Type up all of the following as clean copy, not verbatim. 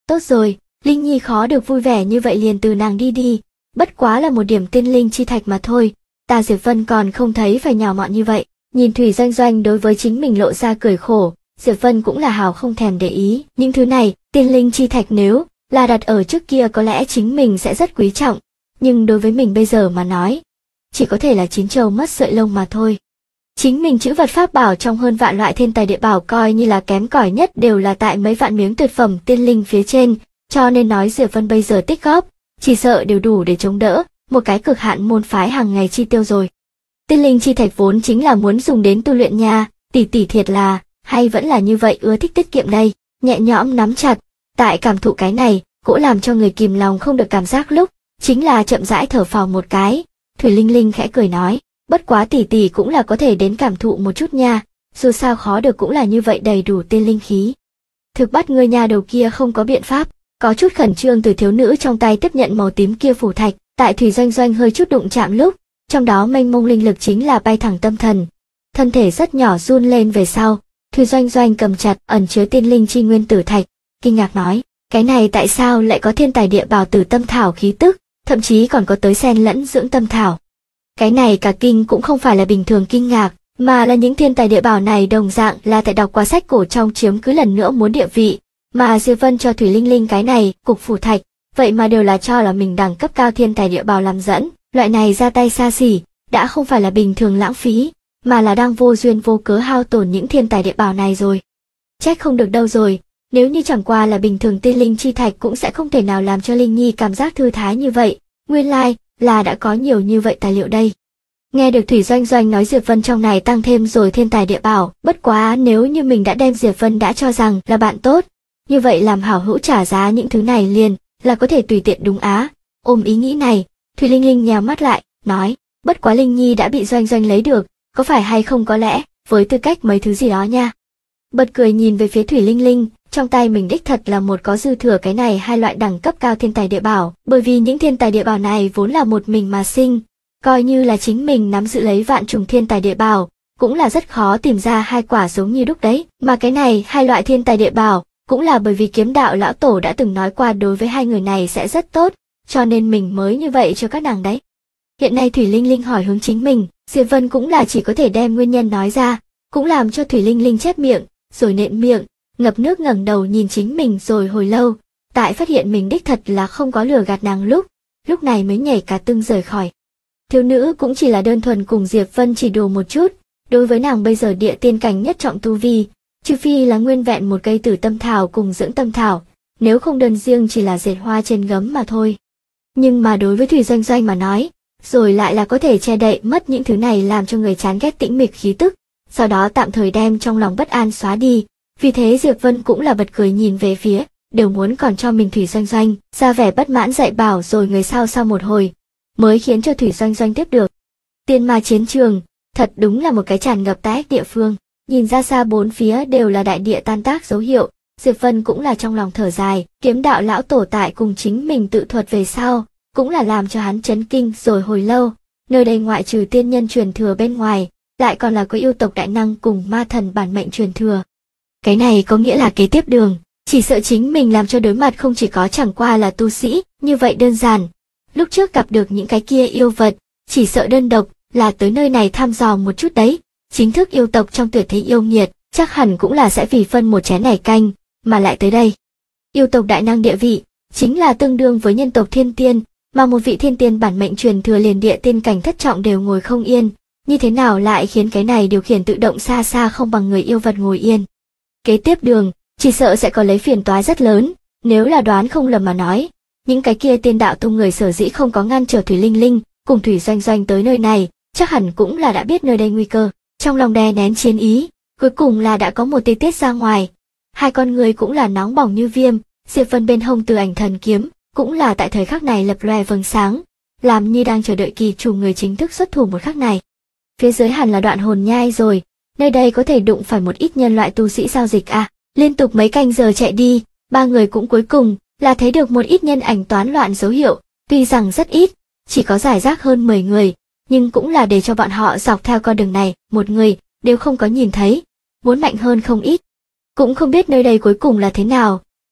Tốt rồi, Linh Nhi khó được vui vẻ như vậy liền từ nàng đi đi, bất quá là một điểm tiên linh chi thạch mà thôi, ta Diệp Vân còn không thấy phải nhỏ mọn như vậy. Nhìn Thủy Doanh Doanh đối với chính mình lộ ra cười khổ, Diệp Vân cũng là hào không thèm để ý. Những thứ này, tiên linh chi thạch nếu là đặt ở trước kia có lẽ chính mình sẽ rất quý trọng, nhưng đối với mình bây giờ mà nói, chỉ có thể là chín trâu mất sợi lông mà thôi. Chính mình trữ vật pháp bảo trong hơn vạn loại thiên tài địa bảo coi như là kém cỏi nhất đều là tại mấy vạn miếng tuyệt phẩm tiên linh phía trên, cho nên nói Diệp Vân bây giờ tích góp, chỉ sợ đều đủ để chống đỡ một cái cực hạn môn phái hàng ngày chi tiêu rồi. Tiên linh chi thạch vốn chính là muốn dùng đến tu luyện nha, tỷ tỷ thiệt là, hay vẫn là như vậy ưa thích tiết kiệm đây, nhẹ nhõm nắm chặt, tại cảm thụ cái này, cũng làm cho người kìm lòng không được cảm giác lúc, chính là chậm rãi thở phào một cái. Thủy Linh Linh khẽ cười nói, bất quá tỷ tỷ cũng là có thể đến cảm thụ một chút nha, dù sao khó được cũng là như vậy đầy đủ tiên linh khí. Thực bắt ngươi nha đầu kia không có biện pháp, có chút khẩn trương từ thiếu nữ trong tay tiếp nhận màu tím kia phủ thạch, tại Thủy Doanh Doanh hơi chút đụng chạm lúc, trong đó mênh mông linh lực chính là bay thẳng tâm thần. Thân thể rất nhỏ run lên về sau, Thủy Doanh Doanh cầm chặt ẩn chứa tiên linh chi nguyên tử thạch, kinh ngạc nói, cái này tại sao lại có thiên tài địa bảo tử tâm thảo khí tức, thậm chí còn có tới xen lẫn dưỡng tâm thảo. Cái này cả kinh cũng không phải là bình thường kinh ngạc, mà là những thiên tài địa bảo này đồng dạng là tại đọc qua sách cổ trong chiếm cứ lần nữa muốn địa vị, mà Diệp Vân cho Thủy Linh Linh cái này, cục phủ thạch, vậy mà đều là cho là mình đẳng cấp cao thiên tài địa bảo làm dẫn, loại này ra tay xa xỉ, đã không phải là bình thường lãng phí, mà là đang vô duyên vô cớ hao tổn những thiên tài địa bảo này rồi. Trách không được đâu rồi, nếu như chẳng qua là bình thường tiên linh chi thạch cũng sẽ không thể nào làm cho Linh Nhi cảm giác thư thái như vậy, nguyên lai là đã có nhiều như vậy tài liệu đây. Nghe được Thủy Doanh Doanh nói Diệp Vân trong này tăng thêm rồi thiên tài địa bảo, bất quá nếu như mình đã đem Diệp Vân đã cho rằng là bạn tốt, như vậy làm hảo hữu trả giá những thứ này liền là có thể tùy tiện đúng á. Ôm ý nghĩ này, Thủy Linh Linh nhào mắt lại, nói, bất quá Linh Nhi đã bị Doanh Doanh lấy được, có phải hay không có lẽ, với tư cách mấy thứ gì đó nha. Bật cười nhìn về phía Thủy Linh Linh, trong tay mình đích thật là một có dư thừa cái này hai loại đẳng cấp cao thiên tài địa bảo, bởi vì những thiên tài địa bảo này vốn là một mình mà sinh, coi như là chính mình nắm giữ lấy vạn trùng thiên tài địa bảo, cũng là rất khó tìm ra hai quả giống như đúc đấy, mà cái này hai loại thiên tài địa bảo, cũng là bởi vì kiếm đạo lão tổ đã từng nói qua đối với hai người này sẽ rất tốt, cho nên mình mới như vậy cho các nàng đấy. Hiện nay Thủy Linh Linh hỏi hướng chính mình, Diệp Vân cũng là chỉ có thể đem nguyên nhân nói ra, cũng làm cho Thủy Linh Linh chép miệng, rồi nện miệng, ngập nước ngẩng đầu nhìn chính mình rồi hồi lâu, tại phát hiện mình đích thật là không có lừa gạt nàng lúc này mới nhảy cả tưng rời khỏi. Thiếu nữ cũng chỉ là đơn thuần cùng Diệp Vân chỉ đùa một chút, đối với nàng bây giờ địa tiên cảnh nhất trọng tu vi, trừ phi là nguyên vẹn một cây tử tâm thảo cùng dưỡng tâm thảo, nếu không đơn riêng chỉ là dệt hoa trên gấm mà thôi. Nhưng mà đối với Thủy Doanh Doanh mà nói, rồi lại là có thể che đậy mất những thứ này làm cho người chán ghét tĩnh mịch khí tức, sau đó tạm thời đem trong lòng bất an xóa đi. Vì thế Diệp Vân cũng là bật cười nhìn về phía, đều muốn còn cho mình Thủy Doanh Doanh, ra vẻ bất mãn dạy bảo rồi người sau một hồi, mới khiến cho Thủy Doanh Doanh tiếp được. Tiên ma chiến trường, thật đúng là một cái tràn ngập tà ác địa phương, nhìn ra xa bốn phía đều là đại địa tan tác dấu hiệu, Diệp Vân cũng là trong lòng thở dài, kiếm đạo lão tổ tại cùng chính mình tự thuật về sau, cũng là làm cho hắn chấn kinh rồi hồi lâu, nơi đây ngoại trừ tiên nhân truyền thừa bên ngoài, lại còn là có yêu tộc đại năng cùng ma thần bản mệnh truyền thừa. Cái này có nghĩa là kế tiếp đường, chỉ sợ chính mình làm cho đối mặt không chỉ có chẳng qua là tu sĩ, như vậy đơn giản. Lúc trước gặp được những cái kia yêu vật, chỉ sợ đơn độc là tới nơi này thăm dò một chút đấy, chính thức yêu tộc trong tuyệt thế yêu nghiệt, chắc hẳn cũng là sẽ vì phân một chén này canh, mà lại tới đây. Yêu tộc đại năng địa vị, chính là tương đương với nhân tộc thiên tiên, mà một vị thiên tiên bản mệnh truyền thừa liền địa tiên cảnh thất trọng đều ngồi không yên, như thế nào lại khiến cái này điều khiển tự động xa xa không bằng người yêu vật ngồi yên. Kế tiếp đường, chỉ sợ sẽ có lấy phiền toái rất lớn, nếu là đoán không lầm mà nói, những cái kia tiên đạo tu người sở dĩ không có ngăn trở Thủy Linh Linh cùng Thủy Doanh Doanh tới nơi này, chắc hẳn cũng là đã biết nơi đây nguy cơ, trong lòng đè nén chiến ý, cuối cùng là đã có một tia tiết ra ngoài. Hai con người cũng là nóng bỏng như viêm, Diệp Vân bên hông Từ Ảnh Thần kiếm, cũng là tại thời khắc này lập lòe vầng sáng, làm như đang chờ đợi kỳ chủ người chính thức xuất thủ một khắc này. Phía dưới hẳn là Đoạn Hồn Nhai rồi, nơi đây có thể đụng phải một ít nhân loại tu sĩ giao dịch à. Liên tục mấy canh giờ chạy đi, ba người cũng cuối cùng là thấy được một ít nhân ảnh toán loạn dấu hiệu, tuy rằng rất ít, chỉ có rải rác hơn 10 người, nhưng cũng là để cho bọn họ dọc theo con đường này, một người đều không có nhìn thấy, muốn mạnh hơn không ít. Cũng không biết nơi đây cuối cùng là thế nào,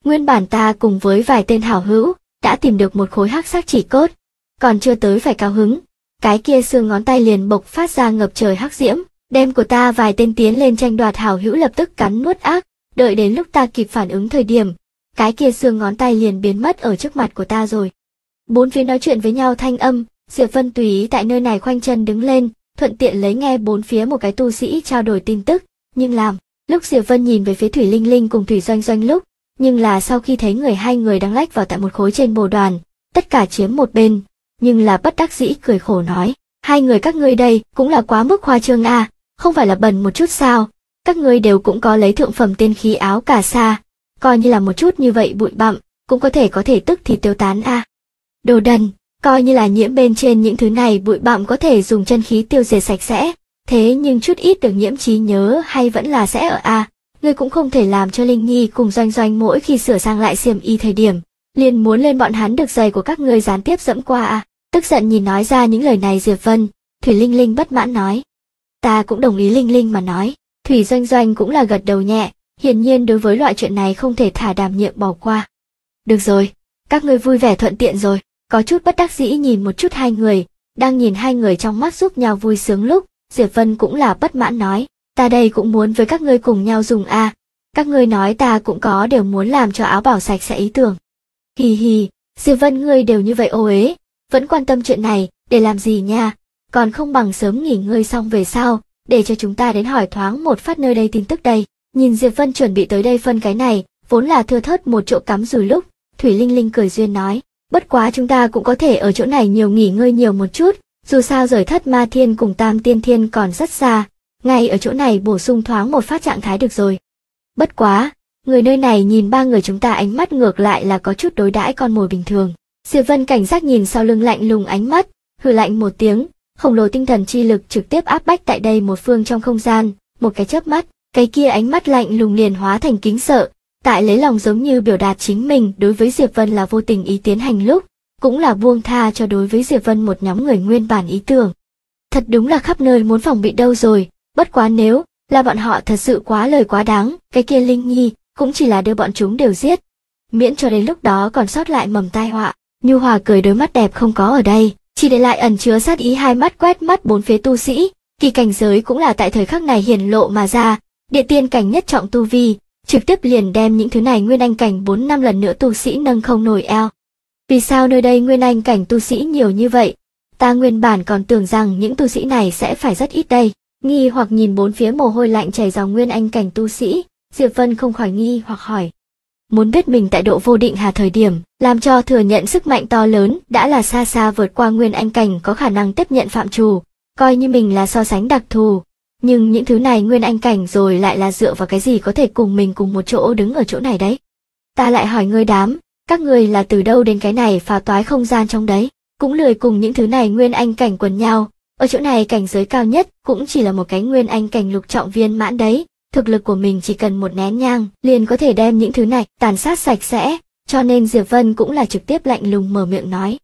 Nguyên bản ta cùng với vài tên hảo hữu, đã tìm được một khối hắc sắc chỉ cốt, còn chưa tới phải cao hứng. Cái kia xương ngón tay liền bộc phát ra ngập trời hắc diễm, đem của ta vài tên tiến lên tranh đoạt hảo hữu lập tức cắn nuốt ác, đợi đến lúc ta kịp phản ứng thời điểm, cái kia xương ngón tay liền biến mất ở trước mặt của ta rồi. Bốn phía nói chuyện với nhau thanh âm, Diệp Vân tùy ý tại nơi này khoanh chân đứng lên, thuận tiện lấy nghe bốn phía một cái tu sĩ trao đổi tin tức, nhưng làm, lúc Diệp Vân nhìn về phía Thủy Linh Linh cùng Thủy Doanh Doanh lúc, nhưng là sau khi thấy hai người đang lách vào tại một khối trên bồ đoàn, tất cả chiếm một bên, nhưng là bất đắc dĩ cười khổ nói, hai người các ngươi đây cũng là quá mức khoa trương a, không phải là bần một chút sao, các ngươi đều cũng có lấy thượng phẩm tiên khí áo cà sa, coi như là một chút như vậy bụi bặm, cũng có thể tức thì tiêu tán a. Đồ đần, coi như là nhiễm bên trên những thứ này bụi bặm có thể dùng chân khí tiêu diệt sạch sẽ, thế nhưng chút ít được nhiễm trí nhớ hay vẫn là sẽ ở a. Ngươi cũng không thể làm cho Linh Nhi cùng Doanh Doanh mỗi khi sửa sang lại xiêm y thời điểm, liền muốn lên bọn hắn được giày của các ngươi gián tiếp dẫm qua a. Tức giận nhìn nói ra những lời này Diệp Vân, Thủy Linh Linh bất mãn nói. Ta cũng đồng ý Linh Linh mà nói, Thủy Doanh Doanh cũng là gật đầu nhẹ, hiển nhiên đối với loại chuyện này không thể thả đảm nhiệm bỏ qua. Được rồi, các ngươi vui vẻ thuận tiện rồi, có chút bất đắc dĩ nhìn một chút hai người, đang nhìn hai người trong mắt giúp nhau vui sướng lúc, Diệp Vân cũng là bất mãn nói, ta đây cũng muốn với các ngươi cùng nhau dùng a, các ngươi nói ta cũng có đều muốn làm cho áo bảo sạch sẽ ý tưởng. Hì hì, Diệp Vân ngươi đều như vậy ô uế, vẫn quan tâm chuyện này, để làm gì nha, còn không bằng sớm nghỉ ngơi xong về sau, để cho chúng ta đến hỏi thoáng một phát nơi đây tin tức đây. Nhìn Diệp Vân chuẩn bị tới đây phân cái này, vốn là thưa thớt một chỗ cắm rùi lúc, Thủy Linh Linh cười duyên nói, bất quá chúng ta cũng có thể ở chỗ này nhiều nghỉ ngơi nhiều một chút, dù sao rời Thất Ma Thiên cùng Tam Tiên Thiên còn rất xa, ngay ở chỗ này bổ sung thoáng một phát trạng thái được rồi. Bất quá, người nơi này nhìn ba người chúng ta ánh mắt ngược lại là có chút đối đãi con mồi bình thường. Diệp Vân cảnh giác nhìn sau lưng lạnh lùng ánh mắt, hừ lạnh một tiếng, khổng lồ tinh thần chi lực trực tiếp áp bách tại đây một phương trong không gian, một cái chớp mắt, cái kia ánh mắt lạnh lùng liền hóa thành kính sợ, tại lấy lòng giống như biểu đạt chính mình đối với Diệp Vân là vô tình ý tiến hành lúc, cũng là buông tha cho đối với Diệp Vân một nhóm người nguyên bản ý tưởng. Thật đúng là khắp nơi muốn phòng bị đâu rồi, bất quá nếu là bọn họ thật sự quá lời quá đáng, cái kia Linh Nhi cũng chỉ là đưa bọn chúng đều giết, miễn cho đến lúc đó còn sót lại mầm tai họa. Nhu Hòa cười, đôi mắt đẹp không có ở đây, chỉ để lại ẩn chứa sát ý hai mắt quét mắt bốn phía tu sĩ, kỳ cảnh giới cũng là tại thời khắc này hiển lộ mà ra, địa tiên cảnh nhất trọng tu vi, trực tiếp liền đem những thứ này nguyên anh cảnh 4-5 lần nữa tu sĩ nâng không nổi eo. Vì sao nơi đây nguyên anh cảnh tu sĩ nhiều như vậy? Ta nguyên bản còn tưởng rằng những tu sĩ này sẽ phải rất ít đây. Nghi hoặc nhìn bốn phía mồ hôi lạnh chảy dòng nguyên anh cảnh tu sĩ, Diệp Vân không khỏi nghi hoặc hỏi. Muốn biết mình tại độ vô định hà thời điểm, làm cho thừa nhận sức mạnh to lớn đã là xa xa vượt qua nguyên anh cảnh có khả năng tiếp nhận phạm trù, coi như mình là so sánh đặc thù. Nhưng những thứ này nguyên anh cảnh rồi lại là dựa vào cái gì có thể cùng mình cùng một chỗ đứng ở chỗ này đấy? Ta lại hỏi ngươi đám, các ngươi là từ đâu đến cái này phá toái không gian trong đấy? Cũng lười cùng những thứ này nguyên anh cảnh quần nhau, ở chỗ này cảnh giới cao nhất cũng chỉ là một cái nguyên anh cảnh lục trọng viên mãn đấy. Thực lực của mình chỉ cần một nén nhang liền có thể đem những thứ này tàn sát sạch sẽ, cho nên Diệp Vân cũng là trực tiếp lạnh lùng mở miệng nói.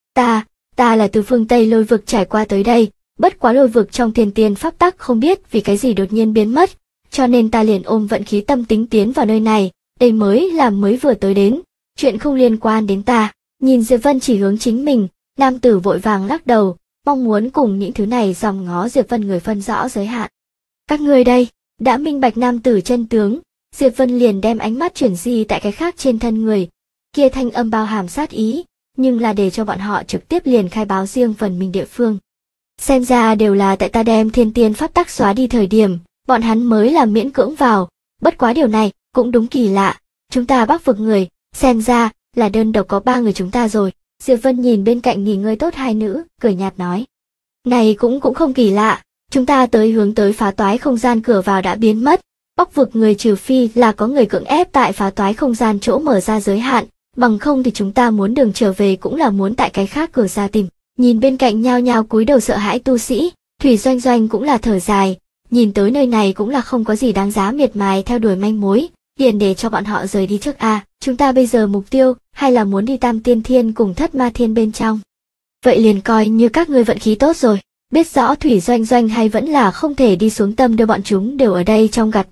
Ta là từ phương Tây lôi vực trải qua tới đây, bất quá lôi vực trong thiên tiên pháp tắc không biết vì cái gì đột nhiên biến mất, cho nên ta liền ôm vận khí tâm tính tiến vào nơi này, đây mới vừa tới đến, chuyện không liên quan đến ta. Nhìn Diệp Vân chỉ hướng chính mình, nam tử vội vàng lắc đầu, mong muốn cùng những thứ này dòm ngó Diệp Vân người phân rõ giới hạn. Các ngươi đây, đã minh bạch nam tử chân tướng, Diệp Vân liền đem ánh mắt chuyển di tại cái khác trên thân người, kia thanh âm bao hàm sát ý, nhưng là để cho bọn họ trực tiếp liền khai báo riêng phần mình địa phương. Xem ra đều là tại ta đem thiên tiên pháp tắc xóa đi thời điểm, bọn hắn mới là miễn cưỡng vào, bất quá điều này cũng đúng kỳ lạ, chúng ta Bắc vực người, xem ra là đơn độc có 3 người chúng ta rồi. Diệp Vân nhìn bên cạnh nghỉ ngơi tốt hai nữ, cười nhạt nói. Này cũng không kỳ lạ, chúng ta hướng tới phá toái không gian cửa vào đã biến mất, Bắc vực người trừ phi là có người cưỡng ép tại phá toái không gian chỗ mở ra giới hạn, bằng không thì chúng ta muốn đường trở về cũng là muốn tại cái khác cửa ra tìm. Nhìn bên cạnh nhao nhao cúi đầu sợ hãi tu sĩ, Thủy Doanh Doanh cũng là thở dài, nhìn tới nơi này cũng là không có gì đáng giá miệt mài theo đuổi manh mối, liền để cho bọn họ rời đi trước a. Chúng ta bây giờ mục tiêu hay là muốn đi Tam Tiên Thiên cùng Thất Ma Thiên bên trong. Vậy liền coi như các ngươi vận khí tốt rồi, biết rõ Thủy Doanh Doanh hay vẫn là không thể đi xuống tâm đưa bọn chúng đều ở đây trong gạt bỏ,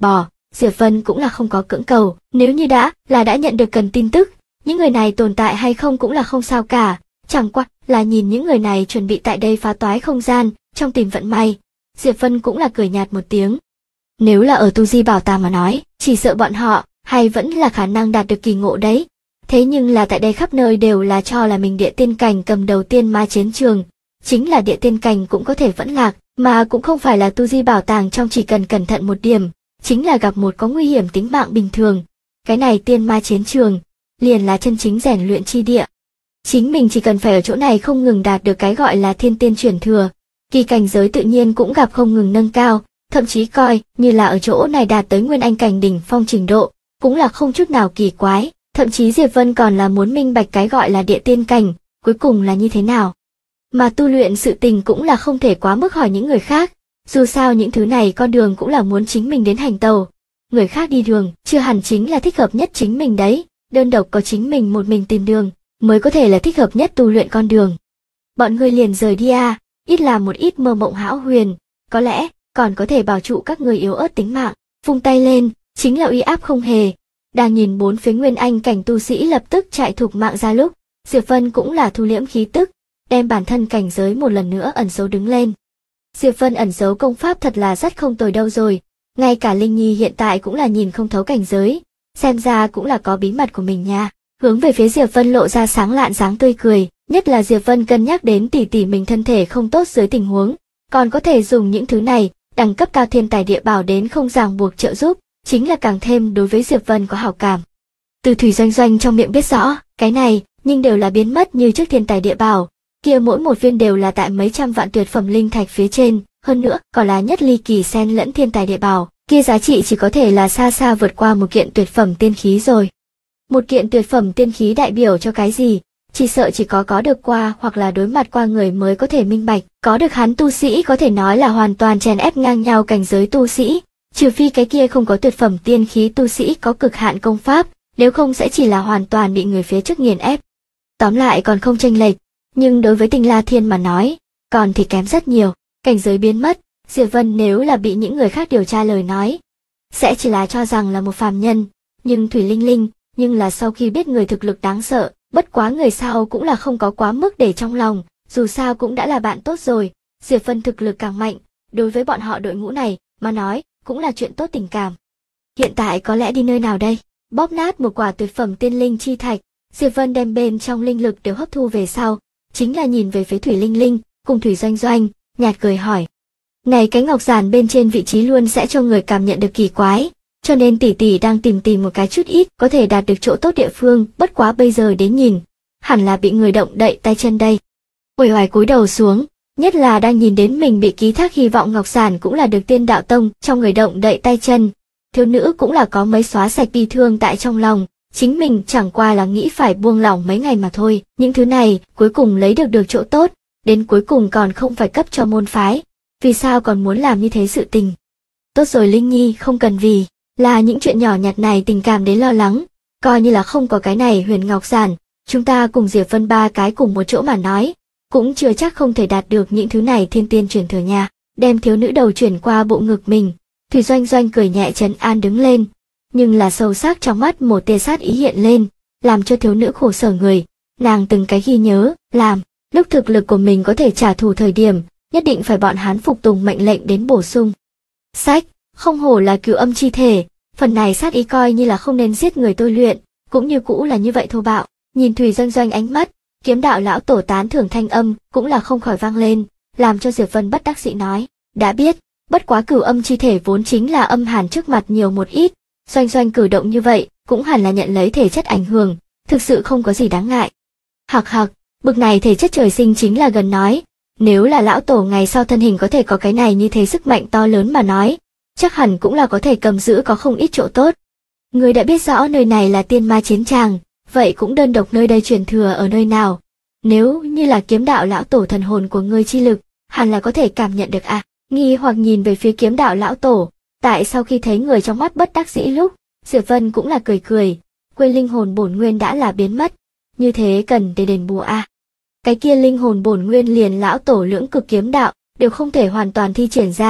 Diệp Vân cũng là không có cưỡng cầu, nếu như đã nhận được cần tin tức, những người này tồn tại hay không cũng là không sao cả, chẳng qua là nhìn những người này chuẩn bị tại đây phá toái không gian, trong tìm vận may. Diệp Vân cũng là cười nhạt một tiếng. Nếu là ở Tu Di Bảo Tàng mà nói, chỉ sợ bọn họ hay vẫn là khả năng đạt được kỳ ngộ đấy. Thế nhưng là tại đây khắp nơi đều là cho là mình địa tiên cảnh cầm đầu tiên ma chiến trường, chính là địa tiên cảnh cũng có thể vẫn lạc, mà cũng không phải là Tu Di Bảo Tàng trong chỉ cần cẩn thận một điểm, chính là gặp một có nguy hiểm tính mạng bình thường. Cái này tiên ma chiến trường, liền là chân chính rèn luyện chi địa. Chính mình chỉ cần phải ở chỗ này không ngừng đạt được cái gọi là thiên tiên chuyển thừa, kỳ cảnh giới tự nhiên cũng gặp không ngừng nâng cao, thậm chí coi như là ở chỗ này đạt tới nguyên anh cảnh đỉnh phong trình độ, cũng là không chút nào kỳ quái, thậm chí Diệp Vân còn là muốn minh bạch cái gọi là địa tiên cảnh, cuối cùng là như thế nào. Mà tu luyện sự tình cũng là không thể quá mức hỏi những người khác, dù sao những thứ này con đường cũng là muốn chính mình đến hành tàu. Người khác đi đường, chưa hẳn chính là thích hợp nhất chính mình đấy, đơn độc có chính mình một mình tìm đường, mới có thể là thích hợp nhất tu luyện con đường. Bọn người liền rời đi à, ít là một ít mơ mộng hão huyền, có lẽ còn có thể bảo trụ các người yếu ớt tính mạng, vung tay lên, chính là uy áp không hề. Đang nhìn bốn phía nguyên anh cảnh tu sĩ lập tức chạy thục mạng ra lúc, Diệp Vân cũng là thu liễm khí tức, đem bản thân cảnh giới một lần nữa ẩn giấu đứng lên. Diệp Vân ẩn giấu công pháp thật là rất không tồi đâu rồi, ngay cả Linh Nhi hiện tại cũng là nhìn không thấu cảnh giới, xem ra cũng là có bí mật của mình nha. Hướng về phía Diệp Vân lộ ra sáng lạn dáng tươi cười, nhất là Diệp Vân cân nhắc đến tỷ tỷ mình thân thể không tốt dưới tình huống, còn có thể dùng những thứ này, đẳng cấp cao thiên tài địa bảo đến không ràng buộc trợ giúp, chính là càng thêm đối với Diệp Vân có hảo cảm. Từ Thủy Doanh Doanh trong miệng biết rõ, cái này, nhưng đều là biến mất như trước thiên tài địa bảo, kia mỗi một viên đều là tại mấy trăm vạn tuyệt phẩm linh thạch phía trên, hơn nữa, còn là nhất ly kỳ xen lẫn thiên tài địa bảo, kia giá trị chỉ có thể là xa xa vượt qua một kiện tuyệt phẩm tiên khí rồi. Một kiện tuyệt phẩm tiên khí đại biểu cho cái gì? Chỉ sợ chỉ có được qua hoặc là đối mặt qua người mới có thể minh bạch, có được hắn tu sĩ có thể nói là hoàn toàn chèn ép ngang nhau cảnh giới tu sĩ, trừ phi cái kia không có tuyệt phẩm tiên khí tu sĩ có cực hạn công pháp, nếu không sẽ chỉ là hoàn toàn bị người phía trước nghiền ép. Tóm lại còn không chênh lệch, nhưng đối với Tinh La Thiên mà nói, còn thì kém rất nhiều, cảnh giới biến mất, Diệp Vân nếu là bị những người khác điều tra lời nói, sẽ chỉ là cho rằng là một phàm nhân, nhưng Thủy Linh Linh, nhưng là sau khi biết người thực lực đáng sợ, bất quá người sau cũng là không có quá mức để trong lòng, dù sao cũng đã là bạn tốt rồi, Diệp Vân thực lực càng mạnh, đối với bọn họ đội ngũ này, mà nói, cũng là chuyện tốt tình cảm. Hiện tại có lẽ đi nơi nào đây? Bóp nát một quả tuyệt phẩm tiên linh chi thạch, Diệp Vân đem bên trong linh lực đều hấp thu về sau, chính là nhìn về phía Thủy Linh Linh, cùng Thủy Doanh Doanh, nhạt cười hỏi. Này cái ngọc giản bên trên vị trí luôn sẽ cho người cảm nhận được kỳ quái, cho nên tỷ tỷ đang tìm một cái chút ít có thể đạt được chỗ tốt địa phương, bất quá bây giờ đến nhìn, hẳn là bị người động đậy tay chân đây. Uể oải cúi đầu xuống, nhất là đang nhìn đến mình bị ký thác hy vọng ngọc giản cũng là được Tiên Đạo Tông trong người động đậy tay chân. Thiếu nữ cũng là có mấy xóa sạch bi thương tại trong lòng, chính mình chẳng qua là nghĩ phải buông lỏng mấy ngày mà thôi, những thứ này cuối cùng lấy được chỗ tốt, đến cuối cùng còn không phải cấp cho môn phái, vì sao còn muốn làm như thế sự tình. Tốt rồi Linh Nhi, không cần vì là những chuyện nhỏ nhặt này tình cảm đến lo lắng, coi như là không có cái này huyền ngọc giản, chúng ta cùng Diệp Vân ba cái cùng một chỗ mà nói, cũng chưa chắc không thể đạt được những thứ này thiên tiên truyền thừa nha. Đem thiếu nữ đầu chuyển qua bộ ngực mình, Thủy Doanh Doanh cười nhẹ trấn an đứng lên, nhưng là sâu sắc trong mắt một tia sát ý hiện lên, làm cho thiếu nữ khổ sở người, nàng từng cái ghi nhớ, làm, lúc thực lực của mình có thể trả thù thời điểm, nhất định phải bọn hắn phục tùng mệnh lệnh đến bổ sung. Sách, không hổ là cửu âm chi thể, phần này sát ý coi như là không nên giết người tôi luyện, cũng như cũ là như vậy thô bạo, nhìn Thủy Doanh Doanh ánh mắt, Kiếm Đạo lão tổ tán thưởng thanh âm cũng là không khỏi vang lên, làm cho Diệp Vân bất đắc dĩ nói, đã biết, bất quá cửu âm chi thể vốn chính là âm hàn trước mặt nhiều một ít, Doanh Doanh cử động như vậy, cũng hẳn là nhận lấy thể chất ảnh hưởng, thực sự không có gì đáng ngại. Hạc hạc, bực này thể chất trời sinh chính là gần nói, nếu là lão tổ ngày sau thân hình có thể có cái này như thế sức mạnh to lớn mà nói, chắc hẳn cũng là có thể cầm giữ có không ít chỗ tốt. Người đã biết rõ nơi này là tiên ma chiến tràng, vậy cũng đơn độc nơi đây truyền thừa ở nơi nào. Nếu như là Kiếm Đạo lão tổ thần hồn của ngươi chi lực, hẳn là có thể cảm nhận được à. Nghi hoặc nhìn về phía Kiếm Đạo lão tổ, tại sau khi thấy người trong mắt bất đắc dĩ lúc, Diệp Vân cũng là cười, quên linh hồn bổn nguyên đã là biến mất, như thế cần để đền bù à. Cái kia linh hồn bổn nguyên liền lão tổ lưỡng cực kiếm đạo, đều không thể hoàn toàn thi triển ra,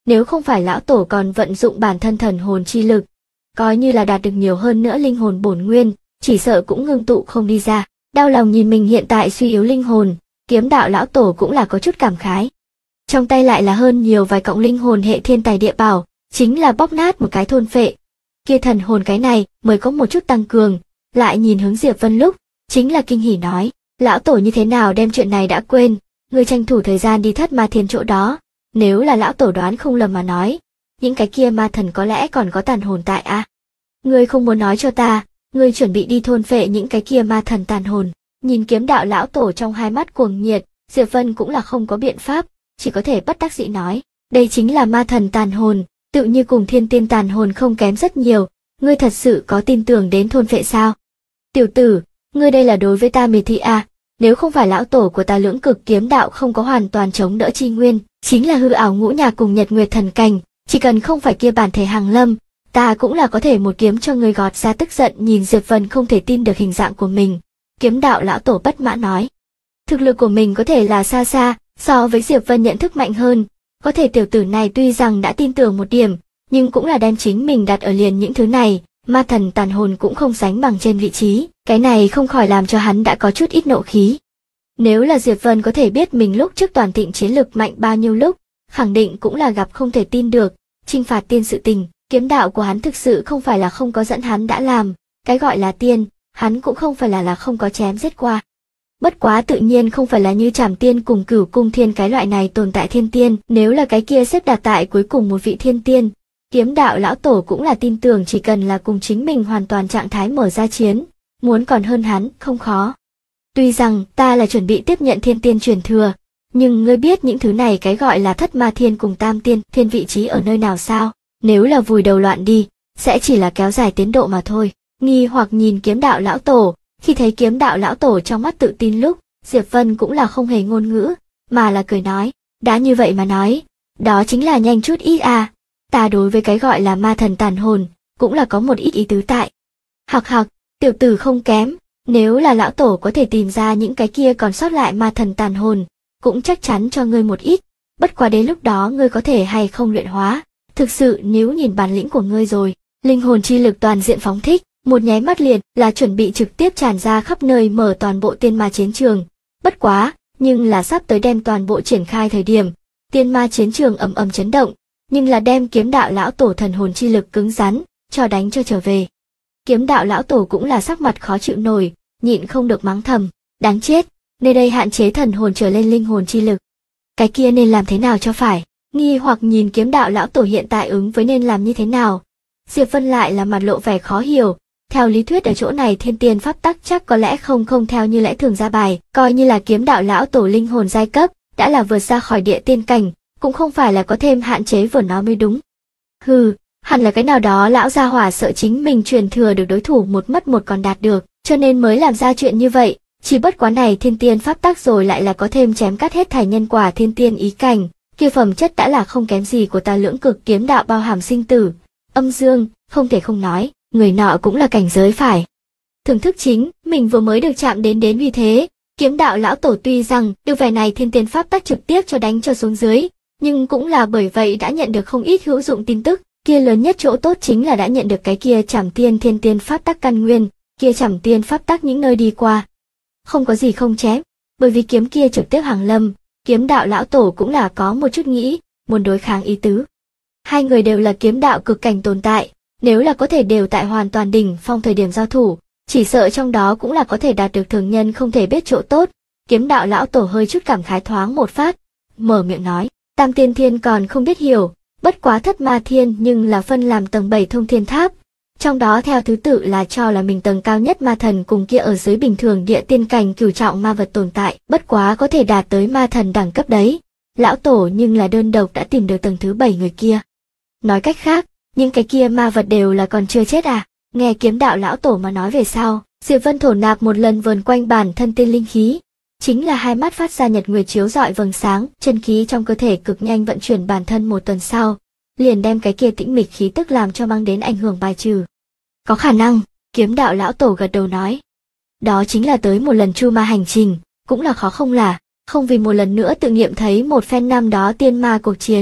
nếu không phải lão tổ còn vận dụng bản thân thần hồn chi lực, coi như là đạt được nhiều hơn nữa linh hồn bổn nguyên, chỉ sợ cũng ngưng tụ không đi ra. Đau lòng nhìn mình hiện tại suy yếu linh hồn, Kiếm đạo lão tổ cũng là có chút cảm khái. Trong tay lại là hơn nhiều vài cọng linh hồn hệ thiên tài địa bảo, chính là bóp nát một cái thôn phệ. Kia thần hồn cái này mới có một chút tăng cường, lại nhìn hướng Diệp Vân lúc, chính là kinh hỉ nói, lão tổ như thế nào đem chuyện này đã quên, ngươi tranh thủ thời gian đi Thất Ma Thiên chỗ đó, nếu là lão tổ đoán không lầm mà nói, những cái kia ma thần có lẽ còn có tàn hồn tại a. Ngươi không muốn nói cho ta, ngươi chuẩn bị đi thôn phệ những cái kia ma thần tàn hồn. Nhìn Kiếm đạo lão tổ trong hai mắt cuồng nhiệt, Diệp Vân cũng là không có biện pháp, chỉ có thể bất đắc dĩ nói, đây chính là ma thần tàn hồn, tự như cùng thiên tiên tàn hồn không kém rất nhiều, ngươi thật sự có tin tưởng đến thôn phệ sao? Tiểu tử, ngươi đây là đối với ta miệt thị à, nếu không phải lão tổ của ta Lưỡng Cực Kiếm đạo không có hoàn toàn chống đỡ chi nguyên, chính là hư ảo ngũ nhạc cùng Nhật Nguyệt thần cảnh, chỉ cần không phải kia bản thể hàng lâm, ta cũng là có thể một kiếm cho ngươi gọt ra. Tức giận nhìn Diệp Vân không thể tin được hình dạng của mình, Kiếm đạo lão tổ bất mãn nói, thực lực của mình có thể là xa xa so với Diệp Vân nhận thức mạnh hơn, có thể tiểu tử này tuy rằng đã tin tưởng một điểm, nhưng cũng là đem chính mình đặt ở liền những thứ này, ma thần tàn hồn cũng không sánh bằng trên vị trí, cái này không khỏi làm cho hắn đã có chút ít nộ khí. Nếu là Diệp Vân có thể biết mình lúc trước toàn thịnh chiến lực mạnh bao nhiêu lúc, khẳng định cũng là gặp không thể tin được, chinh phạt tiên sự tình, kiếm đạo của hắn thực sự không phải là không có dẫn hắn đã làm, cái gọi là tiên, hắn cũng không phải là không có chém giết qua. Bất quá tự nhiên không phải là như Trảm Tiên cùng Cửu Cung Thiên cái loại này tồn tại thiên tiên, nếu là cái kia xếp đặt tại cuối cùng một vị thiên tiên, Kiếm đạo lão tổ cũng là tin tưởng chỉ cần là cùng chính mình hoàn toàn trạng thái mở ra chiến, muốn còn hơn hắn không khó. Tuy rằng ta là chuẩn bị tiếp nhận thiên tiên truyền thừa, nhưng ngươi biết những thứ này cái gọi là Thất Ma Thiên cùng Tam Tiên Thiên vị trí ở nơi nào sao? Nếu là vùi đầu loạn đi, sẽ chỉ là kéo dài tiến độ mà thôi. Nghi hoặc nhìn Kiếm đạo lão tổ, khi thấy Kiếm đạo lão tổ trong mắt tự tin lúc, Diệp Vân cũng là không hề ngôn ngữ, mà là cười nói, đã như vậy mà nói, đó chính là nhanh chút ít à, ta đối với cái gọi là ma thần tàn hồn, cũng là có một ít ý tứ tại. Hặc, tiểu tử không kém, nếu là lão tổ có thể tìm ra những cái kia còn sót lại ma thần tàn hồn, cũng chắc chắn cho ngươi một ít, bất quá đến lúc đó ngươi có thể hay không luyện hóa, thực sự nếu nhìn bản lĩnh của ngươi rồi, linh hồn chi lực toàn diện phóng thích, một nháy mắt liền là chuẩn bị trực tiếp tràn ra khắp nơi mở toàn bộ tiên ma chiến trường. Bất quá, nhưng là sắp tới đem toàn bộ triển khai thời điểm, tiên ma chiến trường ầm ầm chấn động, nhưng là đem Kiếm đạo lão tổ thần hồn chi lực cứng rắn, cho đánh cho trở về. Kiếm đạo lão tổ cũng là sắc mặt khó chịu nổi, nhịn không được mắng thầm, đáng chết, nơi đây hạn chế thần hồn trở lên linh hồn chi lực. Cái kia nên làm thế nào cho phải? Nghi hoặc nhìn Kiếm đạo lão tổ hiện tại ứng với nên làm như thế nào. Diệp Vân lại là mặt lộ vẻ khó hiểu. Theo lý thuyết ở chỗ này thiên tiên pháp tắc chắc có lẽ không theo như lẽ thường ra bài, coi như là Kiếm đạo lão tổ linh hồn giai cấp, đã là vượt ra khỏi địa tiên cảnh, cũng không phải là có thêm hạn chế của nó mới đúng. Hừ, hẳn là cái nào đó lão gia hỏa sợ chính mình truyền thừa được đối thủ một mất một còn đạt được, cho nên mới làm ra chuyện như vậy, chỉ bất quá này thiên tiên pháp tắc rồi lại là có thêm chém cắt hết thảy nhân quả thiên tiên ý cảnh, kia phẩm chất đã là không kém gì của ta Lưỡng Cực Kiếm đạo bao hàm sinh tử, âm dương, không thể không nói. Người nọ cũng là cảnh giới phải. Thưởng thức chính, mình vừa mới được chạm đến vì thế, Kiếm đạo lão tổ tuy rằng được vẻ này thiên tiên pháp tắc trực tiếp cho đánh cho xuống dưới, nhưng cũng là bởi vậy đã nhận được không ít hữu dụng tin tức, kia lớn nhất chỗ tốt chính là đã nhận được cái kia Trảm Tiên thiên tiên pháp tắc căn nguyên, kia Trảm Tiên pháp tắc những nơi đi qua. Không có gì không chém, bởi vì kiếm kia trực tiếp hàng lâm, Kiếm đạo lão tổ cũng là có một chút nghĩ, muốn đối kháng ý tứ. Hai người đều là kiếm đạo cực cảnh tồn tại. Nếu là có thể đều tại hoàn toàn đỉnh phong thời điểm giao thủ, chỉ sợ trong đó cũng là có thể đạt được thường nhân không thể biết chỗ tốt. Kiếm đạo lão tổ hơi chút cảm khái thoáng một phát, mở miệng nói, Tam Tiên Thiên còn không biết hiểu, bất quá Thất Ma Thiên nhưng là phân làm tầng 7 thông thiên tháp. Trong đó theo thứ tự là cho là mình tầng cao nhất ma thần cùng kia ở dưới bình thường địa tiên cảnh cửu trọng ma vật tồn tại, bất quá có thể đạt tới ma thần đẳng cấp đấy. Lão tổ nhưng là đơn độc đã tìm được tầng thứ 7 người kia. Nói cách khác, những cái kia ma vật đều là còn chưa chết à? Nghe Kiếm đạo lão tổ mà nói về sau, Diệp Vân thổ nạp một lần vờn quanh bản thân tiên linh khí, chính là hai mắt phát ra nhật nguyệt chiếu rọi vầng sáng, chân khí trong cơ thể cực nhanh vận chuyển bản thân một tuần sau, liền đem cái kia tĩnh mịch khí tức làm cho mang đến ảnh hưởng bài trừ. Có khả năng, Kiếm đạo lão tổ gật đầu nói. Đó chính là tới một lần chu ma hành trình, cũng là khó không là, không vì một lần nữa tự nghiệm thấy một phen năm đó tiên ma cuộc chiến,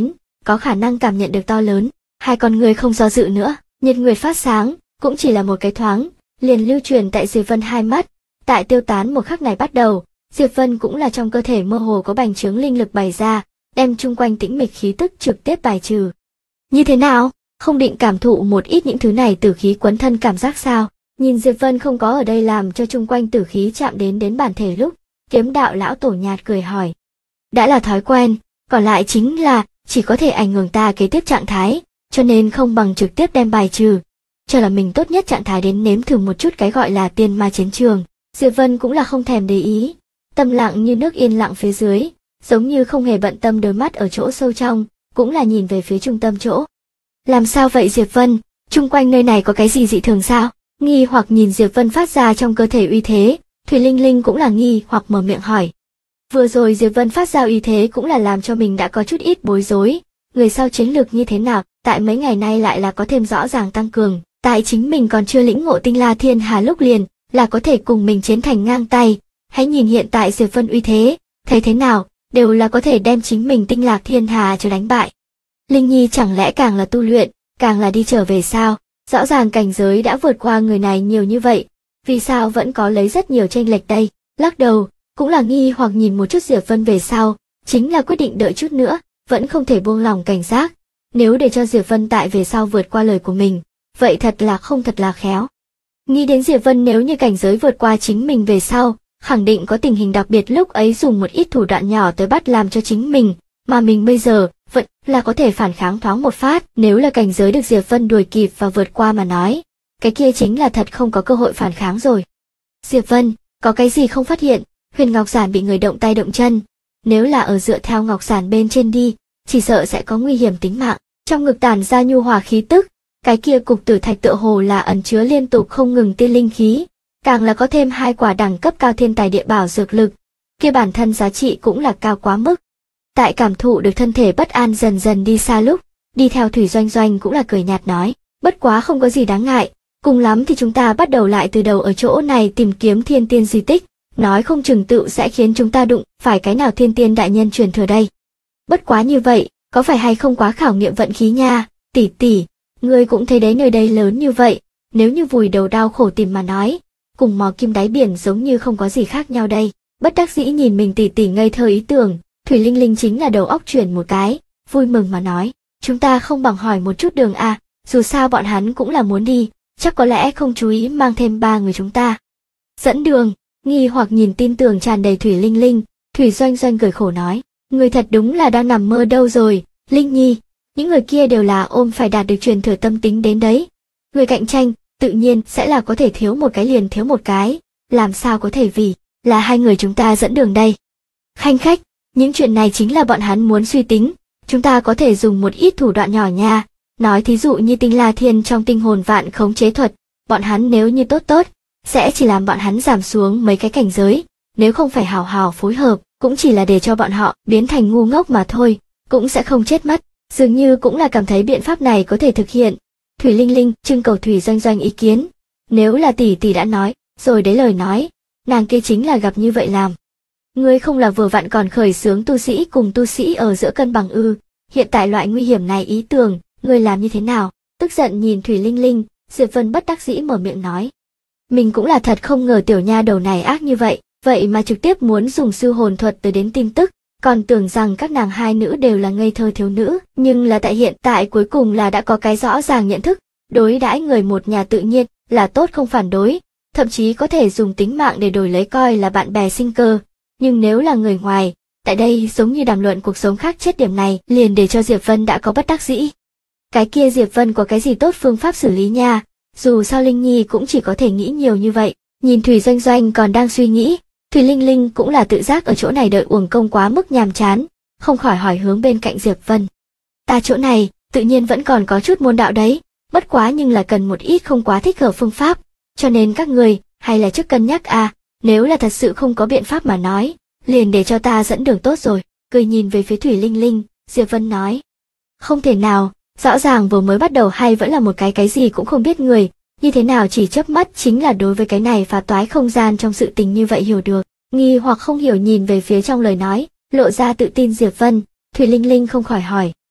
có khả năng cảm nhận được to lớn. Hai con người không do dự nữa, nhật nguyệt phát sáng, cũng chỉ là một cái thoáng, liền lưu truyền tại Diệp Vân hai mắt. Tại tiêu tán một khắc này bắt đầu, Diệp Vân cũng là trong cơ thể mơ hồ có bành trướng linh lực bày ra, đem chung quanh tĩnh mịch khí tức trực tiếp bài trừ. Như thế nào? Không định cảm thụ một ít những thứ này tử khí quấn thân cảm giác sao? Nhìn Diệp Vân không có ở đây làm cho chung quanh tử khí chạm đến bản thể lúc, Kiếm đạo lão tổ nhạt cười hỏi. Đã là thói quen, còn lại chính là chỉ có thể ảnh hưởng ta kế tiếp trạng thái, cho nên không bằng trực tiếp đem bài trừ. Cho là mình tốt nhất trạng thái đến nếm thử một chút cái gọi là tiên ma chiến trường. Diệp Vân cũng là không thèm để ý, tâm lặng như nước yên lặng phía dưới, giống như không hề bận tâm, đôi mắt ở chỗ sâu trong, cũng là nhìn về phía trung tâm chỗ. Làm sao vậy Diệp Vân, chung quanh nơi này có cái gì dị thường sao? Nghi hoặc nhìn Diệp Vân phát ra trong cơ thể uy thế, Thủy Linh Linh cũng là nghi hoặc mở miệng hỏi. Vừa rồi Diệp Vân phát ra uy thế cũng là làm cho mình đã có chút ít bối rối, người sau chiến lược như thế nào, tại mấy ngày nay lại là có thêm rõ ràng tăng cường, tại chính mình còn chưa lĩnh ngộ tinh la thiên hà lúc liền, là có thể cùng mình chiến thành ngang tay, hãy nhìn hiện tại Diệp Vân uy thế, thấy thế nào, đều là có thể đem chính mình tinh lạc thiên hà cho đánh bại. Linh Nhi chẳng lẽ càng là tu luyện, càng là đi trở về sao? Rõ ràng cảnh giới đã vượt qua người này nhiều như vậy, vì sao vẫn có lấy rất nhiều chênh lệch đây? Lắc đầu, cũng là nghi hoặc nhìn một chút Diệp Vân về sau, chính là quyết định đợi chút nữa, vẫn không thể buông lòng cảnh giác. Nếu để cho Diệp Vân tại về sau vượt qua lời của mình, vậy thật là khéo. Nghĩ đến Diệp Vân nếu như cảnh giới vượt qua chính mình về sau, khẳng định có tình hình đặc biệt lúc ấy dùng một ít thủ đoạn nhỏ tới bắt làm cho chính mình, mà mình bây giờ vẫn là có thể phản kháng thoáng một phát. Nếu là cảnh giới được Diệp Vân đuổi kịp và vượt qua mà nói, cái kia chính là thật không có cơ hội phản kháng rồi. Diệp Vân, có cái gì không phát hiện? Huyền Ngọc Giản bị người động tay động chân, nếu là ở dựa theo Ngọc Giản bên trên đi, chỉ sợ sẽ có nguy hiểm tính mạng. Trong ngực tản ra nhu hòa khí tức, cái kia cục tử thạch tựa hồ là ẩn chứa liên tục không ngừng tiên linh khí, càng là có thêm 2 quả đẳng cấp cao thiên tài địa bảo dược lực, kia bản thân giá trị cũng là cao quá mức. Tại cảm thụ được thân thể bất an dần dần đi xa lúc, đi theo Thủy Doanh Doanh cũng là cười nhạt nói, bất quá không có gì đáng ngại, cùng lắm thì chúng ta bắt đầu lại từ đầu ở chỗ này tìm kiếm thiên tiên di tích, nói không chừng tự sẽ khiến chúng ta đụng phải cái nào thiên tiên đại nhân truyền thừa đây. Bất quá như vậy, có phải hay không quá khảo nghiệm vận khí nha, tỷ tỷ, ngươi cũng thấy đấy, nơi đây lớn như vậy, nếu như vùi đầu đau khổ tìm mà nói, cùng mò kim đáy biển giống như không có gì khác nhau đây. Bất đắc dĩ nhìn mình tỷ tỷ ngây thơ ý tưởng, Thủy Linh Linh chính là đầu óc chuyển một cái, vui mừng mà nói, chúng ta không bằng hỏi một chút đường à, dù sao bọn hắn cũng là muốn đi, chắc có lẽ không chú ý mang thêm 3 người chúng ta. Dẫn đường, nghi hoặc nhìn tin tưởng tràn đầy Thủy Linh Linh, Thủy Doanh Doanh cười khổ nói, người thật đúng là đang nằm mơ đâu rồi, Linh Nhi, những người kia đều là ôm phải đạt được truyền thừa tâm tính đến đấy. Người cạnh tranh, tự nhiên sẽ là có thể thiếu một cái liền thiếu một cái, làm sao có thể vì là 2 người chúng ta dẫn đường đây. Khanh khách, những chuyện này chính là bọn hắn muốn suy tính, chúng ta có thể dùng một ít thủ đoạn nhỏ nha, nói thí dụ như tinh la thiên trong tinh hồn vạn khống chế thuật, bọn hắn nếu như tốt, sẽ chỉ làm bọn hắn giảm xuống mấy cái cảnh giới, nếu không phải hào hào phối hợp, cũng chỉ là để cho bọn họ biến thành ngu ngốc mà thôi, cũng sẽ không chết mất. Dường như cũng là cảm thấy biện pháp này có thể thực hiện. Thủy Linh Linh trưng cầu Thủy Doanh Doanh ý kiến, nếu là tỷ tỷ đã nói rồi đấy lời nói, nàng kia chính là gặp như vậy làm. Ngươi không là vừa vặn còn khởi xướng tu sĩ cùng tu sĩ ở giữa cân bằng ư? Hiện tại loại nguy hiểm này ý tưởng, ngươi làm như thế nào? Tức giận nhìn Thủy Linh Linh, Diệp Vân bất đắc dĩ mở miệng nói. Mình cũng là thật không ngờ tiểu nha đầu này ác như vậy, vậy mà trực tiếp muốn dùng sư hồn thuật tới đến tin tức, còn tưởng rằng các nàng hai nữ đều là ngây thơ thiếu nữ, nhưng là tại hiện tại cuối cùng là đã có cái rõ ràng nhận thức, đối đãi người một nhà tự nhiên là tốt không phản đối, thậm chí có thể dùng tính mạng để đổi lấy coi là bạn bè sinh cơ. Nhưng nếu là người ngoài, tại đây giống như đàm luận cuộc sống khác chết, điểm này liền để cho Diệp Vân đã có bất đắc dĩ. Cái kia Diệp Vân có cái gì tốt phương pháp xử lý nha, dù sao Linh Nhi cũng chỉ có thể nghĩ nhiều như vậy. Nhìn Thủy Doanh Doanh còn đang suy nghĩ, Thủy Linh Linh cũng là tự giác ở chỗ này đợi uổng công quá mức nhàm chán, không khỏi hỏi hướng bên cạnh Diệp Vân. Ta chỗ này, tự nhiên vẫn còn có chút môn đạo đấy, bất quá nhưng là cần một ít không quá thích hợp phương pháp, cho nên các người, hay là trước cân nhắc à, nếu là thật sự không có biện pháp mà nói, liền để cho ta dẫn đường tốt rồi. Cười nhìn về phía Thủy Linh Linh, Diệp Vân nói. Không thể nào, rõ ràng vừa mới bắt đầu hay vẫn là một cái gì cũng không biết người, như thế nào chỉ chớp mắt chính là đối với cái này phá toái không gian trong sự tình như vậy hiểu được. Nghi hoặc không hiểu nhìn về phía trong lời nói, lộ ra tự tin Diệp Vân, Thủy Linh Linh không khỏi hỏi,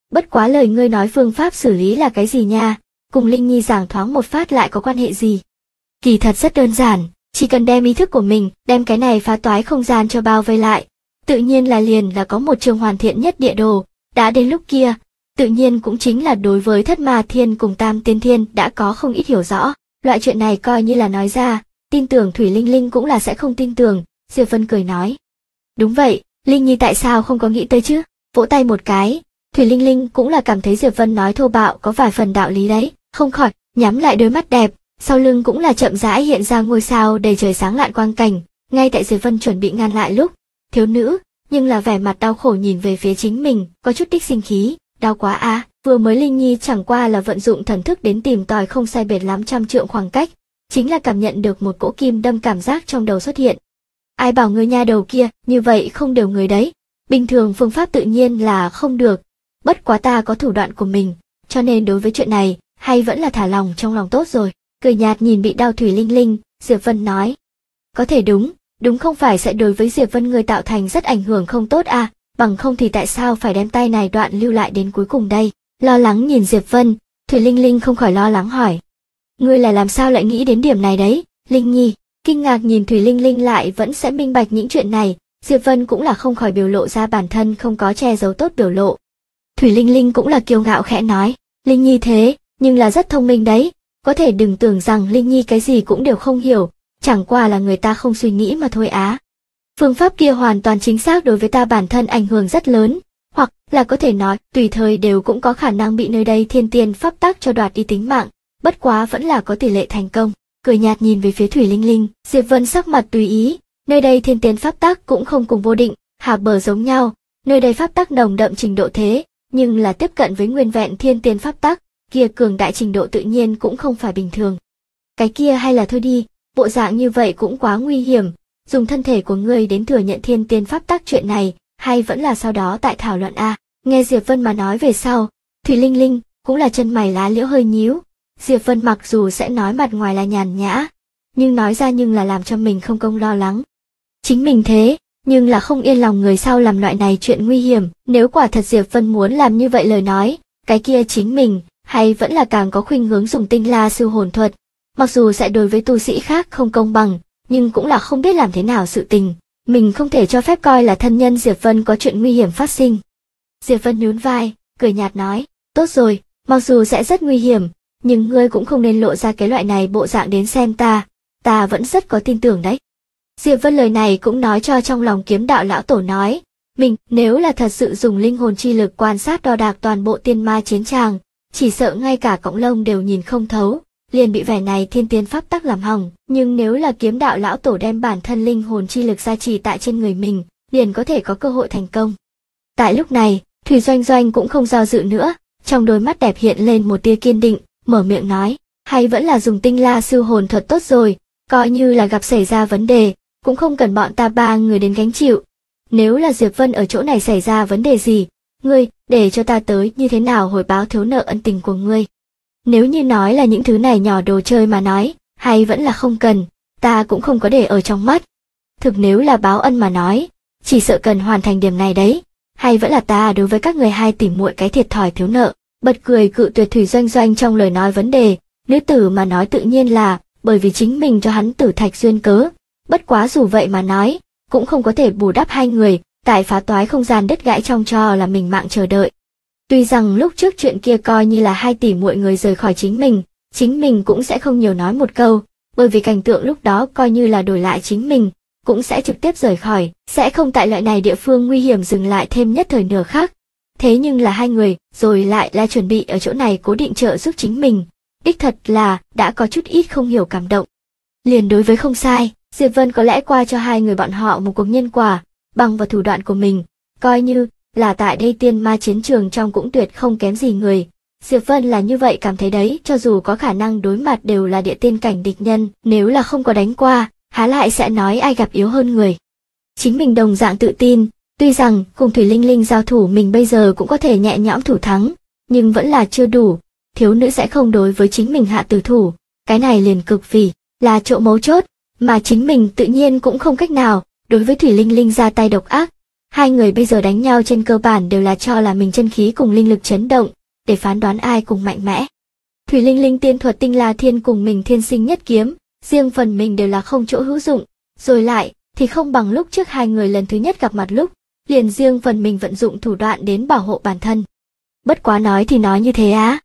Bất quá lời ngươi nói phương pháp xử lý là cái gì nha, cùng Linh Nhi giảng thoáng một phát lại có quan hệ gì? Kỳ thật rất đơn giản, chỉ cần đem ý thức của mình, đem cái này phá toái không gian cho bao vây lại, tự nhiên là liền là có một trường hoàn thiện nhất địa đồ, đã đến lúc kia, tự nhiên cũng chính là đối với Thất Ma Thiên cùng Tam Tiên Thiên đã có không ít hiểu rõ, loại chuyện này coi như là nói ra, tin tưởng Thủy Linh Linh cũng là sẽ không tin tưởng, Diệp Vân cười nói. Đúng vậy, Linh Nhi tại sao không có nghĩ tới chứ? Vỗ tay một cái, Thủy Linh Linh cũng là cảm thấy Diệp Vân nói thô bạo có vài phần đạo lý đấy, không khỏi nhắm lại đôi mắt đẹp, sau lưng cũng là chậm rãi hiện ra ngôi sao đầy trời sáng lạn quang cảnh, ngay tại Diệp Vân chuẩn bị ngăn lại lúc, thiếu nữ, nhưng là vẻ mặt đau khổ nhìn về phía chính mình, có chút tích sinh khí, đau quá a, vừa mới Linh Nhi chẳng qua là vận dụng thần thức đến tìm tòi không sai biệt lắm trăm trượng khoảng cách, chính là cảm nhận được một cỗ kim đâm cảm giác trong đầu xuất hiện. Ai bảo người nha đầu kia, như vậy không đều người đấy, bình thường phương pháp tự nhiên là không được, bất quá ta có thủ đoạn của mình, cho nên đối với chuyện này, hay vẫn là thả lòng trong lòng tốt rồi. Cười nhạt nhìn bị đau Thủy Linh Linh, Diệp Vân nói. Có thể đúng không phải sẽ đối với Diệp Vân người tạo thành rất ảnh hưởng không tốt à, bằng không thì tại sao phải đem tay này đoạn lưu lại đến cuối cùng đây? Lo lắng nhìn Diệp Vân, Thủy Linh Linh không khỏi lo lắng hỏi. Ngươi là làm sao lại nghĩ đến điểm này đấy, Linh Nhi? Kinh ngạc nhìn Thủy Linh Linh lại vẫn sẽ minh bạch những chuyện này, Diệp Vân cũng là không khỏi biểu lộ ra bản thân không có che giấu tốt biểu lộ. Thủy Linh Linh cũng là kiêu ngạo khẽ nói, Linh Nhi thế, nhưng là rất thông minh đấy, có thể đừng tưởng rằng Linh Nhi cái gì cũng đều không hiểu, chẳng qua là người ta không suy nghĩ mà thôi á. Phương pháp kia hoàn toàn chính xác đối với ta bản thân ảnh hưởng rất lớn, hoặc là có thể nói tùy thời đều cũng có khả năng bị nơi đây thiên tiên pháp tắc cho đoạt đi tính mạng, bất quá vẫn là có tỷ lệ thành công. Cười nhạt nhìn về phía Thủy Linh Linh, Diệp Vân sắc mặt tùy ý, nơi đây thiên tiên pháp tắc cũng không cùng vô định, hà bờ giống nhau, nơi đây pháp tắc nồng đậm trình độ thế, nhưng là tiếp cận với nguyên vẹn thiên tiên pháp tắc, kia cường đại trình độ tự nhiên cũng không phải bình thường. Cái kia hay là thôi đi, bộ dạng như vậy cũng quá nguy hiểm, dùng thân thể của ngươi đến thừa nhận thiên tiên pháp tắc chuyện này, hay vẫn là sau đó tại thảo luận a. Nghe Diệp Vân mà nói về sau, Thủy Linh Linh cũng là chân mày lá liễu hơi nhíu. Diệp Vân mặc dù sẽ nói mặt ngoài là nhàn nhã, nhưng nói ra nhưng là làm cho mình không công lo lắng. Chính mình thế, nhưng là không yên lòng người sau làm loại này chuyện nguy hiểm, nếu quả thật Diệp Vân muốn làm như vậy lời nói, cái kia chính mình, hay vẫn là càng có khuynh hướng dùng tinh la siêu hồn thuật, mặc dù sẽ đối với tu sĩ khác không công bằng, nhưng cũng là không biết làm thế nào sự tình, mình không thể cho phép coi là thân nhân Diệp Vân có chuyện nguy hiểm phát sinh. Diệp Vân nhún vai, cười nhạt nói, tốt rồi, mặc dù sẽ rất nguy hiểm, nhưng ngươi cũng không nên lộ ra cái loại này bộ dạng đến xem ta vẫn rất có tin tưởng đấy. Diệp Vân lời này cũng nói cho trong lòng Kiếm Đạo lão tổ nói, mình nếu là thật sự dùng linh hồn chi lực quan sát đo đạc toàn bộ tiên ma chiến tràng, chỉ sợ ngay cả cọng lông đều nhìn không thấu, liền bị vẻ này thiên tiên pháp tắc làm hỏng, nhưng nếu là Kiếm Đạo lão tổ đem bản thân linh hồn chi lực gia trì tại trên người mình, liền có thể có cơ hội thành công. Tại lúc này, Thủy Doanh Doanh cũng không do dự nữa, trong đôi mắt đẹp hiện lên một tia kiên định, mở miệng nói, hay vẫn là dùng tinh la siêu hồn thuật tốt rồi, coi như là gặp xảy ra vấn đề, cũng không cần bọn ta ba người đến gánh chịu. Nếu là Diệp Vân ở chỗ này xảy ra vấn đề gì, ngươi, để cho ta tới như thế nào hồi báo thiếu nợ ân tình của ngươi. Nếu như nói là những thứ này nhỏ đồ chơi mà nói, hay vẫn là không cần, ta cũng không có để ở trong mắt. Thực nếu là báo ân mà nói, chỉ sợ cần hoàn thành điểm này đấy, hay vẫn là ta đối với các người hai tỉ muội cái thiệt thòi thiếu nợ. Bật cười cự tuyệt Thủy Doanh Doanh trong lời nói vấn đề, nữ tử mà nói tự nhiên là, bởi vì chính mình cho hắn tử thạch duyên cớ, bất quá dù vậy mà nói, cũng không có thể bù đắp hai người, tại phá toái không gian đứt gãy trong cho là mình mạng chờ đợi. Tuy rằng lúc trước chuyện kia coi như là hai tỷ muội người rời khỏi chính mình cũng sẽ không nhiều nói một câu, bởi vì cảnh tượng lúc đó coi như là đổi lại chính mình, cũng sẽ trực tiếp rời khỏi, sẽ không tại loại này địa phương nguy hiểm dừng lại thêm nhất thời nửa khắc. Thế nhưng là hai người, rồi lại là chuẩn bị ở chỗ này cố định trợ giúp chính mình, đích thật là đã có chút ít không hiểu cảm động. Liền đối với không sai, Diệp Vân có lẽ qua cho hai người bọn họ một cuộc nhân quả, bằng vào thủ đoạn của mình, coi như là tại đây tiên ma chiến trường trong cũng tuyệt không kém gì người. Diệp Vân là như vậy cảm thấy đấy, cho dù có khả năng đối mặt đều là địa tiên cảnh địch nhân, nếu là không có đánh qua, há lại sẽ nói ai gặp yếu hơn người. Chính mình đồng dạng tự tin, tuy rằng cùng Thủy Linh Linh giao thủ mình bây giờ cũng có thể nhẹ nhõm thủ thắng, nhưng vẫn là chưa đủ, thiếu nữ sẽ không đối với chính mình hạ tử thủ, cái này liền cực vì là chỗ mấu chốt, mà chính mình tự nhiên cũng không cách nào đối với Thủy Linh Linh ra tay độc ác. Hai người bây giờ đánh nhau trên cơ bản đều là cho là mình chân khí cùng linh lực chấn động, để phán đoán ai cùng mạnh mẽ. Thủy Linh Linh tiên thuật Tinh La Thiên cùng mình thiên sinh nhất kiếm, riêng phần mình đều là không chỗ hữu dụng, rồi lại thì không bằng lúc trước hai người lần thứ nhất gặp mặt lúc, liền riêng phần mình vận dụng thủ đoạn đến bảo hộ bản thân. Bất quá nói thì nói như thế á.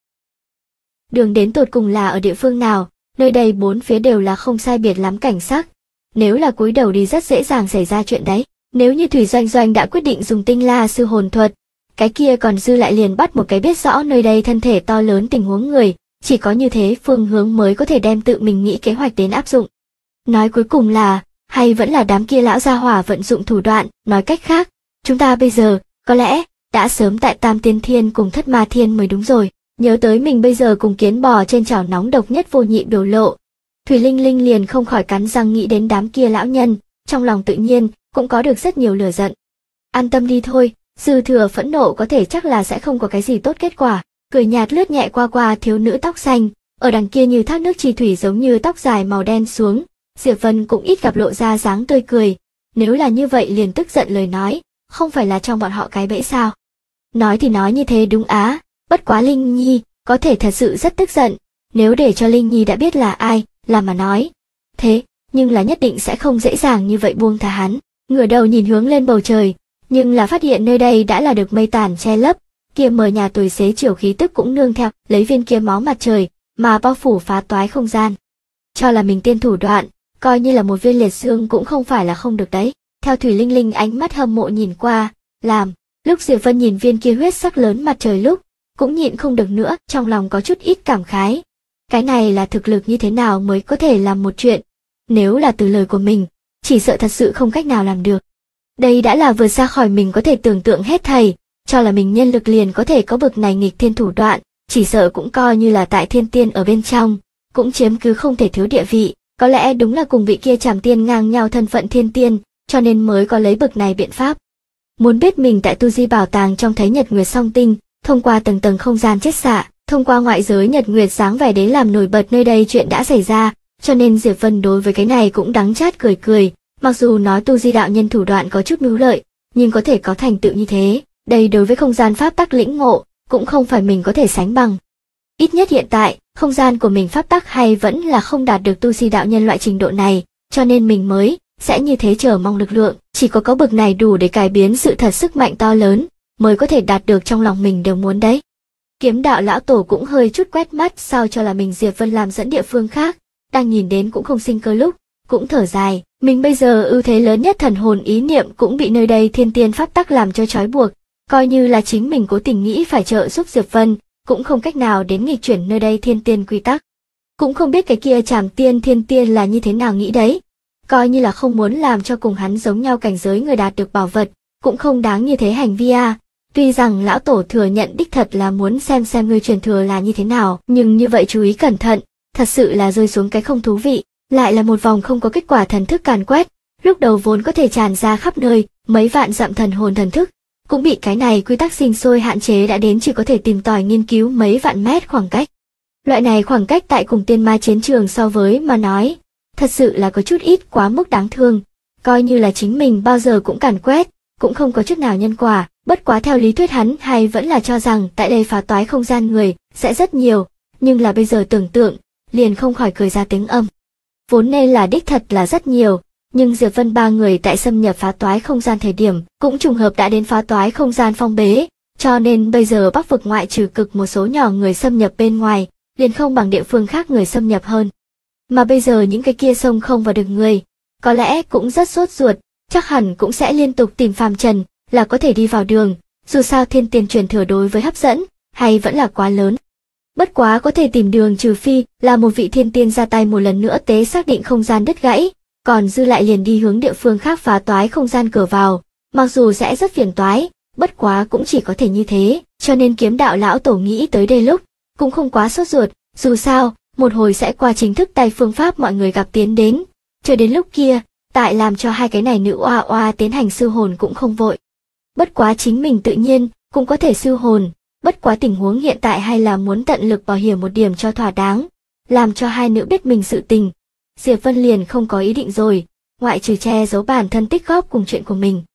Đường đến tột cùng là ở địa phương nào, nơi đây bốn phía đều là không sai biệt lắm cảnh sắc. Nếu là cúi đầu đi rất dễ dàng xảy ra chuyện đấy. Nếu như Thủy Doanh Doanh đã quyết định dùng Tinh La sư hồn thuật, cái kia còn dư lại liền bắt một cái biết rõ nơi đây thân thể to lớn tình huống người, chỉ có như thế phương hướng mới có thể đem tự mình nghĩ kế hoạch đến áp dụng. Nói cuối cùng là, hay vẫn là đám kia lão gia hỏa vận dụng thủ đoạn, nói cách khác, chúng ta bây giờ, có lẽ, đã sớm tại Tam Tiên Thiên cùng Thất Ma Thiên mới đúng rồi. Nhớ tới mình bây giờ cùng kiến bò trên chảo nóng độc nhất vô nhị biểu lộ. Thủy Linh Linh liền không khỏi cắn răng nghĩ đến đám kia lão nhân, trong lòng tự nhiên, cũng có được rất nhiều lửa giận. An tâm đi thôi, dư thừa phẫn nộ có thể chắc là sẽ không có cái gì tốt kết quả. Cười nhạt lướt nhẹ qua thiếu nữ tóc xanh, ở đằng kia như thác nước chi thủy giống như tóc dài màu đen xuống, Diệp Vân cũng ít gặp lộ ra dáng tươi cười. Nếu là như vậy liền tức giận lời nói, không phải là trong bọn họ cái bẫy sao? Nói thì nói như thế đúng á, bất quá Linh Nhi có thể thật sự rất tức giận, nếu để cho Linh Nhi đã biết là ai, là mà nói. Thế, nhưng là nhất định sẽ không dễ dàng như vậy buông thả hắn. Ngửa đầu nhìn hướng lên bầu trời, nhưng là phát hiện nơi đây đã là được mây tàn che lấp, kia mờ nhà tuổi xế chiều khí tức cũng nương theo, lấy viên kia máu mặt trời, mà bao phủ phá toái không gian. Cho là mình tiên thủ đoạn, coi như là một viên liệt xương cũng không phải là không được đấy. Theo Thủy Linh Linh ánh mắt hâm mộ nhìn qua, làm, lúc Diệp Vân nhìn viên kia huyết sắc lớn mặt trời lúc, cũng nhịn không được nữa, trong lòng có chút ít cảm khái. Cái này là thực lực như thế nào mới có thể làm một chuyện, nếu là từ lời của mình, chỉ sợ thật sự không cách nào làm được. Đây đã là vượt xa khỏi mình có thể tưởng tượng hết thảy, cho là mình nhân lực liền có thể có bực này nghịch thiên thủ đoạn, chỉ sợ cũng coi như là tại thiên tiên ở bên trong, cũng chiếm cứ không thể thiếu địa vị, có lẽ đúng là cùng vị kia Trảm Tiên ngang nhau thân phận thiên tiên, cho nên mới có lấy bực này biện pháp. Muốn biết mình tại Tu Di bảo tàng trong thấy Nhật Nguyệt song tinh, thông qua tầng tầng không gian chết xạ, thông qua ngoại giới Nhật Nguyệt sáng vẻ đến làm nổi bật nơi đây chuyện đã xảy ra, cho nên Diệp Vân đối với cái này cũng đắng chát cười cười, mặc dù nói Tu Di đạo nhân thủ đoạn có chút mưu lợi, nhưng có thể có thành tựu như thế, đây đối với không gian pháp tắc lĩnh ngộ, cũng không phải mình có thể sánh bằng. Ít nhất hiện tại, không gian của mình pháp tắc hay vẫn là không đạt được Tu Di đạo nhân loại trình độ này, cho nên mình mới sẽ như thế chờ mong lực lượng, chỉ có bực này đủ để cải biến sự thật sức mạnh to lớn, mới có thể đạt được trong lòng mình đều muốn đấy. Kiếm đạo lão tổ cũng hơi chút quét mắt sao cho là mình Diệp Vân làm dẫn địa phương khác, đang nhìn đến cũng không sinh cơ lúc, cũng thở dài, mình bây giờ ưu thế lớn nhất thần hồn ý niệm cũng bị nơi đây thiên tiên pháp tắc làm cho trói buộc, coi như là chính mình cố tình nghĩ phải trợ giúp Diệp Vân, cũng không cách nào đến nghịch chuyển nơi đây thiên tiên quy tắc. Cũng không biết cái kia Trảm Tiên thiên tiên là như thế nào nghĩ đấy, coi như là không muốn làm cho cùng hắn giống nhau cảnh giới người đạt được bảo vật, cũng không đáng như thế hành vi à. Tuy rằng lão tổ thừa nhận đích thật là muốn xem người truyền thừa là như thế nào, nhưng như vậy chú ý cẩn thận, thật sự là rơi xuống cái không thú vị, lại là một vòng không có kết quả thần thức càn quét, lúc đầu vốn có thể tràn ra khắp nơi, mấy vạn dặm thần hồn thần thức, cũng bị cái này quy tắc sinh sôi hạn chế đã đến chỉ có thể tìm tòi nghiên cứu mấy vạn mét khoảng cách. Loại này khoảng cách tại cùng tiên ma chiến trường so với mà nói, thật sự là có chút ít quá mức đáng thương, coi như là chính mình bao giờ cũng càn quét, cũng không có chút nào nhân quả, bất quá theo lý thuyết hắn hay vẫn là cho rằng tại đây phá toái không gian người sẽ rất nhiều, nhưng là bây giờ tưởng tượng, liền không khỏi cười ra tiếng âm. Vốn nên là đích thật là rất nhiều, nhưng Diệp Vân ba người tại xâm nhập phá toái không gian thời điểm cũng trùng hợp đã đến phá toái không gian phong bế, cho nên bây giờ Bắc vực ngoại trừ cực một số nhỏ người xâm nhập bên ngoài, liền không bằng địa phương khác người xâm nhập hơn. Mà bây giờ những cái kia sông không vào được người, có lẽ cũng rất sốt ruột, chắc hẳn cũng sẽ liên tục tìm phàm trần, là có thể đi vào đường, dù sao thiên tiên truyền thừa đối với hấp dẫn, hay vẫn là quá lớn. Bất quá có thể tìm đường trừ phi là một vị thiên tiên ra tay một lần nữa tế xác định không gian đứt gãy, còn dư lại liền đi hướng địa phương khác phá toái không gian cửa vào, mặc dù sẽ rất phiền toái, bất quá cũng chỉ có thể như thế, cho nên kiếm đạo lão tổ nghĩ tới đây lúc, cũng không quá sốt ruột, dù sao, một hồi sẽ qua chính thức tay phương pháp mọi người gặp tiến đến, chờ đến lúc kia, tại làm cho hai cái này nữ oa oa tiến hành sư hồn cũng không vội. Bất quá chính mình tự nhiên, cũng có thể sư hồn, bất quá tình huống hiện tại hay là muốn tận lực bảo hiểm một điểm cho thỏa đáng, làm cho hai nữ biết mình sự tình. Diệp Vân liền không có ý định rồi, ngoại trừ che giấu bản thân tích góp cùng chuyện của mình,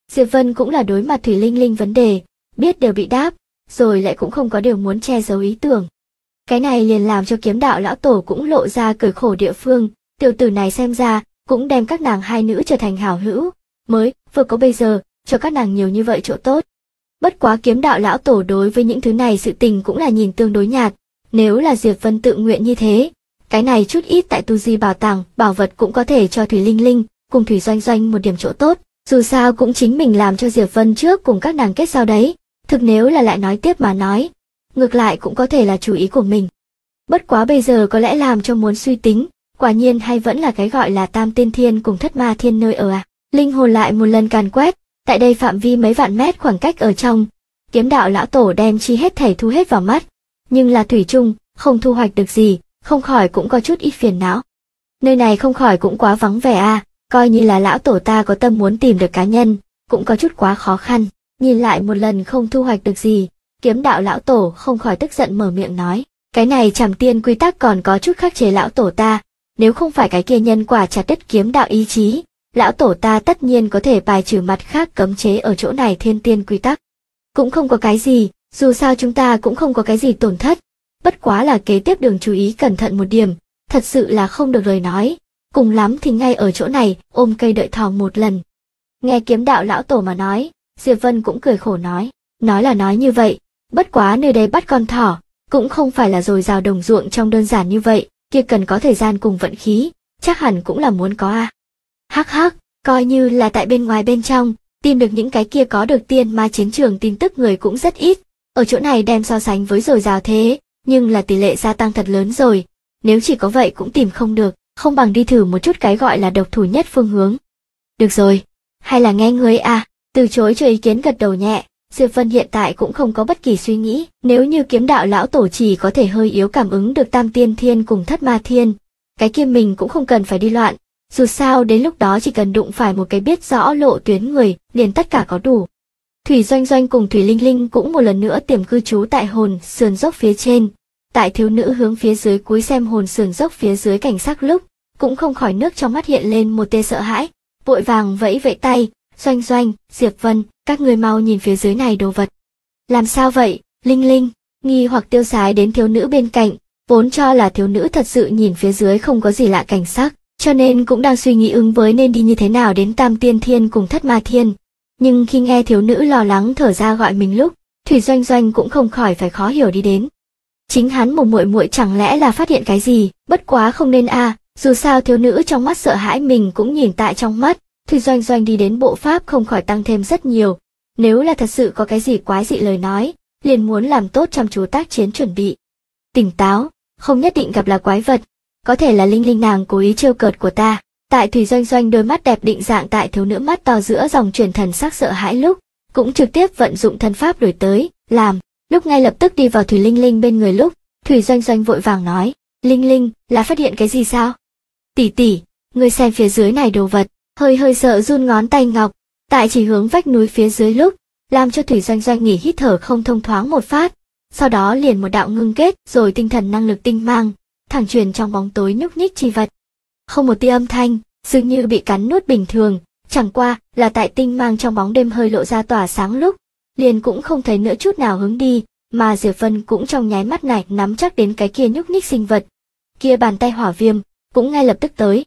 Diệp Vân cũng là đối mặt Thủy Linh Linh vấn đề, biết đều bị đáp, rồi lại cũng không có điều muốn che giấu ý tưởng. Cái này liền làm cho Kiếm Đạo lão tổ cũng lộ ra cười khổ địa phương, tiểu tử này xem ra cũng đem các nàng hai nữ trở thành hảo hữu, mới vừa có bây giờ, cho các nàng nhiều như vậy chỗ tốt. Bất quá Kiếm Đạo lão tổ đối với những thứ này sự tình cũng là nhìn tương đối nhạt, nếu là Diệp Vân tự nguyện như thế, cái này chút ít tại tu di bảo tàng, bảo vật cũng có thể cho Thủy Linh Linh cùng Thủy Doanh Doanh một điểm chỗ tốt, dù sao cũng chính mình làm cho Diệp Vân trước cùng các nàng kết giao đấy, thực nếu là lại nói tiếp mà nói, ngược lại cũng có thể là chủ ý của mình. Bất quá bây giờ có lẽ làm cho muốn suy tính, quả nhiên hay vẫn là cái gọi là Tam Tiên Thiên cùng Thất Ma Thiên nơi ở à. Linh hồn lại một lần càn quét, tại đây phạm vi mấy vạn mét khoảng cách ở trong, Kiếm Đạo lão tổ đem chi hết thảy thu hết vào mắt, nhưng là thủy chung không thu hoạch được gì, không khỏi cũng có chút ít phiền não. Nơi này không khỏi cũng quá vắng vẻ à, coi như là lão tổ ta có tâm muốn tìm được cá nhân, cũng có chút quá khó khăn. Nhìn lại một lần không thu hoạch được gì, Kiếm Đạo lão tổ không khỏi tức giận mở miệng nói, cái này Trảm Tiên quy tắc còn có chút khắc chế lão tổ ta, nếu không phải cái kia nhân quả chặt đứt kiếm đạo ý chí, lão tổ ta tất nhiên có thể bài trừ mặt khác cấm chế ở chỗ này Thiên Tiên quy tắc. Cũng không có cái gì, dù sao chúng ta cũng không có cái gì tổn thất, bất quá là kế tiếp đường chú ý cẩn thận một điểm, thật sự là không được lời nói, cùng lắm thì ngay ở chỗ này ôm cây đợi thỏ một lần. Nghe Kiếm Đạo lão tổ mà nói, Diệp Vân cũng cười khổ nói là nói như vậy, bất quá nơi đây bắt con thỏ, cũng không phải là dồi dào đồng ruộng trong đơn giản như vậy, kia cần có thời gian cùng vận khí, chắc hẳn cũng là muốn có a. Hắc hắc, coi như là tại bên ngoài bên trong, tìm được những cái kia có được tiên ma chiến trường tin tức người cũng rất ít, ở chỗ này đem so sánh với dồi dào thế, nhưng là tỷ lệ gia tăng thật lớn rồi, nếu chỉ có vậy cũng tìm không được, không bằng đi thử một chút cái gọi là độc thủ nhất phương hướng. Được rồi, hay là nghe ngươi à, từ chối cho ý kiến gật đầu nhẹ. Diệp Vân hiện tại cũng không có bất kỳ suy nghĩ, nếu như Kiếm Đạo lão tổ chỉ có thể hơi yếu cảm ứng được Tam Tiên Thiên cùng Thất Ma Thiên, cái kia mình cũng không cần phải đi loạn, dù sao đến lúc đó chỉ cần đụng phải một cái biết rõ lộ tuyến người, liền tất cả có đủ. Thủy Doanh Doanh cùng Thủy Linh Linh cũng một lần nữa tiềm cư trú tại hồn sườn dốc phía trên, tại thiếu nữ hướng phía dưới cúi xem hồn sườn dốc phía dưới cảnh sắc lúc, cũng không khỏi nước trong mắt hiện lên một tia sợ hãi, vội vàng vẫy vẫy tay, Doanh Doanh, Diệp Vân, các người mau nhìn phía dưới này đồ vật. Làm sao vậy, Linh Linh, nghi hoặc tiêu sái đến thiếu nữ bên cạnh, vốn cho là thiếu nữ thật sự nhìn phía dưới không có gì lạ cảnh sắc, cho nên cũng đang suy nghĩ ứng với nên đi như thế nào đến Tam Tiên Thiên cùng Thất Ma Thiên. Nhưng khi nghe thiếu nữ lo lắng thở ra gọi mình lúc, Thủy Doanh Doanh cũng không khỏi phải khó hiểu đi đến. Chính hắn một muội muội chẳng lẽ là phát hiện cái gì, bất quá không nên a, dù sao thiếu nữ trong mắt sợ hãi mình cũng nhìn tại trong mắt. Thủy Doanh Doanh đi đến bộ pháp không khỏi tăng thêm rất nhiều, nếu là thật sự có cái gì quái dị lời nói, liền muốn làm tốt chăm chú tác chiến chuẩn bị. Tỉnh táo, không nhất định gặp là quái vật, có thể là Linh Linh nàng cố ý trêu cợt của ta. Tại Thủy Doanh Doanh đôi mắt đẹp định dạng tại thiếu nữ mắt to giữa dòng truyền thần sắc sợ hãi lúc, cũng trực tiếp vận dụng thân pháp đổi tới, làm, lúc ngay lập tức đi vào Thủy Linh Linh bên người lúc, Thủy Doanh Doanh vội vàng nói, Linh Linh, là phát hiện cái gì sao? Tỷ tỷ, ngươi xem phía dưới này đồ vật. Hơi sợ run ngón tay ngọc, tại chỉ hướng vách núi phía dưới lúc, làm cho Thủy Doanh Doanh nghỉ hít thở không thông thoáng một phát, sau đó liền một đạo ngưng kết rồi tinh thần năng lực tinh mang, thẳng truyền trong bóng tối nhúc nhích chi vật. Không một tia âm thanh, dường như bị cắn nuốt bình thường, chẳng qua là tại tinh mang trong bóng đêm hơi lộ ra tỏa sáng lúc, liền cũng không thấy nữa chút nào hướng đi, mà Diệp Vân cũng trong nháy mắt này nắm chắc đến cái kia nhúc nhích sinh vật. Kia bàn tay hỏa viêm, cũng ngay lập tức tới.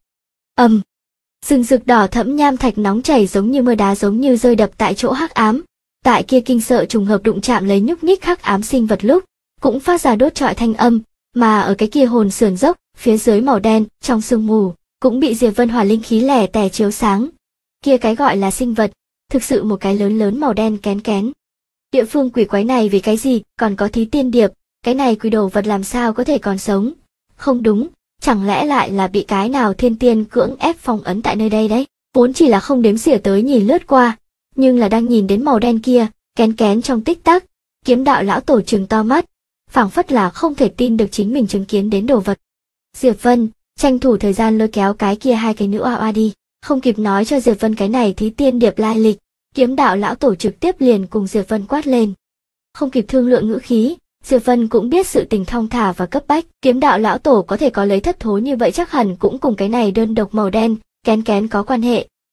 Rừng rực đỏ thẫm nham thạch nóng chảy giống như mưa đá giống như rơi đập tại chỗ hắc ám, tại kia kinh sợ trùng hợp đụng chạm lấy nhúc nhích hắc ám sinh vật lúc, cũng phát ra đốt trọi thanh âm, mà ở cái kia hồn sườn dốc, phía dưới màu đen, trong sương mù, cũng bị Diệp Vân hỏa linh khí lẻ tẻ chiếu sáng. Kia cái gọi là sinh vật, thực sự một cái lớn lớn màu đen kén kén. Địa phương quỷ quái này vì cái gì, còn có thí tiên điệp, cái này quỷ đồ vật làm sao có thể còn sống? Không đúng. Chẳng lẽ lại là bị cái nào thiên tiên cưỡng ép phong ấn tại nơi đây đấy? Vốn chỉ là không đếm xỉa tới nhìn lướt qua, nhưng là đang nhìn đến màu đen kia, kén kén trong tích tắc, Kiếm Đạo lão tổ trừng to mắt, phảng phất là không thể tin được chính mình chứng kiến đến đồ vật. Diệp Vân, tranh thủ thời gian lôi kéo cái kia hai cái nữ oa đi, không kịp nói cho Diệp Vân cái này thí tiên điệp lai lịch, Kiếm Đạo lão tổ trực tiếp liền cùng Diệp Vân quát lên. Không kịp thương lượng ngữ khí, Diệp Vân cũng biết sự tình thong thả và cấp bách, Kiếm Đạo lão tổ có thể có lấy thất thố như vậy chắc hẳn cũng cùng cái này đơn độc màu đen, kén kén có quan hệ,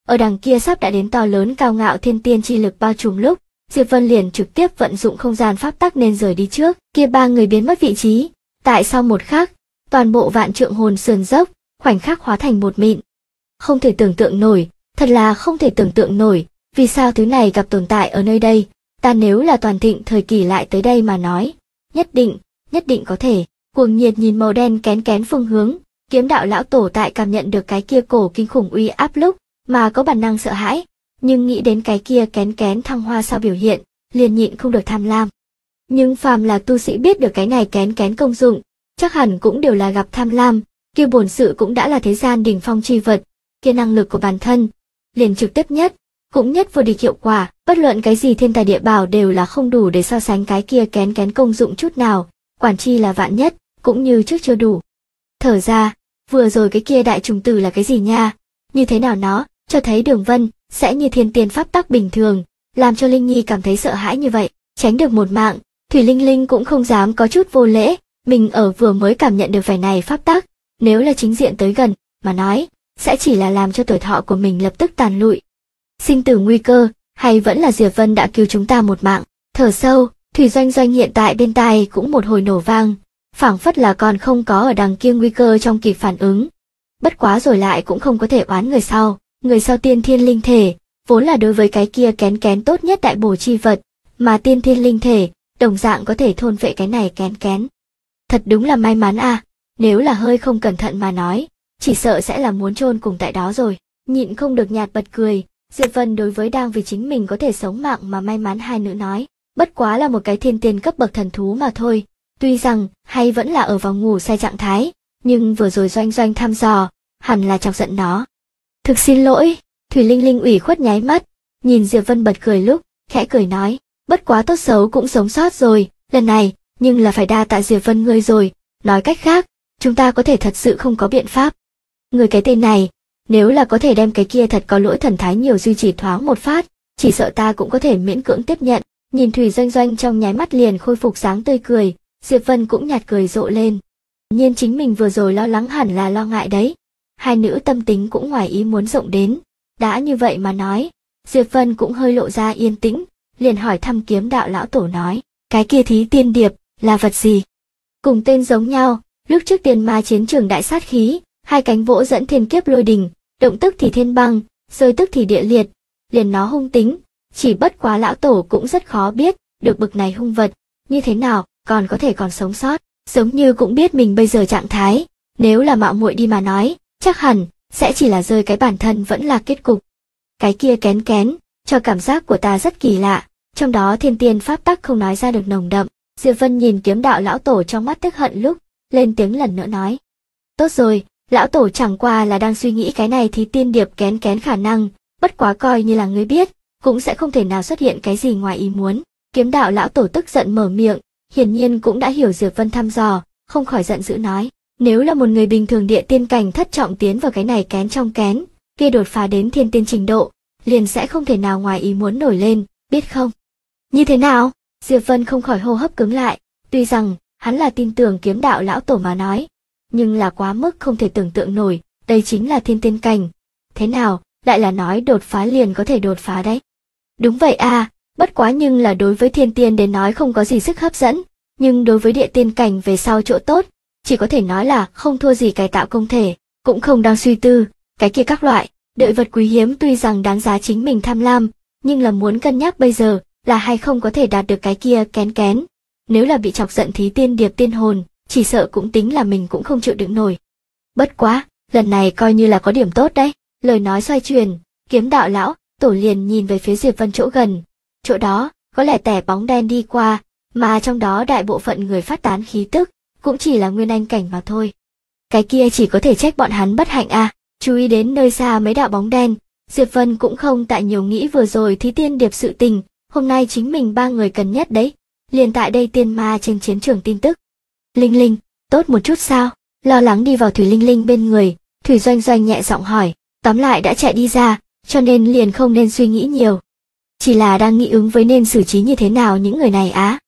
ở đằng kia sắp đã đến to lớn cao ngạo thiên tiên chi lực bao trùm lúc, Diệp Vân liền trực tiếp vận dụng không gian pháp tắc nên rời đi trước, kia ba người biến mất vị trí, tại sau một khắc, toàn bộ vạn trượng hồn sườn dốc, khoảnh khắc hóa thành bột mịn. Không thể tưởng tượng nổi, thật là không thể tưởng tượng nổi, vì sao thứ này gặp tồn tại ở nơi đây, ta nếu là toàn thịnh thời kỳ lại tới đây mà nói, nhất định có thể. Cuồng nhiệt nhìn màu đen kén kén phương hướng, kiếm đạo lão tổ tại cảm nhận được cái kia cổ kinh khủng uy áp lúc, mà có bản năng sợ hãi, nhưng nghĩ đến cái kia kén kén thăng hoa sau biểu hiện, liền nhịn không được tham lam. Nhưng phàm là tu sĩ biết được cái này kén kén công dụng, chắc hẳn cũng đều là gặp tham lam, kia bổn sự cũng đã là thế gian đỉnh phong chi vật, kia năng lực của bản thân, liền trực tiếp nhất, cũng nhất vô địch hiệu quả, bất luận cái gì thiên tài địa bảo đều là không đủ để so sánh cái kia kén kén công dụng chút nào, quản chi là vạn nhất, cũng như trước chưa đủ. Thở ra, vừa rồi cái kia đại trùng tử là cái gì nha, như thế nào nó, cho thấy đường vân, sẽ như thiên tiên pháp tắc bình thường, làm cho Linh Nhi cảm thấy sợ hãi như vậy, tránh được một mạng, Thủy Linh Linh cũng không dám có chút vô lễ, mình ở vừa mới cảm nhận được vẻ này pháp tắc, nếu là chính diện tới gần, mà nói, sẽ chỉ là làm cho tuổi thọ của mình lập tức tàn lụi. Sinh tử nguy cơ, hay vẫn là Diệp Vân đã cứu chúng ta một mạng, thở sâu, Thủy Doanh Doanh hiện tại bên tai cũng một hồi nổ vang, phảng phất là còn không có ở đằng kia nguy cơ trong kịp phản ứng. Bất quá rồi lại cũng không có thể oán người sau tiên thiên linh thể, vốn là đối với cái kia kén kén tốt nhất đại bổ chi vật, mà tiên thiên linh thể, đồng dạng có thể thôn phệ cái này kén kén. Thật đúng là may mắn à, nếu là hơi không cẩn thận mà nói, chỉ sợ sẽ là muốn chôn cùng tại đó rồi. Nhịn không được nhạt bật cười, Diệp Vân đối với đang vì chính mình có thể sống mạng mà may mắn hai nữ nói, bất quá là một cái thiên tiên cấp bậc thần thú mà thôi, tuy rằng hay vẫn là ở vào ngủ say trạng thái, nhưng vừa rồi Doanh Doanh thăm dò, hẳn là chọc giận nó. Thực xin lỗi, Thủy Linh Linh ủy khuất nháy mắt, nhìn Diệp Vân bật cười lúc, khẽ cười nói, bất quá tốt xấu cũng sống sót rồi, lần này, nhưng là phải đa tạ Diệp Vân ngươi rồi, nói cách khác, chúng ta có thể thật sự không có biện pháp. Người cái tên này, nếu là có thể đem cái kia thật có lỗi thần thái nhiều duy trì thoáng một phát, chỉ sợ ta cũng có thể miễn cưỡng tiếp nhận. Nhìn Thủy Doanh Doanh trong nháy mắt liền khôi phục sáng tươi cười, Diệp Vân cũng nhạt cười rộ lên. Nhiên chính mình vừa rồi lo lắng hẳn là lo ngại đấy. Hai nữ tâm tính cũng ngoài ý muốn rộng đến. Đã như vậy mà nói, Diệp Vân cũng hơi lộ ra yên tĩnh, liền hỏi thăm kiếm đạo lão tổ nói, cái kia thí tiên điệp, là vật gì? Cùng tên giống nhau, lúc trước tiền ma chiến trường đại sát khí, hai cánh vỗ dẫn thiên kiếp lôi đình, động tức thì thiên băng, rơi tức thì địa liệt, liền nó hung tính, chỉ bất quá lão tổ cũng rất khó biết, được bực này hung vật, như thế nào, còn có thể còn sống sót, giống như cũng biết mình bây giờ trạng thái, nếu là mạo muội đi mà nói, chắc hẳn, sẽ chỉ là rơi cái bản thân vẫn là kết cục. Cái kia kén kén, cho cảm giác của ta rất kỳ lạ, trong đó thiên tiên pháp tắc không nói ra được nồng đậm. Diệp Vân nhìn kiếm đạo lão tổ trong mắt tức hận lúc, lên tiếng lần nữa nói. Tốt rồi, lão tổ chẳng qua là đang suy nghĩ cái này thì tiên điệp kén kén khả năng, bất quá coi như là ngươi biết, cũng sẽ không thể nào xuất hiện cái gì ngoài ý muốn. Kiếm đạo lão tổ tức giận mở miệng, hiển nhiên cũng đã hiểu Diệp Vân thăm dò, không khỏi giận dữ nói. Nếu là một người bình thường địa tiên cảnh thất trọng tiến vào cái này kén trong kén, kia đột phá đến thiên tiên trình độ, liền sẽ không thể nào ngoài ý muốn nổi lên, biết không? Như thế nào? Diệp Vân không khỏi hô hấp cứng lại, tuy rằng, hắn là tin tưởng kiếm đạo lão tổ mà nói, nhưng là quá mức không thể tưởng tượng nổi, đây chính là thiên tiên cảnh. Thế nào, lại là nói đột phá liền có thể đột phá đấy. Đúng vậy à, bất quá nhưng là đối với thiên tiên đến nói không có gì sức hấp dẫn, nhưng đối với địa tiên cảnh về sau chỗ tốt, chỉ có thể nói là không thua gì cải tạo công thể, cũng không đang suy tư, cái kia các loại, đợi vật quý hiếm tuy rằng đáng giá chính mình tham lam, nhưng là muốn cân nhắc bây giờ, là hay không có thể đạt được cái kia kén kén. Nếu là bị chọc giận thí tiên điệp tiên hồn, chỉ sợ cũng tính là mình cũng không chịu đựng nổi. Bất quá, lần này coi như là có điểm tốt đấy. Lời nói xoay chuyển, kiếm đạo lão tổ liền nhìn về phía Diệp Vân chỗ gần. Chỗ đó, có lẻ tẻ bóng đen đi qua, mà trong đó đại bộ phận người phát tán khí tức, cũng chỉ là nguyên anh cảnh mà thôi. Cái kia chỉ có thể trách bọn hắn bất hạnh à, chú ý đến nơi xa mấy đạo bóng đen, Diệp Vân cũng không tại nhiều nghĩ vừa rồi thí tiên điệp sự tình, hôm nay chính mình ba người cần nhất đấy, liền tại đây tiên ma trên chiến trường tin tức. Linh Linh, tốt một chút sao? Lo lắng đi vào Thủy Linh Linh bên người, Thủy Doanh Doanh nhẹ giọng hỏi, tóm lại đã chạy đi ra, cho nên liền không nên suy nghĩ nhiều. Chỉ là đang nghĩ ứng với nên xử trí như thế nào những người này á.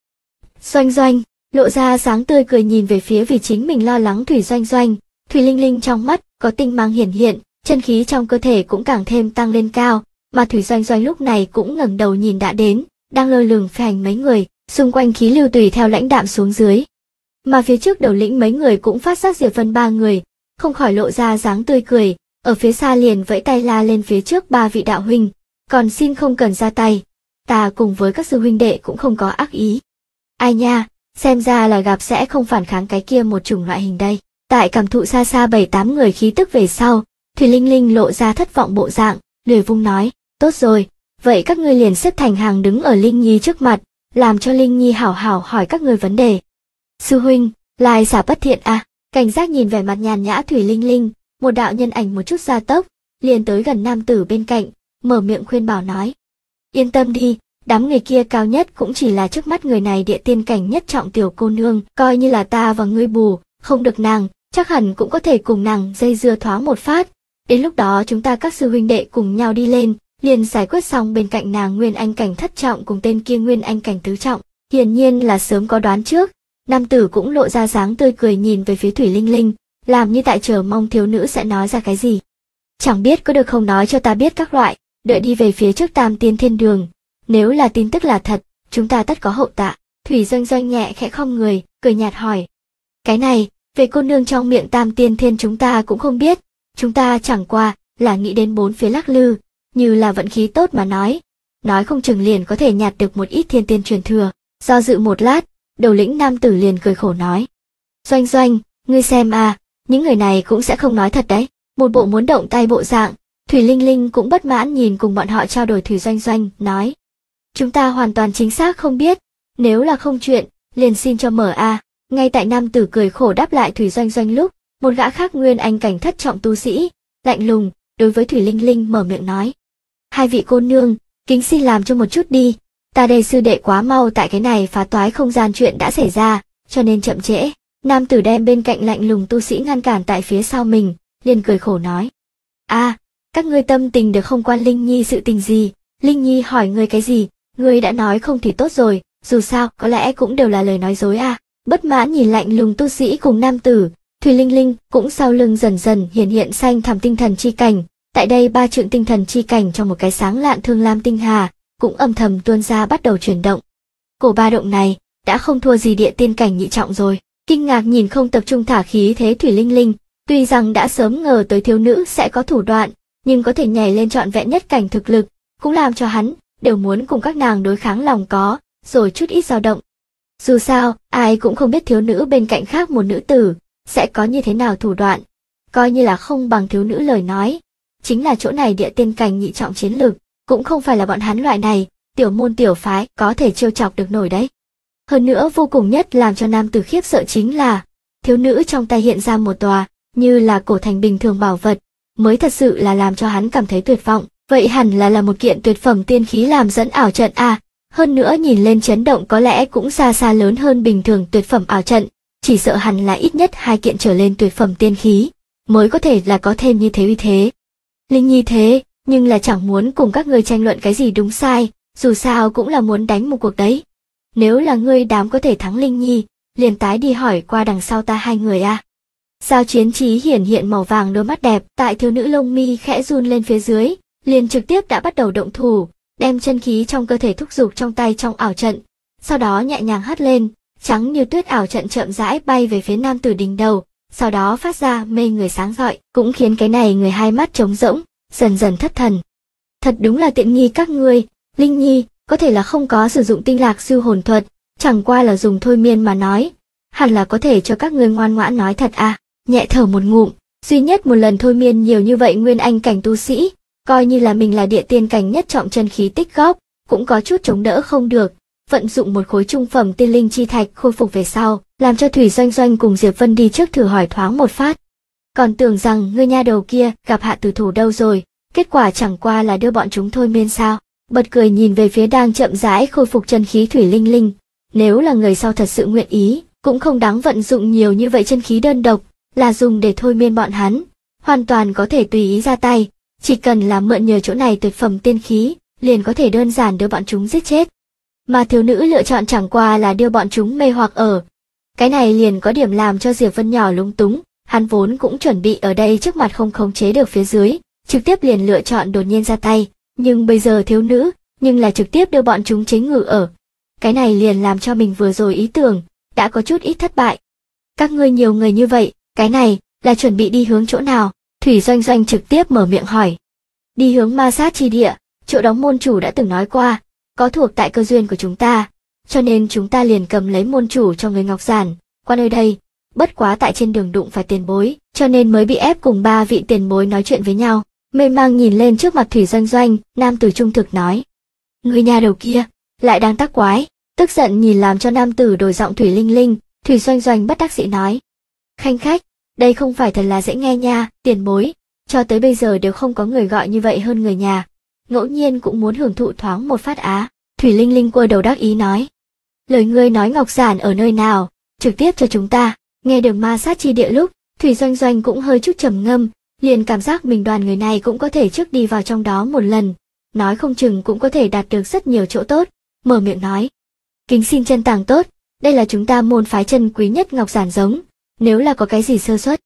Doanh Doanh, lộ ra sáng tươi cười nhìn về phía vì chính mình lo lắng Thủy Doanh Doanh, Thủy Linh Linh trong mắt có tinh mang hiển hiện, chân khí trong cơ thể cũng càng thêm tăng lên cao, mà Thủy Doanh Doanh lúc này cũng ngẩng đầu nhìn đã đến, đang lơ lửng phe hành mấy người, xung quanh khí lưu tùy theo lãnh đạm xuống dưới. Mà phía trước đầu lĩnh mấy người cũng phát giác Diệp Vân ba người, không khỏi lộ ra dáng tươi cười, ở phía xa liền vẫy tay la lên phía trước ba vị đạo huynh, còn xin không cần ra tay, ta cùng với các sư huynh đệ cũng không có ác ý. Ai nha, xem ra là gặp sẽ không phản kháng cái kia một chủng loại hình đây. Tại cảm thụ xa xa 7-8 người khí tức về sau, Thủy Linh Linh lộ ra thất vọng bộ dạng, lười vung nói, tốt rồi, vậy các ngươi liền xếp thành hàng đứng ở Linh Nhi trước mặt, làm cho Linh Nhi hảo hảo hỏi các ngươi vấn đề. Sư huynh, lai xả bất thiện à? Cảnh giác nhìn vẻ mặt nhàn nhã Thủy Linh Linh, một đạo nhân ảnh một chút gia tốc, liền tới gần nam tử bên cạnh, mở miệng khuyên bảo nói. Yên tâm đi, đám người kia cao nhất cũng chỉ là trước mắt người này địa tiên cảnh nhất trọng tiểu cô nương, coi như là ta và ngươi bù, không được nàng, chắc hẳn cũng có thể cùng nàng dây dưa thoáng một phát. Đến lúc đó chúng ta các sư huynh đệ cùng nhau đi lên, liền giải quyết xong bên cạnh nàng nguyên anh cảnh thất trọng cùng tên kia nguyên anh cảnh tứ trọng. Hiển nhiên là sớm có đoán trước, nam tử cũng lộ ra dáng tươi cười nhìn về phía Thủy Linh Linh, làm như tại chờ mong thiếu nữ sẽ nói ra cái gì. Chẳng biết có được không nói cho ta biết các loại, đợi đi về phía trước Tam Tiên Thiên Đường. Nếu là tin tức là thật, chúng ta tất có hậu tạ. Thủy Doanh Doanh nhẹ khẽ khom người, cười nhạt hỏi. Cái này, về cô nương trong miệng Tam Tiên Thiên chúng ta cũng không biết, chúng ta chẳng qua là nghĩ đến bốn phía lắc lư, như là vận khí tốt mà nói không chừng liền có thể nhặt được một ít thiên tiên truyền thừa. Do dự một lát, đầu lĩnh nam tử liền cười khổ nói. Doanh Doanh, ngươi xem à, những người này cũng sẽ không nói thật đấy. Một bộ muốn động tay bộ dạng, Thủy Linh Linh cũng bất mãn nhìn cùng bọn họ trao đổi. Thủy Doanh Doanh nói. Chúng ta hoàn toàn chính xác không biết, nếu là không chuyện, liền xin cho mở a. Ngay tại nam tử cười khổ đáp lại Thủy Doanh Doanh lúc, một gã khác nguyên anh cảnh thất trọng tu sĩ, lạnh lùng, đối với Thủy Linh Linh mở miệng nói. Hai vị cô nương, kính xin làm cho một chút đi, ta đây sư đệ quá mau tại cái này phá toái không gian chuyện đã xảy ra, cho nên chậm trễ. Nam tử đem bên cạnh lạnh lùng tu sĩ ngăn cản tại phía sau mình, liền cười khổ nói. Các ngươi tâm tình được không quan Linh Nhi sự tình gì, Linh Nhi hỏi ngươi cái gì, ngươi đã nói không thì tốt rồi, dù sao có lẽ cũng đều là lời nói dối à. Bất mãn nhìn lạnh lùng tu sĩ cùng nam tử, Thủy Linh Linh cũng sau lưng dần dần hiện xanh thẳm tinh thần chi cảnh, tại đây 3 trượng tinh thần chi cảnh trong một cái sáng lạn thương lam tinh hà, cũng âm thầm tuôn ra bắt đầu chuyển động. Cổ ba động này, đã không thua gì địa tiên cảnh nhị trọng rồi. Kinh ngạc nhìn không tập trung thả khí thế Thủy Linh Linh, tuy rằng đã sớm ngờ tới thiếu nữ sẽ có thủ đoạn, nhưng có thể nhảy lên trọn vẹn nhất cảnh thực lực, cũng làm cho hắn đều muốn cùng các nàng đối kháng lòng có, rồi chút ít dao động. Dù sao, ai cũng không biết thiếu nữ bên cạnh khác một nữ tử sẽ có như thế nào thủ đoạn, coi như là không bằng thiếu nữ lời nói, chính là chỗ này địa tiên cảnh nhị trọng chiến lực, cũng không phải là bọn hắn loại này, tiểu môn tiểu phái có thể trêu chọc được nổi đấy. Hơn nữa vô cùng nhất làm cho nam tử khiếp sợ chính là, thiếu nữ trong tay hiện ra một tòa, như là cổ thành bình thường bảo vật, mới thật sự là làm cho hắn cảm thấy tuyệt vọng, vậy hẳn là một kiện tuyệt phẩm tiên khí làm dẫn ảo trận à, hơn nữa nhìn lên chấn động có lẽ cũng xa xa lớn hơn bình thường tuyệt phẩm ảo trận, chỉ sợ hẳn là ít nhất 2 kiện trở lên tuyệt phẩm tiên khí, mới có thể là có thêm như thế uy thế. Linh Nhi thế, nhưng là chẳng muốn cùng các ngươi tranh luận cái gì đúng sai, dù sao cũng là muốn đánh một cuộc đấy. Nếu là ngươi đám có thể thắng Linh Nhi, liền tái đi hỏi qua đằng sau ta 2 người à. Sao Chiến Trí hiện màu vàng đôi mắt đẹp, tại thiếu nữ lông mi khẽ run lên phía dưới, liền trực tiếp đã bắt đầu động thủ, đem chân khí trong cơ thể thúc giục trong tay trong ảo trận, sau đó nhẹ nhàng hất lên, trắng như tuyết ảo trận chậm rãi bay về phía nam tử đỉnh đầu, sau đó phát ra mê người sáng rọi, cũng khiến cái này người hai mắt trống rỗng, dần dần thất thần. Thật đúng là tiện nghi các ngươi, Linh Nhi, có thể là không có sử dụng tinh lạc siêu hồn thuật, chẳng qua là dùng thôi miên mà nói, hẳn là có thể cho các ngươi ngoan ngoãn nói thật à. Nhẹ thở một ngụm, duy nhất một lần thôi miên nhiều như vậy nguyên anh cảnh tu sĩ, coi như là mình là địa tiên cảnh nhất trọng chân khí tích góp, cũng có chút chống đỡ không được, vận dụng một khối trung phẩm tiên linh chi thạch khôi phục về sau, làm cho Thủy Doanh Doanh cùng Diệp Vân đi trước thử hỏi thoáng một phát. Còn tưởng rằng ngươi nha đầu kia gặp hạ tử thủ đâu rồi, kết quả chẳng qua là đưa bọn chúng thôi miên sao. Bật cười nhìn về phía đang chậm rãi khôi phục chân khí Thủy Linh Linh, nếu là người sau thật sự nguyện ý, cũng không đáng vận dụng nhiều như vậy chân khí đơn độc, là dùng để thôi miên bọn hắn, hoàn toàn có thể tùy ý ra tay, chỉ cần là mượn nhờ chỗ này tuyệt phẩm tiên khí, liền có thể đơn giản đưa bọn chúng giết chết. Mà thiếu nữ lựa chọn chẳng qua là đưa bọn chúng mê hoặc ở. Cái này liền có điểm làm cho Diệp Vân nhỏ lúng túng, Hắn vốn cũng chuẩn bị ở đây trước mặt không khống chế được phía dưới, trực tiếp liền lựa chọn đột nhiên ra tay, nhưng bây giờ thiếu nữ, nhưng là trực tiếp đưa bọn chúng chế ngự ở. Cái này liền làm cho mình vừa rồi ý tưởng, đã có chút ít thất bại. Các ngươi nhiều người như vậy, cái này, là chuẩn bị đi hướng chỗ nào? Thủy Doanh Doanh trực tiếp mở miệng hỏi. Đi hướng ma sát chi địa, chỗ đó môn chủ đã từng nói qua, có thuộc tại cơ duyên của chúng ta, cho nên chúng ta liền cầm lấy môn chủ cho người Ngọc Giản, qua nơi đây. Bất quá tại trên đường đụng phải tiền bối, cho nên mới bị ép cùng 3 vị tiền bối nói chuyện với nhau. Mê mang nhìn lên trước mặt Thủy Doanh Doanh, nam tử trung thực nói. Người nhà đầu kia, lại đang tác quái, tức giận nhìn làm cho nam tử đổi giọng Thủy Linh Linh, Thủy Doanh Doanh bất đắc dĩ nói. Khanh khách, đây không phải thật là dễ nghe nha, tiền bối, cho tới bây giờ đều không có người gọi như vậy hơn người nhà. Ngẫu nhiên cũng muốn hưởng thụ thoáng một phát á, Thủy Linh Linh quơ đầu đắc ý nói. Lời ngươi nói Ngọc Giản ở nơi nào, trực tiếp cho chúng ta. Nghe được ma sát chi địa lúc, Thủy Doanh Doanh cũng hơi chút trầm ngâm, liền cảm giác mình đoàn người này cũng có thể trước đi vào trong đó một lần, nói không chừng cũng có thể đạt được rất nhiều chỗ tốt, mở miệng nói. Kính xin chân tàng tốt, đây là chúng ta môn phái chân quý nhất Ngọc Giản giống, nếu là có cái gì sơ suất.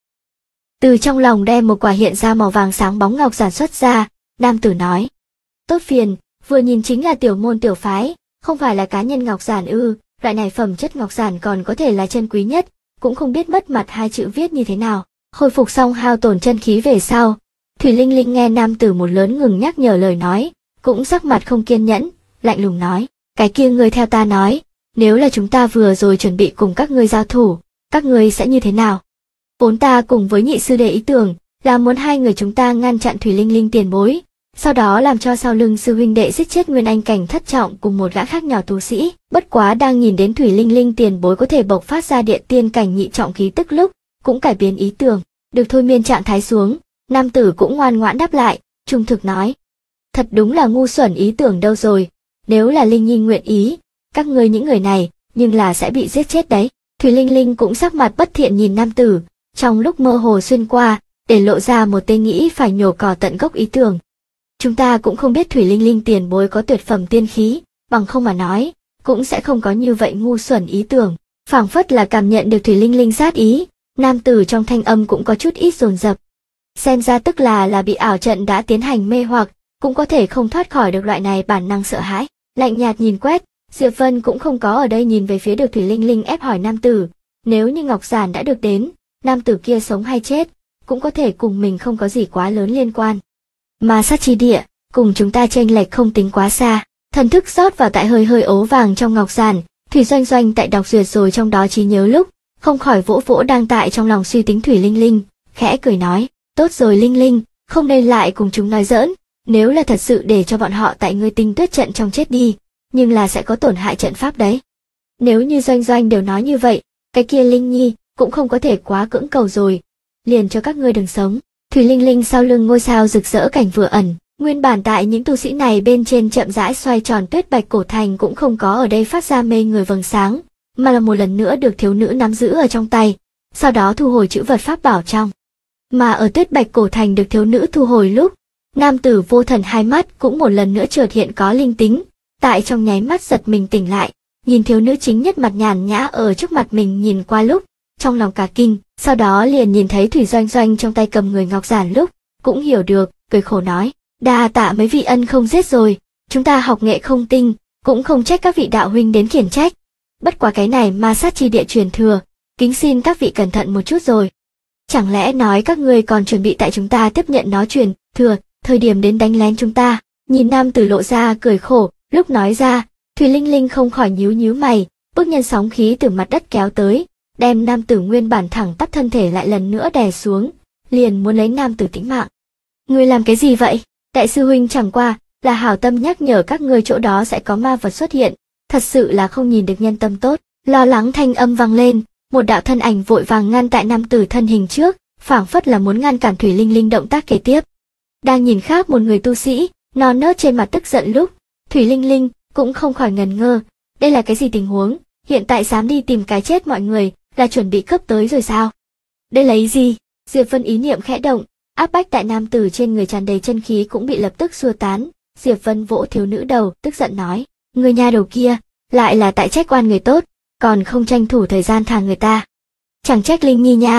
Từ trong lòng đem một quả hiện ra màu vàng sáng bóng Ngọc Giản xuất ra, nam tử nói. Tốt phiền, vừa nhìn chính là tiểu môn tiểu phái, không phải là cá nhân Ngọc Giản ư, loại này phẩm chất Ngọc Giản còn có thể là chân quý nhất, cũng không biết mất mặt 2 chữ viết như thế nào. Khôi phục xong hao tổn chân khí về sau, Thủy Linh Linh nghe nam tử một lớn ngừng nhắc nhở lời nói, cũng sắc mặt không kiên nhẫn, lạnh lùng nói, cái kia ngươi theo ta nói, nếu là chúng ta vừa rồi chuẩn bị cùng các ngươi giao thủ, các ngươi sẽ như thế nào? Vốn ta cùng với nhị sư đệ ý tưởng, là muốn 2 người chúng ta ngăn chặn Thủy Linh Linh tiền bối, sau đó làm cho sau lưng sư huynh đệ giết chết Nguyên Anh cảnh thất trọng cùng một gã khác nhỏ tu sĩ. Bất quá đang nhìn đến Thủy Linh Linh tiền bối có thể bộc phát ra địa tiên cảnh nhị trọng khí tức lúc, cũng cải biến ý tưởng, được thôi miên trạng thái xuống, nam tử cũng ngoan ngoãn đáp lại, trung thực nói. Thật đúng là ngu xuẩn ý tưởng đâu rồi, nếu là Linh Nhi nguyện ý, các ngươi những người này, nhưng là sẽ bị giết chết đấy. Thủy Linh Linh cũng sắc mặt bất thiện nhìn nam tử, trong lúc mơ hồ xuyên qua, để lộ ra một tên nghĩ phải nhổ cỏ tận gốc ý tưởng. Chúng ta cũng không biết Thủy Linh Linh tiền bối có tuyệt phẩm tiên khí, bằng không mà nói, cũng sẽ không có như vậy ngu xuẩn ý tưởng. Phảng phất là cảm nhận được Thủy Linh Linh sát ý, nam tử trong thanh âm cũng có chút ít dồn dập. Xem ra tức là bị ảo trận đã tiến hành mê hoặc, cũng có thể không thoát khỏi được loại này bản năng sợ hãi. Lạnh nhạt nhìn quét, Diệp Vân cũng không có ở đây nhìn về phía được Thủy Linh Linh ép hỏi nam tử, nếu như Ngọc Giản đã được đến, nam tử kia sống hay chết, cũng có thể cùng mình không có gì quá lớn liên quan. Mà sát chi địa, cùng chúng ta chênh lệch không tính quá xa, thần thức rót vào tại hơi hơi ố vàng trong Ngọc Giản, Thủy Doanh Doanh tại đọc duyệt rồi trong đó trí nhớ lúc, không khỏi vỗ vỗ đang tại trong lòng suy tính Thủy Linh Linh, khẽ cười nói, tốt rồi Linh Linh, không nên lại cùng chúng nói giỡn, nếu là thật sự để cho bọn họ tại ngươi tinh tuyết trận trong chết đi, nhưng là sẽ có tổn hại trận pháp đấy. Nếu như Doanh Doanh đều nói như vậy, cái kia Linh Nhi cũng không có thể quá cưỡng cầu rồi, liền cho các ngươi đừng sống. Thủy Linh Linh sau lưng ngôi sao rực rỡ cảnh vừa ẩn, nguyên bản tại những tu sĩ này bên trên chậm rãi xoay tròn tuyết bạch cổ thành cũng không có ở đây phát ra mê người vầng sáng, mà là một lần nữa được thiếu nữ nắm giữ ở trong tay, sau đó thu hồi chữ vật pháp bảo trong. Mà ở tuyết bạch cổ thành được thiếu nữ thu hồi lúc, nam tử vô thần hai mắt cũng một lần nữa chợt hiện có linh tính, tại trong nháy mắt giật mình tỉnh lại, nhìn thiếu nữ chính nhất mặt nhàn nhã ở trước mặt mình nhìn qua lúc, trong lòng cả kinh, sau đó liền nhìn thấy Thủy Doanh Doanh trong tay cầm người Ngọc Giản lúc, cũng hiểu được, cười khổ nói, đa tạ mấy vị ân không giết rồi, chúng ta học nghệ không tinh, cũng không trách các vị đạo huynh đến khiển trách. Bất quá cái này ma sát chi địa truyền thừa, kính xin các vị cẩn thận một chút rồi. Chẳng lẽ nói các ngươi còn chuẩn bị tại chúng ta tiếp nhận nó truyền thừa, thời điểm đến đánh lén chúng ta? Nhìn nam tử lộ ra cười khổ, lúc nói ra, Thủy Linh Linh không khỏi nhíu nhíu mày, bước nhân sóng khí từ mặt đất kéo tới, đem nam tử nguyên bản thẳng tắp thân thể lại lần nữa đè xuống, liền muốn lấy nam tử tĩnh mạng. Ngươi làm cái gì vậy? Đại sư huynh chẳng qua là hảo tâm nhắc nhở các ngươi chỗ đó sẽ có ma vật xuất hiện, thật sự là không nhìn được nhân tâm tốt. Lo lắng thanh âm vang lên, một đạo thân ảnh vội vàng ngăn tại nam tử thân hình trước, phảng phất là muốn ngăn cản Thủy Linh Linh động tác kế tiếp. Đang nhìn khác một người tu sĩ, non nớt trên mặt tức giận lúc, Thủy Linh Linh cũng không khỏi ngần ngơ, đây là cái gì tình huống, hiện tại dám đi tìm cái chết mọi người, là chuẩn bị cướp tới rồi sao? Đây là ý gì? Diệp Vân ý niệm khẽ động, áp bách tại nam tử trên người tràn đầy chân khí cũng bị lập tức xua tán. Diệp Vân vỗ thiếu nữ đầu, tức giận nói, người nhà đầu kia, lại là tại trách oan người tốt, còn không tranh thủ thời gian thả người ta. Chẳng trách Linh Nhi nha,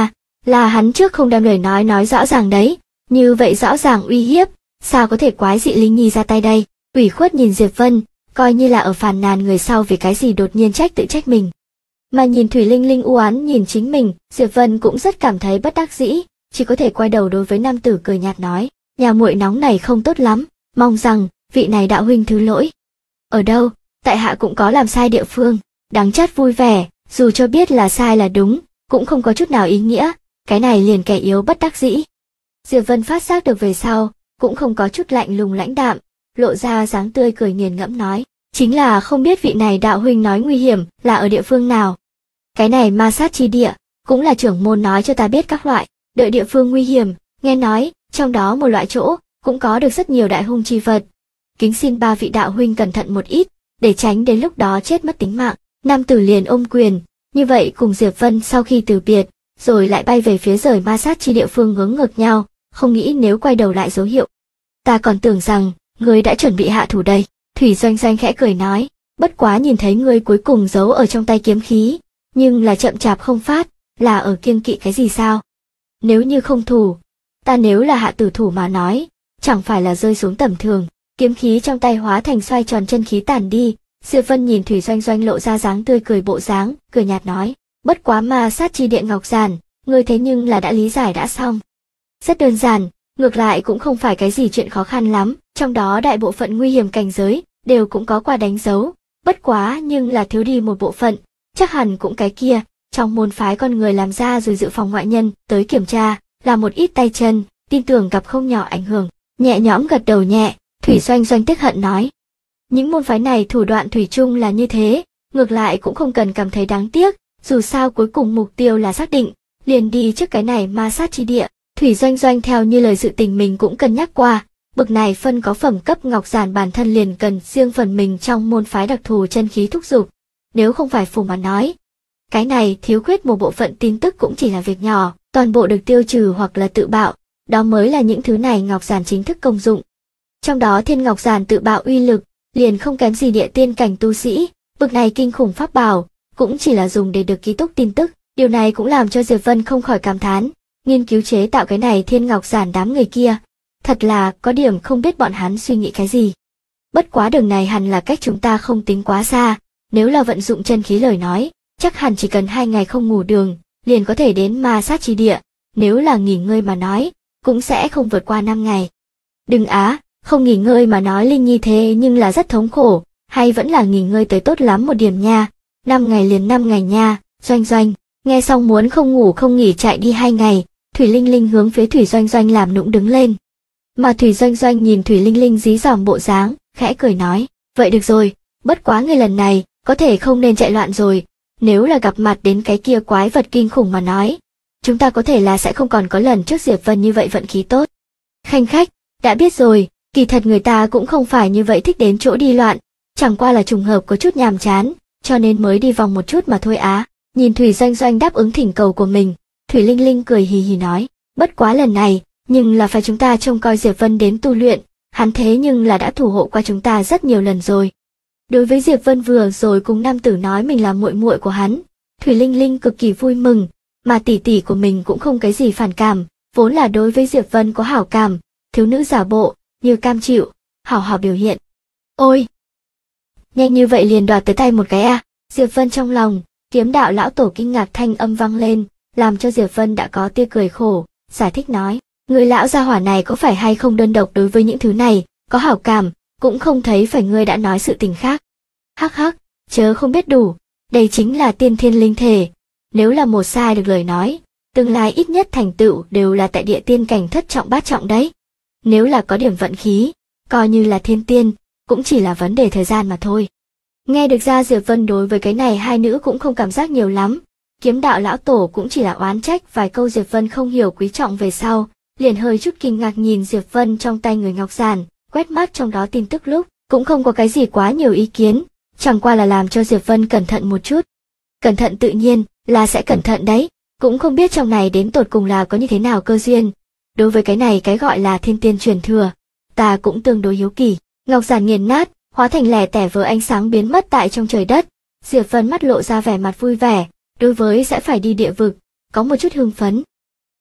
Là hắn trước không đem lời nói rõ ràng đấy, như vậy rõ ràng uy hiếp, sao có thể quái dị Linh Nhi ra tay đây. Ủy khuất nhìn Diệp Vân, coi như là ở phàn nàn người sau vì cái gì đột nhiên tự trách mình. Mà nhìn Thủy Linh Linh u oán nhìn chính mình, Diệp Vân cũng rất cảm thấy bất đắc dĩ, chỉ có thể quay đầu đối với nam tử cười nhạt nói, nhà muội nóng này không tốt lắm, mong rằng vị này đạo huynh thứ lỗi. Ở đâu, tại hạ cũng có làm sai địa phương, đáng chát vui vẻ, dù cho biết là sai là đúng, cũng không có chút nào ý nghĩa, cái này liền kẻ yếu bất đắc dĩ. Diệp Vân phát giác được về sau, cũng không có chút lạnh lùng lãnh đạm, lộ ra dáng tươi cười nghiền ngẫm nói, chính là không biết vị này đạo huynh nói nguy hiểm là ở địa phương nào. Cái này ma sát chi địa, cũng là trưởng môn nói cho ta biết các loại, đợi địa phương nguy hiểm, nghe nói, trong đó một loại chỗ, cũng có được rất nhiều đại hung chi vật. Kính xin ba vị đạo huynh cẩn thận một ít, để tránh đến lúc đó chết mất tính mạng. Nam tử liền ôm quyền, như vậy cùng Diệp Vân sau khi từ biệt, rồi lại bay về phía rời ma sát chi địa phương hướng ngược nhau, không nghĩ nếu quay đầu lại dấu hiệu. Ta còn tưởng rằng, ngươi đã chuẩn bị hạ thủ đây. Thủy Doanh Doanh khẽ cười nói, bất quá nhìn thấy ngươi cuối cùng giấu ở trong tay kiếm khí, nhưng là chậm chạp không phát, là ở kiêng kỵ cái gì sao? Nếu như không thủ, ta nếu là hạ tử thủ mà nói, chẳng phải là rơi xuống tầm thường. Kiếm khí trong tay hóa thành xoay tròn chân khí tản đi, Diệp Vân nhìn Thủy Doanh Doanh lộ ra dáng tươi cười bộ dáng, cười nhạt nói, bất quá ma sát chi địa ngọc giản, ngươi thế nhưng là đã lý giải đã xong. Rất đơn giản, ngược lại cũng không phải cái gì chuyện khó khăn lắm, trong đó đại bộ phận nguy hiểm cảnh giới, đều cũng có qua đánh dấu, bất quá nhưng là thiếu đi một bộ phận, chắc hẳn cũng cái kia, trong môn phái con người làm ra rồi dự phòng ngoại nhân, tới kiểm tra, là một ít tay chân, tin tưởng gặp không nhỏ ảnh hưởng, nhẹ nhõm gật đầu nhẹ, Thủy Doanh Doanh tiếc hận nói. Những môn phái này thủ đoạn thủy chung là như thế, ngược lại cũng không cần cảm thấy đáng tiếc, dù sao cuối cùng mục tiêu là xác định, liền đi trước cái này ma sát chi địa. Thủy Doanh Doanh theo như lời sự tình mình cũng cân nhắc qua, bực này phân có phẩm cấp ngọc giản bản thân liền cần riêng phần mình trong môn phái đặc thù chân khí thúc giục, nếu không phải phù mà nói. Cái này thiếu khuyết một bộ phận tin tức cũng chỉ là việc nhỏ, toàn bộ được tiêu trừ hoặc là tự bạo, đó mới là những thứ này ngọc giản chính thức công dụng. Trong đó thiên ngọc giản tự bạo uy lực, liền không kém gì địa tiên cảnh tu sĩ, bực này kinh khủng pháp bảo, cũng chỉ là dùng để được ký túc tin tức, điều này cũng làm cho Diệp Vân không khỏi cảm thán, nghiên cứu chế tạo cái này thiên ngọc giản đám người kia, thật là có điểm không biết bọn hắn suy nghĩ cái gì. Bất quá đường này hẳn là cách chúng ta không tính quá xa, nếu là vận dụng chân khí lời nói, chắc hẳn chỉ cần 2 ngày không ngủ đường, liền có thể đến ma sát chi địa, nếu là nghỉ ngơi mà nói, cũng sẽ không vượt qua 5 ngày. Đừng á, không nghỉ ngơi mà nói Linh Nhi thế nhưng là rất thống khổ, hay vẫn là nghỉ ngơi tới tốt lắm một điểm nha, 5 ngày liền 5 ngày nha. Doanh Doanh, nghe xong muốn không ngủ không nghỉ chạy đi 2 ngày, Thủy Linh Linh hướng phía Thủy Doanh Doanh làm nũng đứng lên. Mà Thủy Doanh Doanh nhìn Thủy Linh Linh dí dỏm bộ dáng, khẽ cười nói, vậy được rồi, bất quá người lần này, có thể không nên chạy loạn rồi, nếu là gặp mặt đến cái kia quái vật kinh khủng mà nói, chúng ta có thể là sẽ không còn có lần trước Diệp Vân như vậy vận khí tốt. Khanh khách, đã biết rồi, kỳ thật người ta cũng không phải như vậy thích đến chỗ đi loạn, chẳng qua là trùng hợp có chút nhàm chán, cho nên mới đi vòng một chút mà thôi á. Nhìn Thủy Doanh Doanh đáp ứng thỉnh cầu của mình, Thủy Linh Linh cười hì hì nói, bất quá lần này, nhưng là phải chúng ta trông coi Diệp Vân đến tu luyện, hắn thế nhưng là đã thủ hộ qua chúng ta rất nhiều lần rồi. Đối với Diệp Vân vừa rồi cùng nam tử nói mình là muội muội của hắn, Thủy Linh Linh cực kỳ vui mừng, mà tỷ tỷ của mình cũng không cái gì phản cảm, vốn là đối với Diệp Vân có hảo cảm, thiếu nữ giả bộ, như cam chịu, hảo hảo biểu hiện. Ôi! Nhanh như vậy liền đoạt tới tay một cái à? Diệp Vân trong lòng, Kiếm đạo lão tổ kinh ngạc thanh âm vang lên, làm cho Diệp Vân đã có tia cười khổ, giải thích nói, người lão gia hỏa này có phải hay không đơn độc đối với những thứ này, có hảo cảm, cũng không thấy phải ngươi đã nói sự tình khác. Hắc hắc, chớ không biết đủ, đây chính là tiên thiên linh thể, nếu là một sai được lời nói, tương lai ít nhất thành tựu đều là tại địa tiên cảnh thất trọng bát trọng đấy. Nếu là có điểm vận khí, coi như là thiên tiên, cũng chỉ là vấn đề thời gian mà thôi. Nghe được ra Diệp Vân đối với cái này hai nữ cũng không cảm giác nhiều lắm, Kiếm đạo lão tổ cũng chỉ là oán trách vài câu Diệp Vân không hiểu quý trọng về sau, liền hơi chút kinh ngạc nhìn Diệp Vân trong tay người ngọc giản, quét mắt trong đó tin tức lúc, cũng không có cái gì quá nhiều ý kiến, chẳng qua là làm cho Diệp Vân cẩn thận một chút. Cẩn thận tự nhiên là sẽ cẩn thận đấy, cũng không biết trong này đến tột cùng là có như thế nào cơ duyên. Đối với cái này cái gọi là thiên tiên truyền thừa, ta cũng tương đối hiếu kỳ. Ngọc giản nghiền nát, hóa thành lẻ tẻ vỡ ánh sáng biến mất tại trong trời đất. Diệp Vân mắt lộ ra vẻ mặt vui vẻ, đối với sẽ phải đi địa vực, có một chút hưng phấn.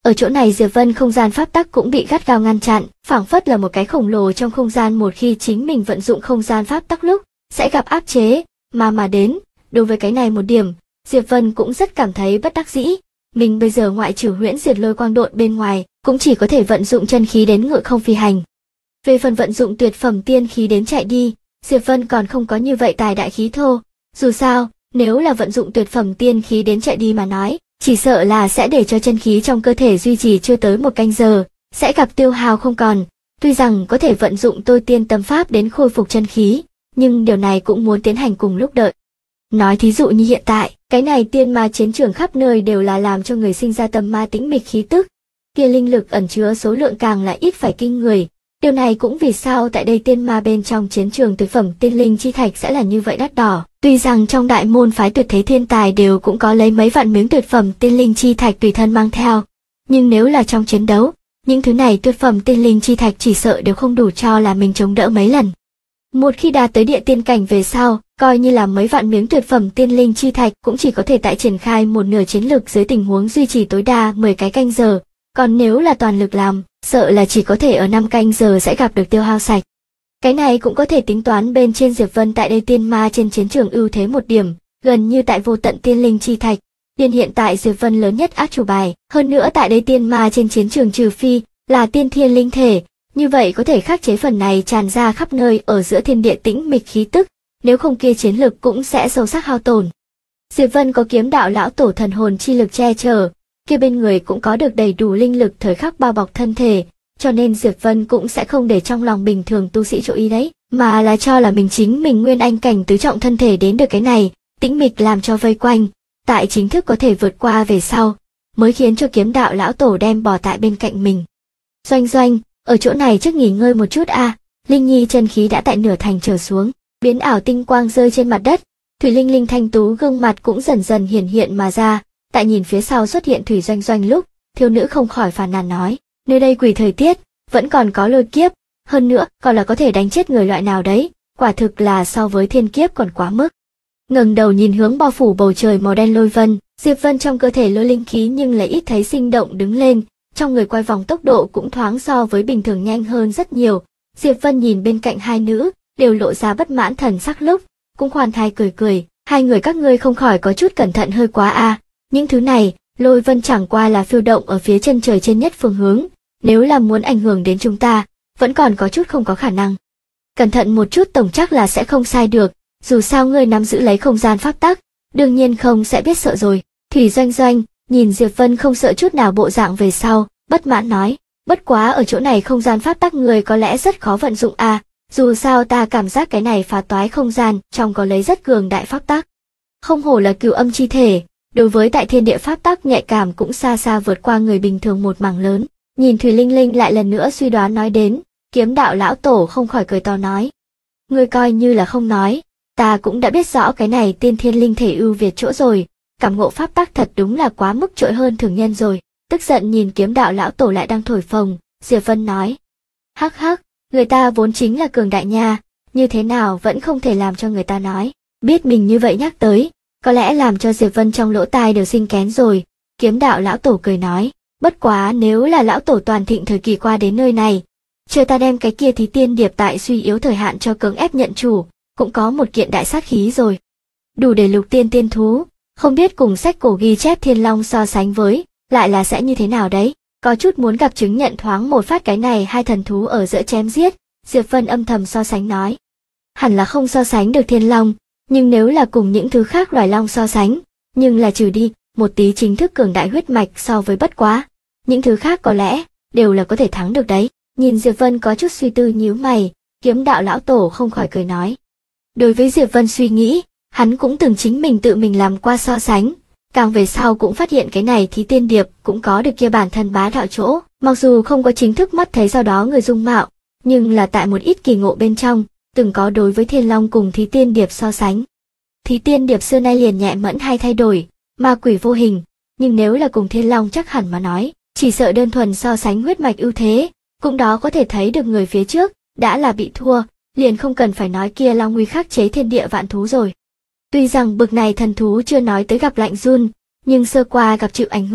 Ở chỗ này Diệp Vân không gian pháp tắc cũng bị gắt gao ngăn chặn, phảng phất là một cái khổng lồ trong không gian, một khi chính mình vận dụng không gian pháp tắc lúc sẽ gặp áp chế, mà đến. Đối với cái này một điểm, Diệp Vân cũng rất cảm thấy bất đắc dĩ. Mình bây giờ ngoại trừ huyễn diệt lôi quang độn bên ngoài, cũng chỉ có thể vận dụng chân khí đến ngự không phi hành. Về phần vận dụng tuyệt phẩm tiên khí đến chạy đi, Diệp Vân còn không có như vậy tài đại khí thô. Dù sao, nếu là vận dụng tuyệt phẩm tiên khí đến chạy đi mà nói, chỉ sợ là sẽ để cho chân khí trong cơ thể duy trì chưa tới 1 canh giờ, sẽ gặp tiêu hao không còn. Tuy rằng có thể vận dụng tôi tiên tâm pháp đến khôi phục chân khí, nhưng điều này cũng muốn tiến hành cùng lúc đợi. Nói thí dụ như hiện tại, cái này tiên ma chiến trường khắp nơi đều là làm cho người sinh ra tâm ma tĩnh mịch khí tức, kia linh lực ẩn chứa số lượng càng là ít phải kinh người. Điều này cũng vì sao tại đây tiên ma bên trong chiến trường tuyệt phẩm tiên linh chi thạch sẽ là như vậy đắt đỏ. Tuy rằng trong đại môn phái tuyệt thế thiên tài đều cũng có lấy mấy vạn miếng tuyệt phẩm tiên linh chi thạch tùy thân mang theo, nhưng nếu là trong chiến đấu, những thứ này tuyệt phẩm tiên linh chi thạch chỉ sợ đều không đủ cho là mình chống đỡ mấy lần. Một khi đạt tới địa tiên cảnh về sau, coi như là mấy vạn miếng tuyệt phẩm tiên linh chi thạch cũng chỉ có thể tại triển khai một nửa chiến lực dưới tình huống duy trì tối đa 10 cái canh giờ, còn nếu là toàn lực làm, sợ là chỉ có thể ở 5 canh giờ sẽ gặp được tiêu hao sạch. Cái này cũng có thể tính toán bên trên Diệp Vân tại đây tiên ma trên chiến trường ưu thế một điểm, gần như tại vô tận tiên linh chi thạch, tiên hiện tại Diệp Vân lớn nhất át chủ bài, hơn nữa tại đây tiên ma trên chiến trường trừ phi là tiên thiên linh thể, như vậy có thể khắc chế phần này tràn ra khắp nơi ở giữa thiên địa tĩnh mịch khí tức, nếu không kia chiến lực cũng sẽ sâu sắc hao tổn. Diệp Vân có kiếm đạo lão tổ thần hồn chi lực che chở, kia bên người cũng có được đầy đủ linh lực thời khắc bao bọc thân thể, cho nên Diệp Vân cũng sẽ không để trong lòng bình thường tu sĩ chỗ ý đấy, mà là cho là chính mình nguyên anh cảnh tứ trọng thân thể đến được cái này, tĩnh mịch làm cho vây quanh, tại chính thức có thể vượt qua về sau, mới khiến cho kiếm đạo lão tổ đem bò tại bên cạnh mình. Doanh, ở chỗ này trước nghỉ ngơi một chút a. Linh Nhi chân khí đã tại nửa thành trở xuống, biến ảo tinh quang rơi trên mặt đất, Thủy Linh thanh tú gương mặt cũng dần dần hiển hiện mà ra, tại nhìn phía sau xuất hiện Thủy Doanh lúc, thiếu nữ không khỏi phàn nàn nói, nơi đây quỷ thời tiết, vẫn còn có lôi kiếp, hơn nữa còn là có thể đánh chết người loại nào đấy, quả thực là so với thiên kiếp còn quá mức. Ngẩng đầu nhìn hướng bao phủ bầu trời màu đen lôi vân, Diệp Vân trong cơ thể lôi linh khí nhưng lại ít thấy sinh động đứng lên, trong người quay vòng tốc độ cũng thoáng so với bình thường nhanh hơn rất nhiều. Diệp Vân nhìn bên cạnh hai nữ, đều lộ ra bất mãn thần sắc lúc, cũng khoan thai cười, hai người các ngươi không khỏi có chút cẩn thận hơi quá a. Những thứ này, lôi vân chẳng qua là phiêu động ở phía chân trời trên nhất phương hướng, nếu là muốn ảnh hưởng đến chúng ta, vẫn còn có chút không có khả năng. Cẩn thận một chút tổng chắc là sẽ không sai được, dù sao ngươi nắm giữ lấy không gian pháp tắc, đương nhiên không sẽ biết sợ rồi. Thủy Doanh nhìn Diệp Vân không sợ chút nào bộ dạng về sau, bất mãn nói, bất quá ở chỗ này không gian pháp tắc người có lẽ rất khó vận dụng a, dù sao ta cảm giác cái này phá toái không gian trong có lấy rất cường đại pháp tắc. Không hổ là cửu âm chi thể, đối với tại thiên địa pháp tắc nhạy cảm cũng xa xa vượt qua người bình thường một mảng lớn. Nhìn Thủy Linh lại lần nữa suy đoán nói đến, kiếm đạo lão tổ không khỏi cười to nói, ngươi coi như là không nói, ta cũng đã biết rõ cái này tiên thiên linh thể ưu việt chỗ rồi, cảm ngộ pháp tắc thật đúng là quá mức trội hơn thường nhân rồi. Tức giận nhìn kiếm đạo lão tổ lại đang thổi phồng, Diệp Vân nói, hắc, người ta vốn chính là cường đại nha, như thế nào vẫn không thể làm cho người ta nói, biết mình như vậy nhắc tới, có lẽ làm cho Diệp Vân trong lỗ tai đều sinh kén rồi. Kiếm đạo lão tổ cười nói, bất quá nếu là lão tổ toàn thịnh thời kỳ qua đến nơi này, chờ ta đem cái kia thí tiên điệp tại suy yếu thời hạn cho cưỡng ép nhận chủ, cũng có một kiện đại sát khí rồi. Đủ để lục tiên thú, không biết cùng sách cổ ghi chép thiên long so sánh với, lại là sẽ như thế nào đấy, có chút muốn gặp chứng nhận thoáng một phát cái này hai thần thú ở giữa chém giết. Diệp Vân âm thầm so sánh nói, hẳn là không so sánh được thiên long, nhưng nếu là cùng những thứ khác loài long so sánh, nhưng là trừ đi một tí chính thức cường đại huyết mạch so với bất quá, những thứ khác có lẽ đều là có thể thắng được đấy. Nhìn Diệp Vân có chút suy tư nhíu mày, kiếm đạo lão tổ không khỏi cười nói, đối với Diệp Vân suy nghĩ, hắn cũng từng chính mình tự mình làm qua so sánh, càng về sau cũng phát hiện cái này thí tiên điệp cũng có được kia bản thân bá đạo chỗ, mặc dù không có chính thức mắt thấy sau đó người dung mạo, nhưng là tại một ít kỳ ngộ bên trong, từng có đối với thiên long cùng thí tiên điệp so sánh. Thí tiên điệp xưa nay liền nhẹ mẫn hay thay đổi, ma quỷ vô hình, nhưng nếu là cùng thiên long chắc hẳn mà nói, chỉ sợ đơn thuần so sánh huyết mạch ưu thế, cũng đó có thể thấy được người phía trước đã là bị thua, liền không cần phải nói kia long uy khắc chế thiên địa vạn thú rồi. Tuy rằng bực này thần thú chưa nói tới gặp lạnh run, nhưng sơ qua gặp chịu ảnh hưởng,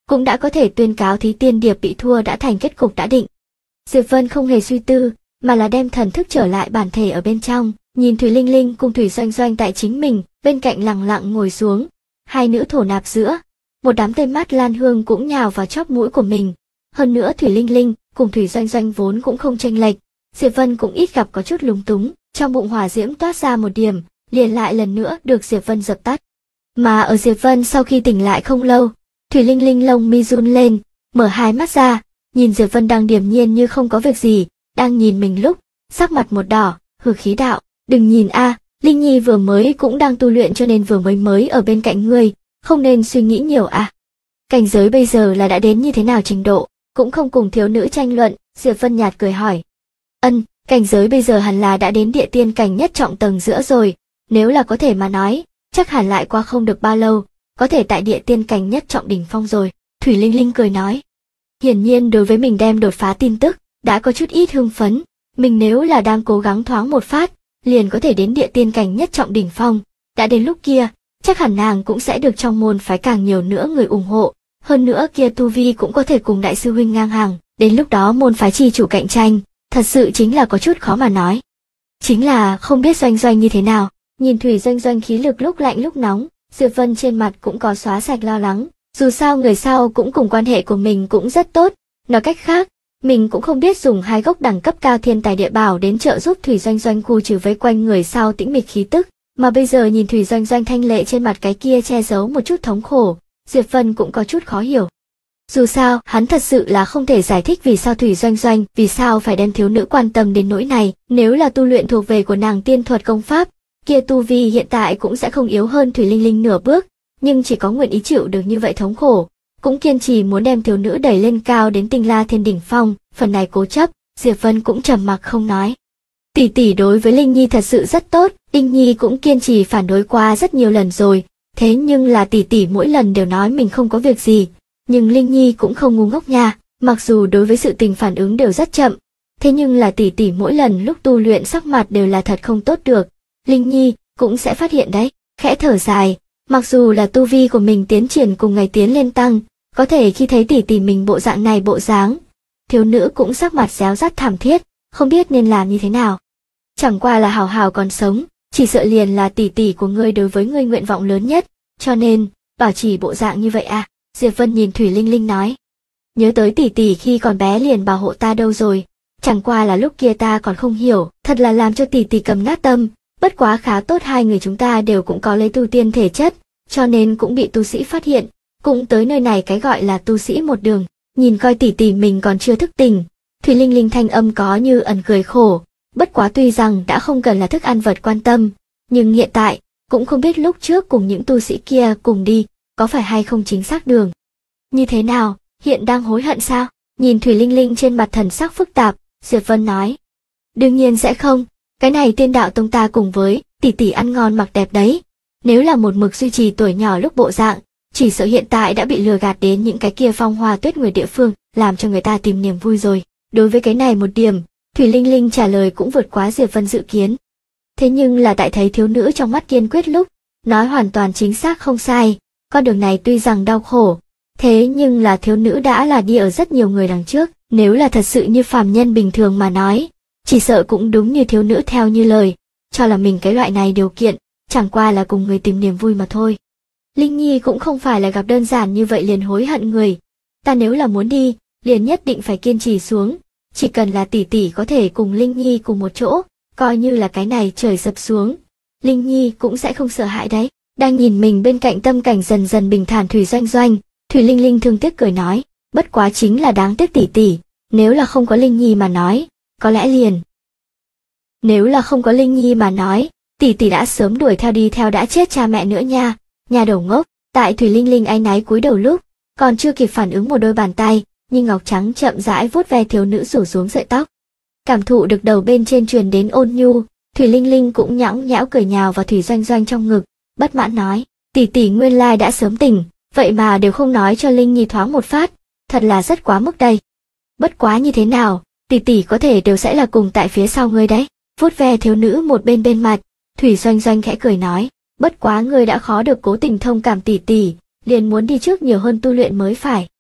cũng đã có thể tuyên cáo Thí Tiên Điệp bị thua đã thành kết cục đã định. Diệp Vân không hề suy tư, mà là đem thần thức trở lại bản thể ở bên trong, nhìn Thủy Linh Linh cùng Thủy Doanh Doanh tại chính mình, bên cạnh lặng lặng ngồi xuống, hai nữ thổ nạp giữa, một đám tê mát lan hương cũng nhào vào chóp mũi của mình. Hơn nữa Thủy Linh Linh cùng Thủy Doanh Doanh vốn cũng không chênh lệch, Diệp Vân cũng ít gặp có chút lúng túng, trong bụng hỏa diễm toát ra một điểm, liền lại lần nữa được Diệp Vân dập tắt. Mà ở Diệp Vân sau khi tỉnh lại không lâu, Thủy Linh Linh lông mi run lên, mở hai mắt ra, nhìn Diệp Vân đang điềm nhiên như không có việc gì, đang nhìn mình lúc, sắc mặt một đỏ, hừ khí đạo, đừng nhìn a, Linh Nhi vừa mới cũng đang tu luyện cho nên vừa mới ở bên cạnh ngươi, không nên suy nghĩ nhiều a. Cảnh giới bây giờ là đã đến như thế nào trình độ, cũng không cùng thiếu nữ tranh luận, Diệp Vân nhạt cười hỏi. Cảnh giới bây giờ hẳn là đã đến địa tiên cảnh nhất trọng tầng giữa rồi, nếu là có thể mà nói, chắc hẳn lại qua không được bao lâu, có thể tại địa tiên cảnh nhất trọng đỉnh phong rồi, Thủy Linh Linh cười nói. Hiển nhiên đối với mình đem đột phá tin tức, đã có chút ít hưng phấn, mình nếu là đang cố gắng thoáng một phát, liền có thể đến địa tiên cảnh nhất trọng đỉnh phong, đã đến lúc kia, chắc hẳn nàng cũng sẽ được trong môn phái càng nhiều nữa người ủng hộ, hơn nữa kia tu vi cũng có thể cùng đại sư huynh ngang hàng, đến lúc đó môn phái chi chủ cạnh tranh, thật sự chính là có chút khó mà nói. Chính là không biết Doanh Doanh như thế nào, nhìn Thủy Doanh Doanh khí lực lúc lạnh lúc nóng, Diệp Vân trên mặt cũng có xóa sạch lo lắng, dù sao người sau cũng cùng quan hệ của mình cũng rất tốt, nói cách khác, mình cũng không biết dùng hai gốc đẳng cấp cao thiên tài địa bảo đến trợ giúp Thủy Doanh Doanh khu trừ vây quanh người sau tĩnh mịch khí tức, mà bây giờ nhìn Thủy Doanh Doanh thanh lệ trên mặt cái kia che giấu một chút thống khổ, Diệp Vân cũng có chút khó hiểu. Dù sao, hắn thật sự là không thể giải thích vì sao Thủy Doanh Doanh, vì sao phải đem thiếu nữ quan tâm đến nỗi này, nếu là tu luyện thuộc về của nàng tiên thuật công pháp, kia tu vi hiện tại cũng sẽ không yếu hơn Thủy Linh Linh nửa bước, nhưng chỉ có nguyện ý chịu được như vậy thống khổ, cũng kiên trì muốn đem thiếu nữ đẩy lên cao đến Tinh La Thiên đỉnh phong, phần này cố chấp, Diệp Vân cũng trầm mặc không nói. Tỷ tỷ đối với Linh Nhi thật sự rất tốt, Linh Nhi cũng kiên trì phản đối qua rất nhiều lần rồi, thế nhưng là tỷ tỷ mỗi lần đều nói mình không có việc gì, nhưng Linh Nhi cũng không ngu ngốc nha, mặc dù đối với sự tình phản ứng đều rất chậm, thế nhưng là tỷ tỷ mỗi lần lúc tu luyện sắc mặt đều là thật không tốt được, Linh Nhi cũng sẽ phát hiện đấy, khẽ thở dài, mặc dù là tu vi của mình tiến triển cùng ngày tiến lên tăng, có thể khi thấy tỷ tỷ mình bộ dạng này bộ dáng, thiếu nữ cũng sắc mặt réo rắt thảm thiết, không biết nên làm như thế nào. Chẳng qua là hào hào còn sống, chỉ sợ liền là tỷ tỷ của ngươi đối với ngươi nguyện vọng lớn nhất, cho nên, bảo trì bộ dạng như vậy à, Diệp Vân nhìn Thủy Linh Linh nói. Nhớ tới tỷ tỷ khi còn bé liền bảo hộ ta đâu rồi, chẳng qua là lúc kia ta còn không hiểu, thật là làm cho tỷ tỷ cầm nát tâm, bất quá khá tốt hai người chúng ta đều cũng có lấy tu tiên thể chất, cho nên cũng bị tu sĩ phát hiện, cũng tới nơi này cái gọi là tu sĩ một đường, nhìn coi tỷ tỷ mình còn chưa thức tỉnh, Thủy Linh Linh thanh âm có như ẩn cười khổ, bất quá tuy rằng đã không cần là thức ăn vật quan tâm, nhưng hiện tại, cũng không biết lúc trước cùng những tu sĩ kia cùng đi, có phải hay không chính xác đường. Như thế nào, hiện đang hối hận sao? Nhìn Thủy Linh Linh trên mặt thần sắc phức tạp, Diệp Vân nói. Đương nhiên sẽ không, cái này Tiên Đạo Tông ta cùng với tỷ tỷ ăn ngon mặc đẹp đấy. Nếu là một mực duy trì tuổi nhỏ lúc bộ dạng, chỉ sợ hiện tại đã bị lừa gạt đến những cái kia phong hoa tuyết người địa phương, làm cho người ta tìm niềm vui rồi. Đối với cái này một điểm, Thủy Linh Linh trả lời cũng vượt quá Diệp Vân dự kiến. Thế nhưng là tại thấy thiếu nữ trong mắt kiên quyết lúc, nói hoàn toàn chính xác không sai, con đường này tuy rằng đau khổ, thế nhưng là thiếu nữ đã là đi ở rất nhiều người đằng trước, nếu là thật sự như phàm nhân bình thường mà nói, chỉ sợ cũng đúng như thiếu nữ theo như lời, cho là mình cái loại này điều kiện, chẳng qua là cùng người tìm niềm vui mà thôi. Linh Nhi cũng không phải là gặp đơn giản như vậy liền hối hận người, ta nếu là muốn đi, liền nhất định phải kiên trì xuống, chỉ cần là tỷ tỷ có thể cùng Linh Nhi cùng một chỗ, coi như là cái này trời sập xuống, Linh Nhi cũng sẽ không sợ hãi đấy. Đang nhìn mình bên cạnh tâm cảnh dần dần bình thản Thủy Doanh Doanh, Thủy Linh Linh thương tiếc cười nói, bất quá chính là đáng tiếc tỷ tỷ, nếu là không có Linh Nhi mà nói, có lẽ liền. Nếu là không có Linh Nhi mà nói, tỷ tỷ đã sớm đuổi theo đi theo đã chết cha mẹ nữa nha, nhà đầu ngốc, tại Thủy Linh Linh áy náy cúi đầu lúc, còn chưa kịp phản ứng một đôi bàn tay, nhưng ngọc trắng chậm rãi vuốt ve thiếu nữ rủ xuống sợi tóc. Cảm thụ được đầu bên trên truyền đến ôn nhu, Thủy Linh Linh cũng nhõng nhẽo cười nhào vào Thủy Doanh Doanh trong ngực, bất mãn nói, tỷ tỷ nguyên lai đã sớm tỉnh, vậy mà đều không nói cho Linh Nhi thoáng một phát, thật là rất quá mức đây. Bất quá như thế nào, tỷ tỷ có thể đều sẽ là cùng tại phía sau ngươi đấy. Vuốt ve thiếu nữ một bên mặt, Thủy Doanh Doanh khẽ cười nói, bất quá ngươi đã khó được cố tình thông cảm tỷ tỷ, liền muốn đi trước nhiều hơn tu luyện mới phải.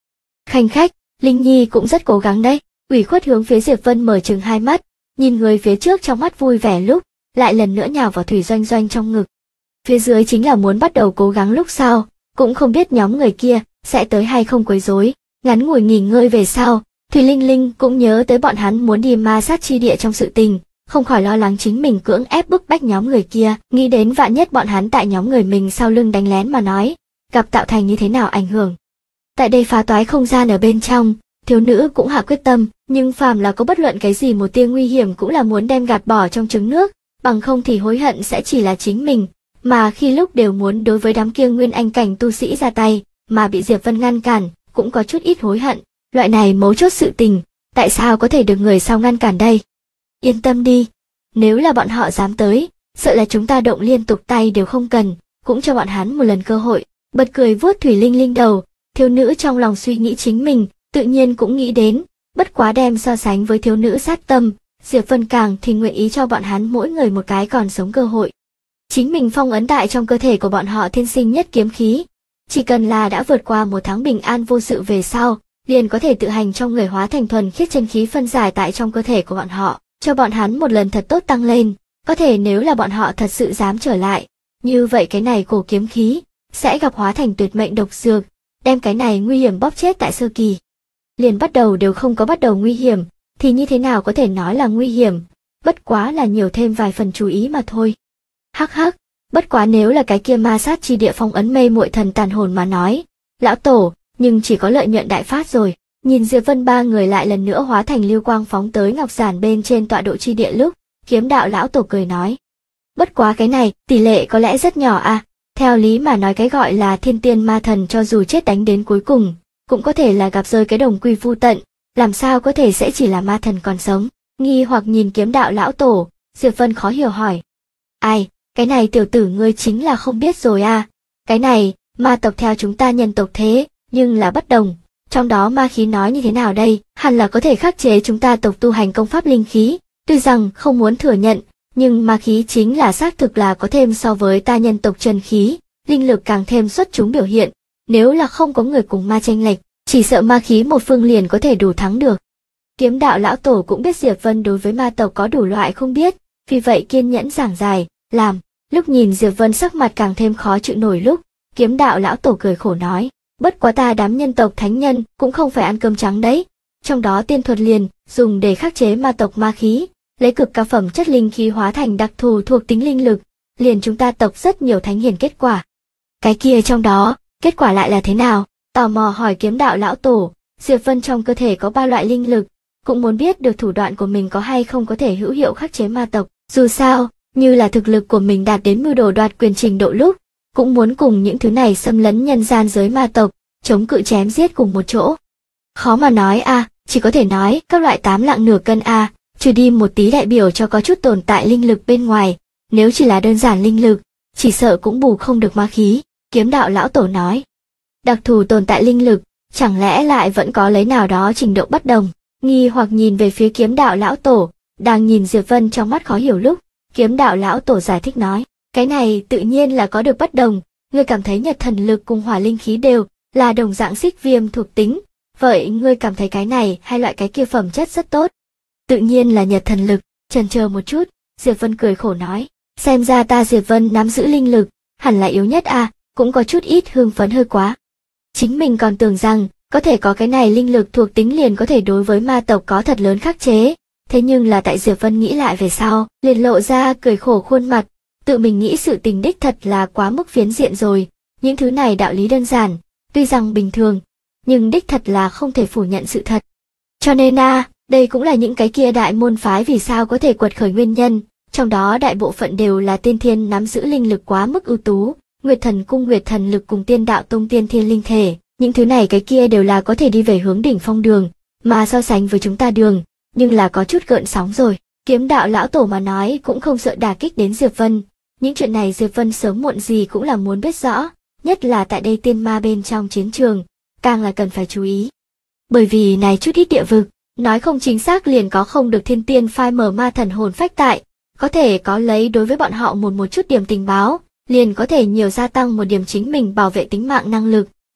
Khanh khách, Linh Nhi cũng rất cố gắng đấy. Ủy khuất hướng phía Diệp Vân mở trừng hai mắt, nhìn người phía trước trong mắt vui vẻ lúc, lại lần nữa nhào vào Thủy Doanh Doanh trong ngực. Phía dưới chính là muốn bắt đầu cố gắng lúc sau, cũng không biết nhóm người kia sẽ tới hay không quấy rối. Ngắn ngủi nghỉ ngơi về sau, Thủy Linh Linh cũng nhớ tới bọn hắn muốn đi ma sát chi địa trong sự tình, không khỏi lo lắng chính mình cưỡng ép bức bách nhóm người kia, nghĩ đến vạn nhất bọn hắn tại nhóm người mình sau lưng đánh lén mà nói, gặp tạo thành như thế nào ảnh hưởng. Tại đây phá toái không gian ở bên trong, thiếu nữ cũng hạ quyết tâm, nhưng phàm là có bất luận cái gì một tia nguy hiểm cũng là muốn đem gạt bỏ trong trứng nước, bằng không thì hối hận sẽ chỉ là chính mình, mà khi lúc đều muốn đối với đám kia nguyên anh cảnh tu sĩ ra tay, mà bị Diệp Vân ngăn cản, cũng có chút ít hối hận, loại này mấu chốt sự tình, tại sao có thể được người sau ngăn cản đây? Yên tâm đi, nếu là bọn họ dám tới, sợ là chúng ta động liên tục tay đều không cần, cũng cho bọn hắn một lần cơ hội. Bật cười vuốt Thủy Linh Linh đầu, thiếu nữ trong lòng suy nghĩ chính mình, tự nhiên cũng nghĩ đến, bất quá đem so sánh với thiếu nữ sát tâm, Diệp Vân càng thì nguyện ý cho bọn hắn mỗi người một cái còn sống cơ hội. Chính mình phong ấn tại trong cơ thể của bọn họ thiên sinh nhất kiếm khí, chỉ cần là đã vượt qua một tháng bình an vô sự về sau, liền có thể tự hành trong người hóa thành thuần khiết chân khí phân giải tại trong cơ thể của bọn họ, cho bọn hắn một lần thật tốt tăng lên, có thể nếu là bọn họ thật sự dám trở lại, như vậy cái này cổ kiếm khí sẽ gặp hóa thành tuyệt mệnh độc dược, đem cái này nguy hiểm bóp chết tại sơ kỳ. Liền bắt đầu đều không có bắt đầu nguy hiểm, thì như thế nào có thể nói là nguy hiểm, bất quá là nhiều thêm vài phần chú ý mà thôi. Hắc hắc, bất quá nếu là cái kia ma sát chi địa phong ấn mê muội thần tàn hồn mà nói, lão tổ, nhưng chỉ có lợi nhuận đại phát rồi. Nhìn Diệp Vân ba người lại lần nữa hóa thành lưu quang phóng tới ngọc giản bên trên tọa độ chi địa lúc, Kiếm Đạo lão tổ cười nói. Bất quá cái này, tỷ lệ có lẽ rất nhỏ à, theo lý mà nói cái gọi là thiên tiên ma thần cho dù chết đánh đến cuối cùng, cũng có thể là gặp rơi cái đồng quy vu tận, làm sao có thể sẽ chỉ là ma thần còn sống. Nghi hoặc nhìn Kiếm Đạo lão tổ, Diệp Vân khó hiểu hỏi. Ai, cái này tiểu tử ngươi chính là không biết rồi à, cái này, ma tộc theo chúng ta nhân tộc thế, nhưng là bất đồng. Trong đó ma khí nói như thế nào đây, hẳn là có thể khắc chế chúng ta tộc tu hành công pháp linh khí, tuy rằng không muốn thừa nhận, nhưng ma khí chính là xác thực là có thêm so với ta nhân tộc chân khí, linh lực càng thêm xuất chúng biểu hiện, nếu là không có người cùng ma tranh lệch, chỉ sợ ma khí một phương liền có thể đủ thắng được. Kiếm Đạo lão tổ cũng biết Diệp Vân đối với ma tộc có đủ loại không biết, vì vậy kiên nhẫn giảng giải, làm, lúc nhìn Diệp Vân sắc mặt càng thêm khó chịu nổi lúc, Kiếm Đạo lão tổ cười khổ nói. Bất quá ta đám nhân tộc thánh nhân cũng không phải ăn cơm trắng đấy, trong đó tiên thuật liền dùng để khắc chế ma tộc ma khí, lấy cực cao phẩm chất linh khí hóa thành đặc thù thuộc tính linh lực, liền chúng ta tộc rất nhiều thánh hiền kết quả. Cái kia trong đó, kết quả lại là thế nào? Tò mò hỏi Kiếm Đạo lão tổ, Diệp Vân trong cơ thể có 3 loại linh lực, cũng muốn biết được thủ đoạn của mình có hay không có thể hữu hiệu khắc chế ma tộc, dù sao, như là thực lực của mình đạt đến mưu đồ đoạt quyền trình độ lúc, cũng muốn cùng những thứ này xâm lấn nhân gian giới ma tộc, chống cự chém giết cùng một chỗ. Khó mà nói à, chỉ có thể nói các loại 8 lạng nửa cân à, trừ đi một tí đại biểu cho có chút tồn tại linh lực bên ngoài, nếu chỉ là đơn giản linh lực, chỉ sợ cũng bù không được ma khí, Kiếm Đạo lão tổ nói. Đặc thù tồn tại linh lực, chẳng lẽ lại vẫn có lấy nào đó trình độ bất đồng, nghi hoặc nhìn về phía Kiếm Đạo lão tổ, đang nhìn Diệp Vân trong mắt khó hiểu lúc, Kiếm Đạo lão tổ giải thích nói. Cái này tự nhiên là có được bất đồng, ngươi cảm thấy nhật thần lực cùng hỏa linh khí đều là đồng dạng xích viêm thuộc tính, vậy ngươi cảm thấy cái này hay loại cái kia phẩm chất rất tốt? Tự nhiên là nhật thần lực, chần chờ một chút, Diệp Vân cười khổ nói, xem ra ta Diệp Vân nắm giữ linh lực, hẳn là yếu nhất à, cũng có chút ít hưng phấn hơi quá. Chính mình còn tưởng rằng, có thể có cái này linh lực thuộc tính liền có thể đối với ma tộc có thật lớn khắc chế, thế nhưng là tại Diệp Vân nghĩ lại về sau, liền lộ ra cười khổ khuôn mặt. Tự mình nghĩ sự tình đích thật là quá mức phiến diện rồi, những thứ này đạo lý đơn giản, tuy rằng bình thường, nhưng đích thật là không thể phủ nhận sự thật. Cho nên đây cũng là những cái kia đại môn phái vì sao có thể quật khởi nguyên nhân, trong đó đại bộ phận đều là tiên thiên nắm giữ linh lực quá mức ưu tú, Nguyệt Thần Cung Nguyệt Thần lực cùng Tiên Đạo Tông tiên thiên linh thể, những thứ này cái kia đều là có thể đi về hướng đỉnh phong đường, mà so sánh với chúng ta đường, nhưng là có chút gợn sóng rồi. Kiếm Đạo lão tổ mà nói cũng không sợ đả kích đến Diệp Vân. Những chuyện này Diệp Vân sớm muộn gì cũng là muốn biết rõ, nhất là tại đây tiên ma bên trong chiến trường, càng là cần phải chú ý. Bởi vì này chút ít địa vực, nói không chính xác liền có không được thiên tiên phai mở ma thần hồn phách tại, có thể có lấy đối với bọn họ một chút điểm tình báo, liền có thể nhiều gia tăng một điểm chính mình bảo vệ tính mạng năng lực,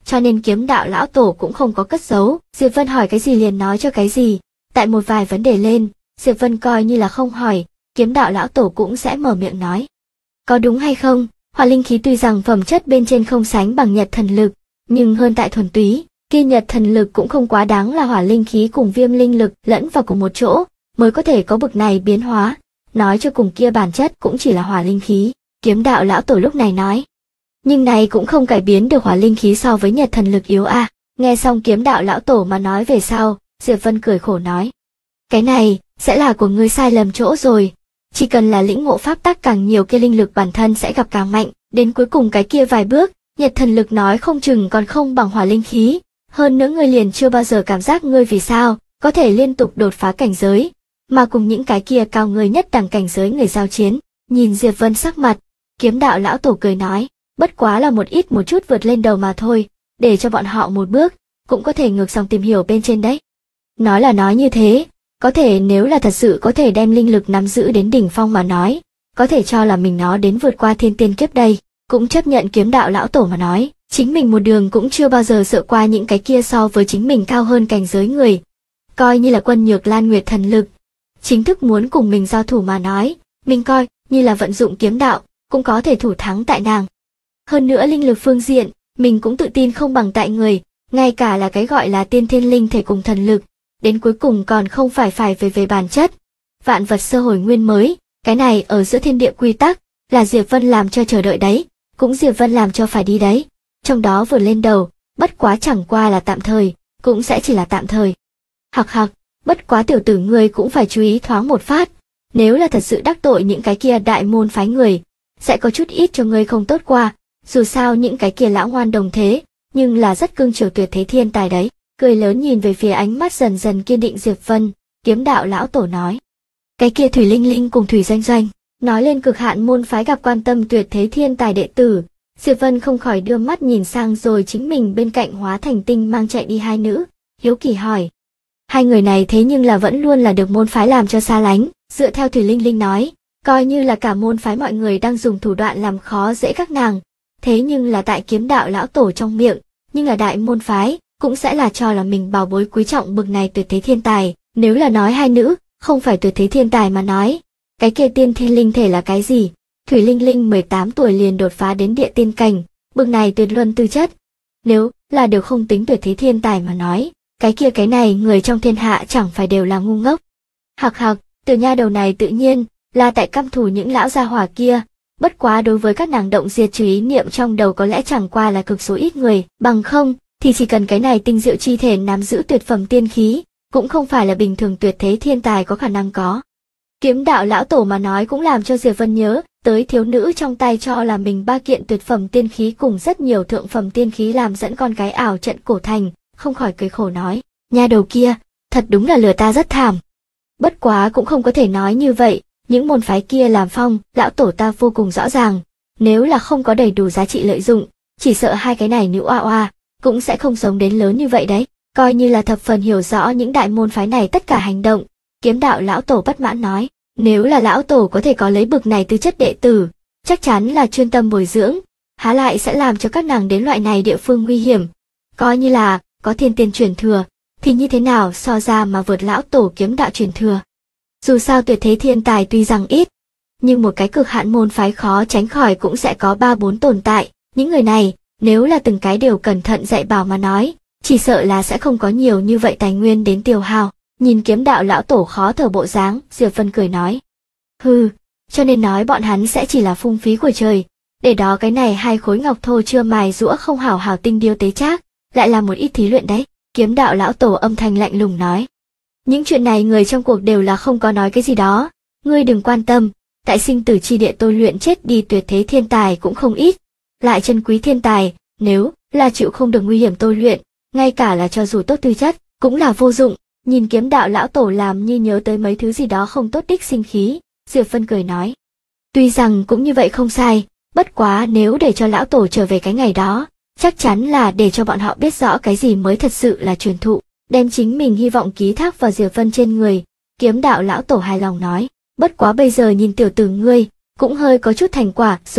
cho nên kiếm đạo lão tổ cũng không có cất giấu. Diệp Vân hỏi cái gì liền nói cho cái gì. Tại một vài vấn đề lên, Diệp Vân coi như là không hỏi, kiếm đạo lão tổ cũng sẽ mở miệng nói. Có đúng hay không, hỏa linh khí tuy rằng phẩm chất bên trên không sánh bằng nhật thần lực, nhưng hơn tại thuần túy, kia nhật thần lực cũng không quá đáng là hỏa linh khí cùng viêm linh lực lẫn vào cùng một chỗ, mới có thể có bực này biến hóa. Nói cho cùng kia bản chất cũng chỉ là hỏa linh khí, kiếm đạo lão tổ lúc này nói. Nhưng này cũng không cải biến được hỏa linh khí so với nhật thần lực yếu à. Nghe xong kiếm đạo lão tổ mà nói về sau, Diệp Vân cười khổ nói. Cái này, sẽ là của ngươi sai lầm chỗ rồi. Chỉ cần là lĩnh ngộ pháp tắc càng nhiều kia linh lực bản thân sẽ gặp càng mạnh, đến cuối cùng cái kia vài bước, nhật thần lực nói không chừng còn không bằng hỏa linh khí. Hơn nữa ngươi liền chưa bao giờ cảm giác ngươi vì sao, có thể liên tục đột phá cảnh giới, mà cùng những cái kia cao ngươi nhất đẳng cảnh giới người giao chiến. Nhìn Diệp Vân sắc mặt, kiếm đạo lão tổ cười nói, bất quá là một chút vượt lên đầu mà thôi, để cho bọn họ một bước, cũng có thể ngược dòng tìm hiểu bên trên đấy. Nói là nói như thế, có thể nếu là thật sự có thể đem linh lực nắm giữ đến đỉnh phong mà nói, có thể cho là mình nó đến vượt qua thiên tiên kiếp đây, cũng chấp nhận kiếm đạo lão tổ mà nói, chính mình một đường cũng chưa bao giờ sợ qua những cái kia so với chính mình cao hơn cảnh giới người. Coi như là Quân Nhược Lan nguyệt thần lực, chính thức muốn cùng mình giao thủ mà nói, mình coi như là vận dụng kiếm đạo, cũng có thể thủ thắng tại nàng. Hơn nữa linh lực phương diện, mình cũng tự tin không bằng tại người, ngay cả là cái gọi là tiên thiên linh thể cùng thần lực, đến cuối cùng còn không phải về bản chất. Vạn vật sơ hồi nguyên mới, cái này ở giữa thiên địa quy tắc, là Diệp Vân làm cho chờ đợi đấy, cũng Diệp Vân làm cho phải đi đấy. Trong đó vừa lên đầu, bất quá chẳng qua là tạm thời, cũng sẽ chỉ là tạm thời. Hặc, bất quá tiểu tử ngươi cũng phải chú ý thoáng một phát, nếu là thật sự đắc tội những cái kia đại môn phái người, sẽ có chút ít cho ngươi không tốt qua, dù sao những cái kia lão ngoan đồng thế, nhưng là rất cưng chiều tuyệt thế thiên tài đấy. Cười lớn nhìn về phía ánh mắt dần dần kiên định Diệp Vân, kiếm đạo lão tổ nói. Cái kia Thủy Linh Linh cùng Thủy Doanh Doanh, nói lên cực hạn môn phái gặp quan tâm tuyệt thế thiên tài đệ tử, Diệp Vân không khỏi đưa mắt nhìn sang rồi chính mình bên cạnh hóa thành tinh mang chạy đi hai nữ, hiếu kỳ hỏi. Hai người này thế nhưng là vẫn luôn là được môn phái làm cho xa lánh, dựa theo Thủy Linh Linh nói, coi như là cả môn phái mọi người đang dùng thủ đoạn làm khó dễ các nàng, thế nhưng là tại kiếm đạo lão tổ trong miệng, nhưng là đại môn phái, cũng sẽ là cho là mình bảo bối quý trọng bực này tuyệt thế thiên tài, nếu là nói hai nữ, không phải tuyệt thế thiên tài mà nói, cái kia tiên thiên linh thể là cái gì? Thủy Linh Linh 18 tuổi liền đột phá đến địa tiên cảnh, bực này tuyệt luân tư chất. Nếu là đều không tính tuyệt thế thiên tài mà nói, cái kia cái này người trong thiên hạ chẳng phải đều là ngu ngốc. Hặc, tiểu nha đầu này tự nhiên là tại căm thù những lão gia hỏa kia, bất quá đối với các nàng động diệt trừ ý niệm trong đầu có lẽ chẳng qua là cực số ít người, bằng không thì chỉ cần cái này tinh diệu chi thể nắm giữ tuyệt phẩm tiên khí, cũng không phải là bình thường tuyệt thế thiên tài có khả năng có. Kiếm đạo lão tổ mà nói cũng làm cho Diệp Vân nhớ tới thiếu nữ trong tay cho là mình 3 kiện tuyệt phẩm tiên khí cùng rất nhiều thượng phẩm tiên khí làm dẫn con gái ảo trận cổ thành, không khỏi cười khổ nói, nha đầu kia, thật đúng là lừa ta rất thảm. Bất quá cũng không có thể nói như vậy, những môn phái kia làm phong, lão tổ ta vô cùng rõ ràng, nếu là không có đầy đủ giá trị lợi dụng, chỉ sợ hai cái này nữ oa cũng sẽ không sống đến lớn như vậy đấy. Coi như là thập phần hiểu rõ những đại môn phái này tất cả hành động, kiếm đạo lão tổ bất mãn nói, nếu là lão tổ có thể có lấy bực này tư chất đệ tử, chắc chắn là chuyên tâm bồi dưỡng, há lại sẽ làm cho các nàng đến loại này địa phương nguy hiểm. Coi như là có thiên tiên truyền thừa, thì như thế nào so ra mà vượt lão tổ kiếm đạo truyền thừa. Dù sao tuyệt thế thiên tài tuy rằng ít, nhưng một cái cực hạn môn phái khó tránh khỏi cũng sẽ có 3-4 tồn tại, những người này, nếu là từng cái đều cẩn thận dạy bảo mà nói, chỉ sợ là sẽ không có nhiều như vậy tài nguyên đến tiêu hao. Nhìn kiếm đạo lão tổ khó thở bộ dáng, Diệp Vân cười nói. Hừ, cho nên nói bọn hắn sẽ chỉ là phung phí của trời, để đó cái này hai khối ngọc thô chưa mài giũa không hảo hảo tinh điêu tế trác, lại là một ít thí luyện đấy. Kiếm đạo lão tổ âm thanh lạnh lùng nói. Những chuyện này người trong cuộc đều là không có nói cái gì đó, ngươi đừng quan tâm, tại sinh tử chi địa tôi luyện chết đi tuyệt thế thiên tài cũng không ít, lại chân quý thiên tài, nếu là chịu không được nguy hiểm tôi luyện, ngay cả là cho dù tốt tư chất, cũng là vô dụng. Nhìn kiếm đạo lão tổ làm như nhớ tới mấy thứ gì đó không tốt đích sinh khí, Diệp Vân cười nói. Tuy rằng cũng như vậy không sai, bất quá nếu để cho lão tổ trở về cái ngày đó, chắc chắn là để cho bọn họ biết rõ cái gì mới thật sự là truyền thụ, đem chính mình hy vọng ký thác vào Diệp Vân trên người. Kiếm đạo lão tổ hài lòng nói, bất quá bây giờ nhìn tiểu tử ngươi, cũng hơi có chút thành quả rồi,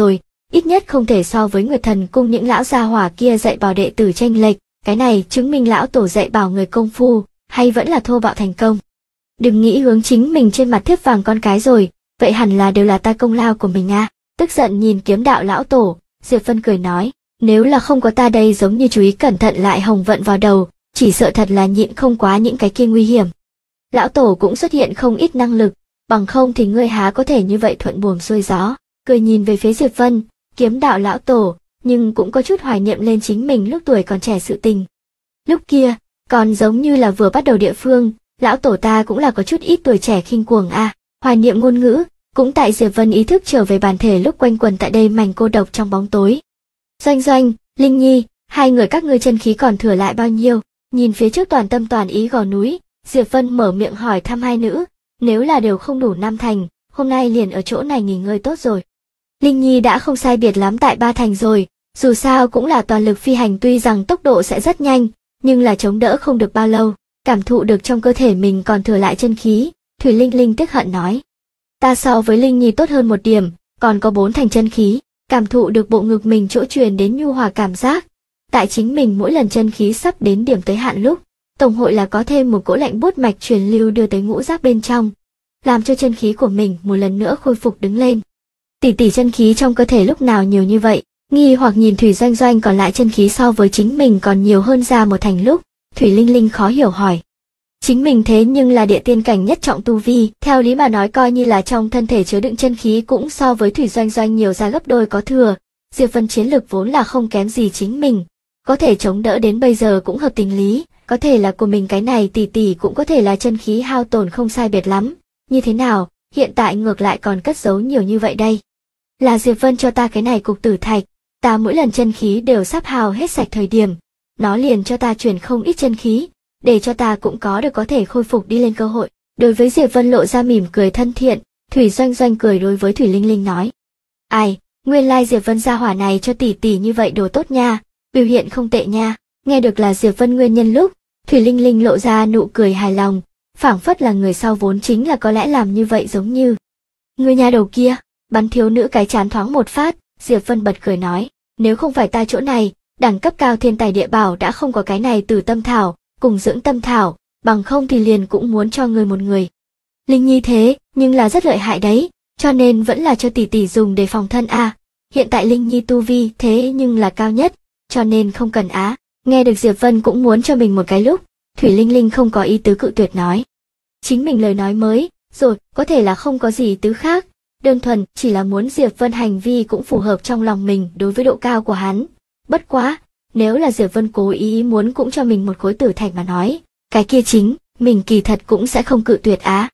ít nhất không thể so với Nguyệt Thần cung những lão gia hỏa kia dạy bảo đệ tử chênh lệch, cái này chứng minh lão tổ dạy bảo người công phu, hay vẫn là thô bạo thành công. Đừng nghĩ hướng chính mình trên mặt thiếp vàng con cái rồi, vậy hẳn là đều là ta công lao của mình à. Tức giận nhìn Kiếm Đạo lão tổ, Diệp Vân cười nói, nếu là không có ta đây giống như chú ý cẩn thận lại hồng vận vào đầu, chỉ sợ thật là nhịn không quá những cái kia nguy hiểm. Lão tổ cũng xuất hiện không ít năng lực, bằng không thì ngươi há có thể như vậy thuận buồm xuôi gió. Cười nhìn về phía Diệp Vân, Kiếm Đạo lão tổ, nhưng cũng có chút hoài niệm lên chính mình lúc tuổi còn trẻ sự tình. Lúc kia, còn giống như là vừa bắt đầu địa phương, lão tổ ta cũng là có chút ít tuổi trẻ khinh cuồng a. Hoài niệm ngôn ngữ, cũng tại Diệp Vân ý thức trở về bản thể lúc quanh quẩn tại đây mảnh cô độc trong bóng tối. Doanh Doanh, Linh Nhi, hai người các ngươi chân khí còn thừa lại bao nhiêu? Nhìn phía trước toàn tâm toàn ý gò núi, Diệp Vân mở miệng hỏi thăm hai nữ, nếu là đều không đủ 5 thành, hôm nay liền ở chỗ này nghỉ ngơi tốt rồi. Linh Nhi đã không sai biệt lắm tại 3 thành rồi, dù sao cũng là toàn lực phi hành, tuy rằng tốc độ sẽ rất nhanh, nhưng là chống đỡ không được bao lâu. Cảm thụ được trong cơ thể mình còn thừa lại chân khí, Thủy Linh Linh tiếc hận nói. Ta so với Linh Nhi tốt hơn một điểm, còn có 4 thành chân khí, cảm thụ được bộ ngực mình chỗ truyền đến nhu hòa cảm giác. Tại chính mình mỗi lần chân khí sắp đến điểm tới hạn lúc, tổng hội là có thêm một cỗ lạnh buốt mạch truyền lưu đưa tới ngũ giác bên trong, làm cho chân khí của mình một lần nữa khôi phục đứng lên. Tỷ tỷ chân khí trong cơ thể lúc nào nhiều như vậy? Nghi hoặc nhìn Thủy Doanh Doanh còn lại chân khí so với chính mình còn nhiều hơn ra 1 thành lúc, Thủy Linh Linh khó hiểu hỏi. Chính mình thế nhưng là địa tiên cảnh nhất trọng tu vi, theo lý mà nói coi như là trong thân thể chứa đựng chân khí cũng so với Thủy Doanh Doanh nhiều ra gấp đôi có thừa. Diệp Vân chiến lực vốn là không kém gì chính mình, có thể chống đỡ đến bây giờ cũng hợp tình lý, có thể là của mình cái này tỷ tỷ cũng có thể là chân khí hao tổn không sai biệt lắm. Như thế nào, hiện tại ngược lại còn cất giấu nhiều như vậy đây? Là Diệp Vân cho ta cái này cục tử thạch, ta mỗi lần chân khí đều sắp hao hết sạch thời điểm, nó liền cho ta chuyển không ít chân khí, để cho ta cũng có được có thể khôi phục đi lên cơ hội. Đối với Diệp Vân lộ ra mỉm cười thân thiện, Thủy Doanh Doanh cười đối với Thủy Linh Linh nói. Ai, nguyên lai Diệp Vân gia hỏa này cho tỷ tỷ như vậy đồ tốt nha, biểu hiện không tệ nha. Nghe được là Diệp Vân nguyên nhân lúc, Thủy Linh Linh lộ ra nụ cười hài lòng, phảng phất là người sau vốn chính là có lẽ làm như vậy giống như. Người nhà đầu kia, bắn thiếu nữ cái chán thoáng một phát, Diệp Vân bật cười nói, nếu không phải ta chỗ này, đẳng cấp cao thiên tài địa bảo đã không có cái này từ tâm thảo, cùng dưỡng tâm thảo, bằng không thì liền cũng muốn cho người một người. Linh Nhi thế, nhưng là rất lợi hại đấy, cho nên vẫn là cho tỷ tỷ dùng để phòng thân a. Hiện tại Linh Nhi tu vi thế nhưng là cao nhất, cho nên không cần á. Nghe được Diệp Vân cũng muốn cho mình một cái lúc, Thủy Linh Linh không có ý tứ cự tuyệt nói. Chính mình lời nói mới, rồi, có thể là không có gì ý tứ khác, đơn thuần chỉ là muốn Diệp Vân hành vi cũng phù hợp trong lòng mình đối với độ cao của hắn. Bất quá, nếu là Diệp Vân cố ý muốn cũng cho mình một khối tử thạch mà nói, cái kia chính, mình kỳ thật cũng sẽ không cự tuyệt á.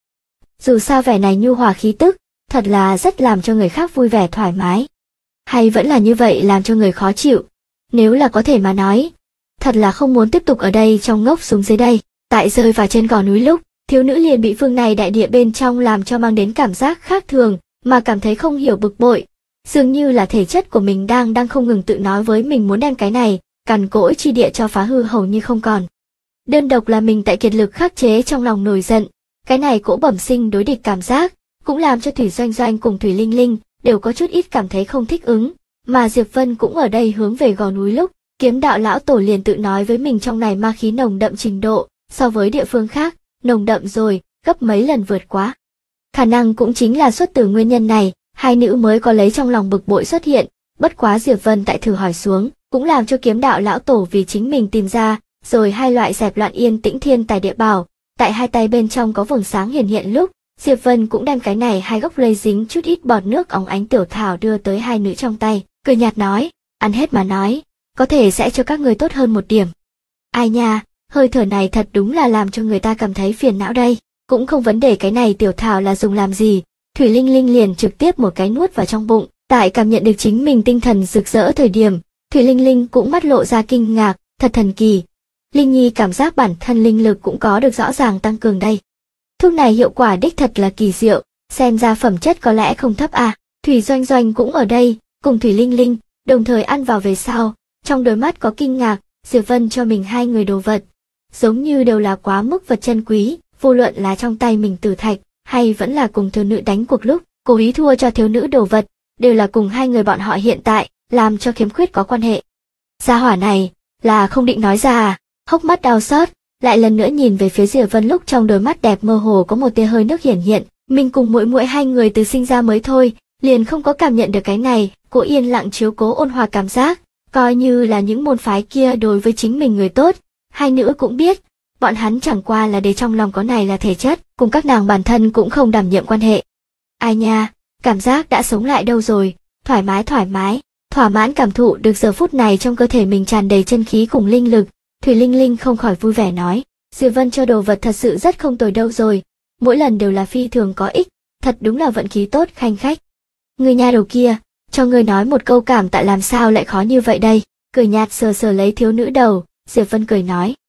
Dù sao vẻ này nhu hòa khí tức, thật là rất làm cho người khác vui vẻ thoải mái. Hay vẫn là như vậy làm cho người khó chịu, nếu là có thể mà nói, thật là không muốn tiếp tục ở đây trong ngốc xuống dưới đây. Tại rơi vào trên gò núi lúc, thiếu nữ liền bị phương này đại địa bên trong làm cho mang đến cảm giác khác thường, mà cảm thấy không hiểu bực bội. Dường như là thể chất của mình đang không ngừng tự nói với mình muốn đem cái này, cằn cỗi chi địa cho phá hư hầu như không còn. Đơn độc là mình tại kiệt lực khắc chế trong lòng nổi giận, cái này cỗ bẩm sinh đối địch cảm giác, cũng làm cho Thủy Doanh Doanh cùng Thủy Linh Linh đều có chút ít cảm thấy không thích ứng, mà Diệp Vân cũng ở đây hướng về gò núi lúc, Kiếm Đạo lão tổ liền tự nói với mình trong này ma khí nồng đậm trình độ, so với địa phương khác, nồng đậm rồi, gấp mấy lần vượt quá. Khả năng cũng chính là xuất từ nguyên nhân này, hai nữ mới có lấy trong lòng bực bội xuất hiện, bất quá Diệp Vân tại thử hỏi xuống, cũng làm cho Kiếm Đạo lão tổ vì chính mình tìm ra, rồi hai loại dẹp loạn yên tĩnh thiên tài địa bảo, tại hai tay bên trong có vầng sáng hiển hiện lúc, Diệp Vân cũng đem cái này hai gốc lây dính chút ít bọt nước óng ánh tiểu thảo đưa tới hai nữ trong tay, cười nhạt nói, ăn hết mà nói, có thể sẽ cho các người tốt hơn một điểm. Ai nha, hơi thở này thật đúng là làm cho người ta cảm thấy phiền não đây, cũng không vấn đề cái này tiểu thảo là dùng làm gì, Thủy Linh Linh liền trực tiếp một cái nuốt vào trong bụng, tại cảm nhận được chính mình tinh thần rực rỡ thời điểm, Thủy Linh Linh cũng mắt lộ ra kinh ngạc, thật thần kỳ. Linh Nhi cảm giác bản thân linh lực cũng có được rõ ràng tăng cường đây. Thuốc này hiệu quả đích thật là kỳ diệu, xem ra phẩm chất có lẽ không thấp à. Thủy Doanh Doanh cũng ở đây, cùng Thủy Linh Linh, đồng thời ăn vào về sau, trong đôi mắt có kinh ngạc, Diệp Vân cho mình hai người đồ vật, giống như đều là quá mức vật chân quý, vô luận là trong tay mình tử thạch, hay vẫn là cùng thiếu nữ đánh cuộc lúc, cố ý thua cho thiếu nữ đồ vật, đều là cùng hai người bọn họ hiện tại, làm cho khiếm khuyết có quan hệ. Gia hỏa này, là không định nói ra à? Hốc mắt đau xót, lại lần nữa nhìn về phía Diệp Vân lúc trong đôi mắt đẹp mơ hồ có một tia hơi nước hiển hiện, mình cùng muội muội hai người từ sinh ra mới thôi, liền không có cảm nhận được cái này, cô yên lặng chiếu cố ôn hòa cảm giác, coi như là những môn phái kia đối với chính mình người tốt, hai nữ cũng biết, bọn hắn chẳng qua là để trong lòng có này là thể chất, cùng các nàng bản thân cũng không đảm nhiệm quan hệ. Ai nha, cảm giác đã sống lại đâu rồi, thoải mái, thỏa mãn cảm thụ được giờ phút này trong cơ thể mình tràn đầy chân khí cùng linh lực, Thủy Linh Linh không khỏi vui vẻ nói, Diệp Vân cho đồ vật thật sự rất không tồi đâu rồi, mỗi lần đều là phi thường có ích, thật đúng là vận khí tốt khanh khách. Người nhà đầu kia, cho người nói một câu cảm tạ làm sao lại khó như vậy đây, cười nhạt sờ sờ lấy thiếu nữ đầu, Diệp Vân cười nói,